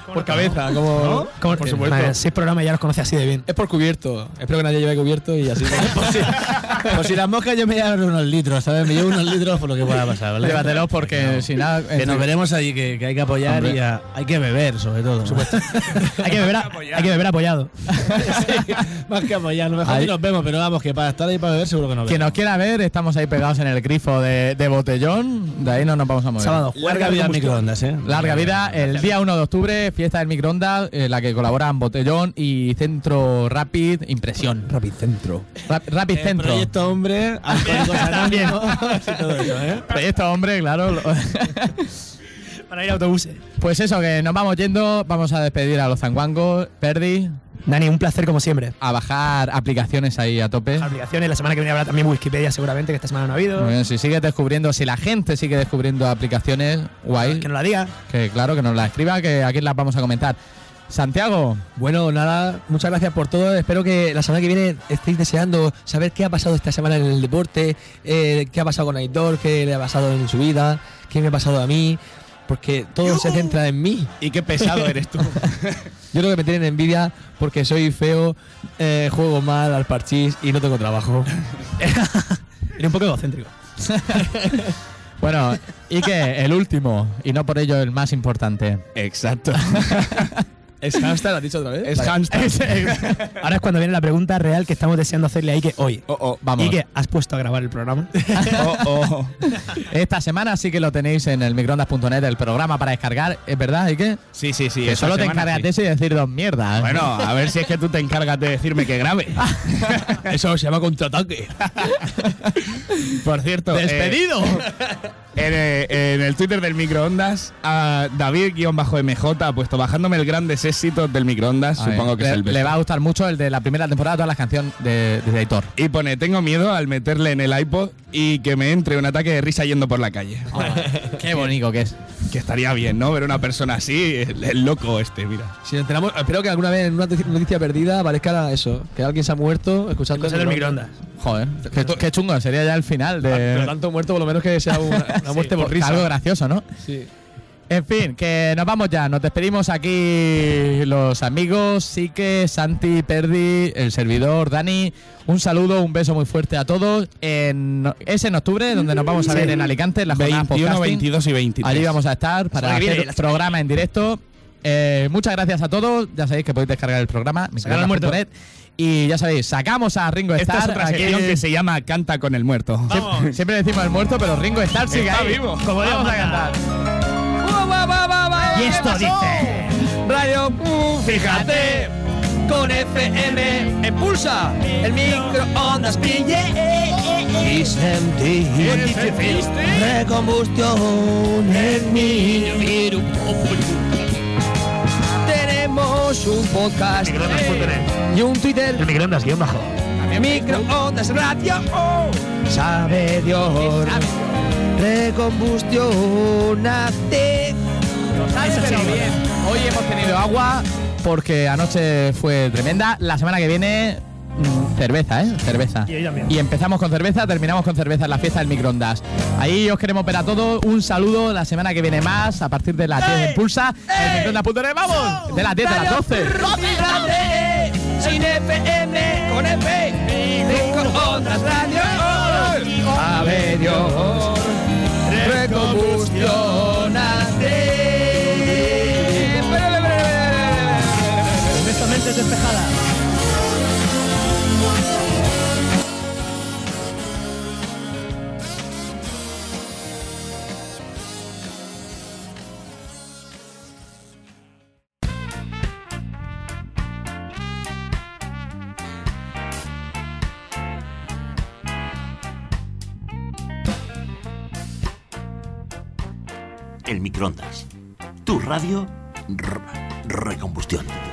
Por cabeza, como. ¿Cómo- Por supuesto. Madre, seis programas ya los conoce así de bien. Es por cubierto. Espero que nadie lleve cubierto y así. Pues si, pues si las moscas yo me llevo unos litros, ¿sabes? Me llevo unos litros por lo que pueda pasar, ¿vale? Llévatelos porque si nada. Que nos veremos allí, que, que hay que apoyar Hombre. y a- hay que beber, sobre todo. ¿no? Hay que beber, a- hay que beber apoyado. Sí, más que apoyar. A lo mejor Ahí. ni nos vemos, pero vamos, que para estar ahí para beber seguro que nos Quien vemos. nos quiera ver, estamos ahí pegados en el grifo de, de botellón. De ahí no nos vamos a mover. Sábado. Larga vida al microondas, ¿eh? Larga vida, el día uno de octubre, fiesta del microondas, en la que colaboran Botellón y Centro Rapid Impresión. Rapid Centro. Ra- Rapid Eh, Centro. Proyecto Hombre, Alcohólicos Anónimos y todo eso, ¿eh? Proyecto Hombre, claro. lo- Para ir a autobuses. Pues eso, que nos vamos yendo, vamos a despedir a los zanguangos. Perdi, Dani, un placer como siempre. a bajar aplicaciones ahí a tope. Aplicaciones, la semana que viene habrá también Wikipedia seguramente, que esta semana no ha habido. Muy bien, si sigues descubriendo, si la gente sigue descubriendo aplicaciones, guay. Que nos la diga. Que claro, que nos la escriba, que aquí las vamos a comentar. Santiago, Bueno, nada, muchas gracias por todo. Espero que la semana que viene estéis deseando saber qué ha pasado esta semana en el deporte, eh, qué ha pasado con Aitor, qué le ha pasado en su vida, qué me ha pasado a mí, porque todo se centra en mí. Y qué pesado eres tú. Yo creo que me tienen envidia porque soy feo, eh, juego mal al parchís y no tengo trabajo. Era un poco egocéntrico. bueno, y que el último, y no por ello el más importante. Exacto. ¿Es hamster? ¿Lo has dicho otra vez? Es hamster. Ahora es cuando viene la pregunta real que estamos deseando hacerle a Ike hoy. Oh, oh. Vamos. Ike, ¿has puesto a grabar el programa? Oh, oh. Esta semana sí que lo tenéis en el microondas punto net, el programa para descargar, ¿es verdad? ¿Y qué? Sí, sí, sí. que esta solo te semana encargas sí. de eso y decir dos mierdas. Bueno, a ver si es que tú te encargas de decirme que grabe. Eso se llama contraataque. Por cierto, ¡Despedido! eh, en, eh, en el Twitter del microondas, a David-M J ha puesto bajándome el grandes éxitos del microondas. Supongo que le, es el le va a gustar mucho el de la primera temporada, todas las canciones de, de Aitor. Y pone, tengo miedo al meterle en el iPod y que me entre un ataque de risa yendo por la calle. Qué bonito que es. Que estaría bien, ¿no? Ver una persona así, el, el loco este, mira. Si nos enteramos, espero que alguna vez en una noticia perdida aparezca eso, que alguien se ha muerto escuchando Escuchando el microondas. Joder, qué, qué chungo, sería ya el final de. Pero tanto muerto, por lo menos que sea una, una muerte por risa. Algo gracioso, ¿no? Sí. En fin, que nos vamos ya. Nos despedimos aquí los amigos, Sique, Santi, Perdi, el servidor, Dani. Un saludo, un beso muy fuerte a todos. En, es en octubre, donde nos vamos a ver en Alicante, en la jornada veintiuno, podcasting. veintidós y veintitrés. Allí vamos a estar para Semana que hacer viene, la semana programa en directo. Eh, muchas gracias a todos. Ya sabéis que podéis descargar el programa. Sacar al muerto. microondas punto net. Y ya sabéis, sacamos a Ringo Esta Starr. es otra aquí- sección que se llama Canta con el muerto. Siempre, siempre decimos el muerto, pero Ringo Starr sigue Está ahí. vivo. Como vamos a cantar. Y esto dice. Radio, uh, fíjate, con F M impulsa el microondas pille y sentí recombustión en mí. Tenemos un podcast y un Twitter. El microondas guión bajo. Microondas radio, oh, sabe Dios, recombustión hace. Pero bien. Hoy hemos tenido agua porque anoche fue tremenda. La semana que viene, mm, cerveza, ¿eh? Cerveza. Y hoy también. Y empezamos con cerveza, terminamos con cerveza en la fiesta del microondas. Ahí os queremos ver a todos. Un saludo. La semana que viene más, a partir de las diez en Pulsa. El microondas punto net, ¡vamos! De las diez a las doce. Sin F M, con F, microondas radio, sabe Dios, recombustión hace. Esta mente despejada. El microondas. Tu radio, r- recombustión.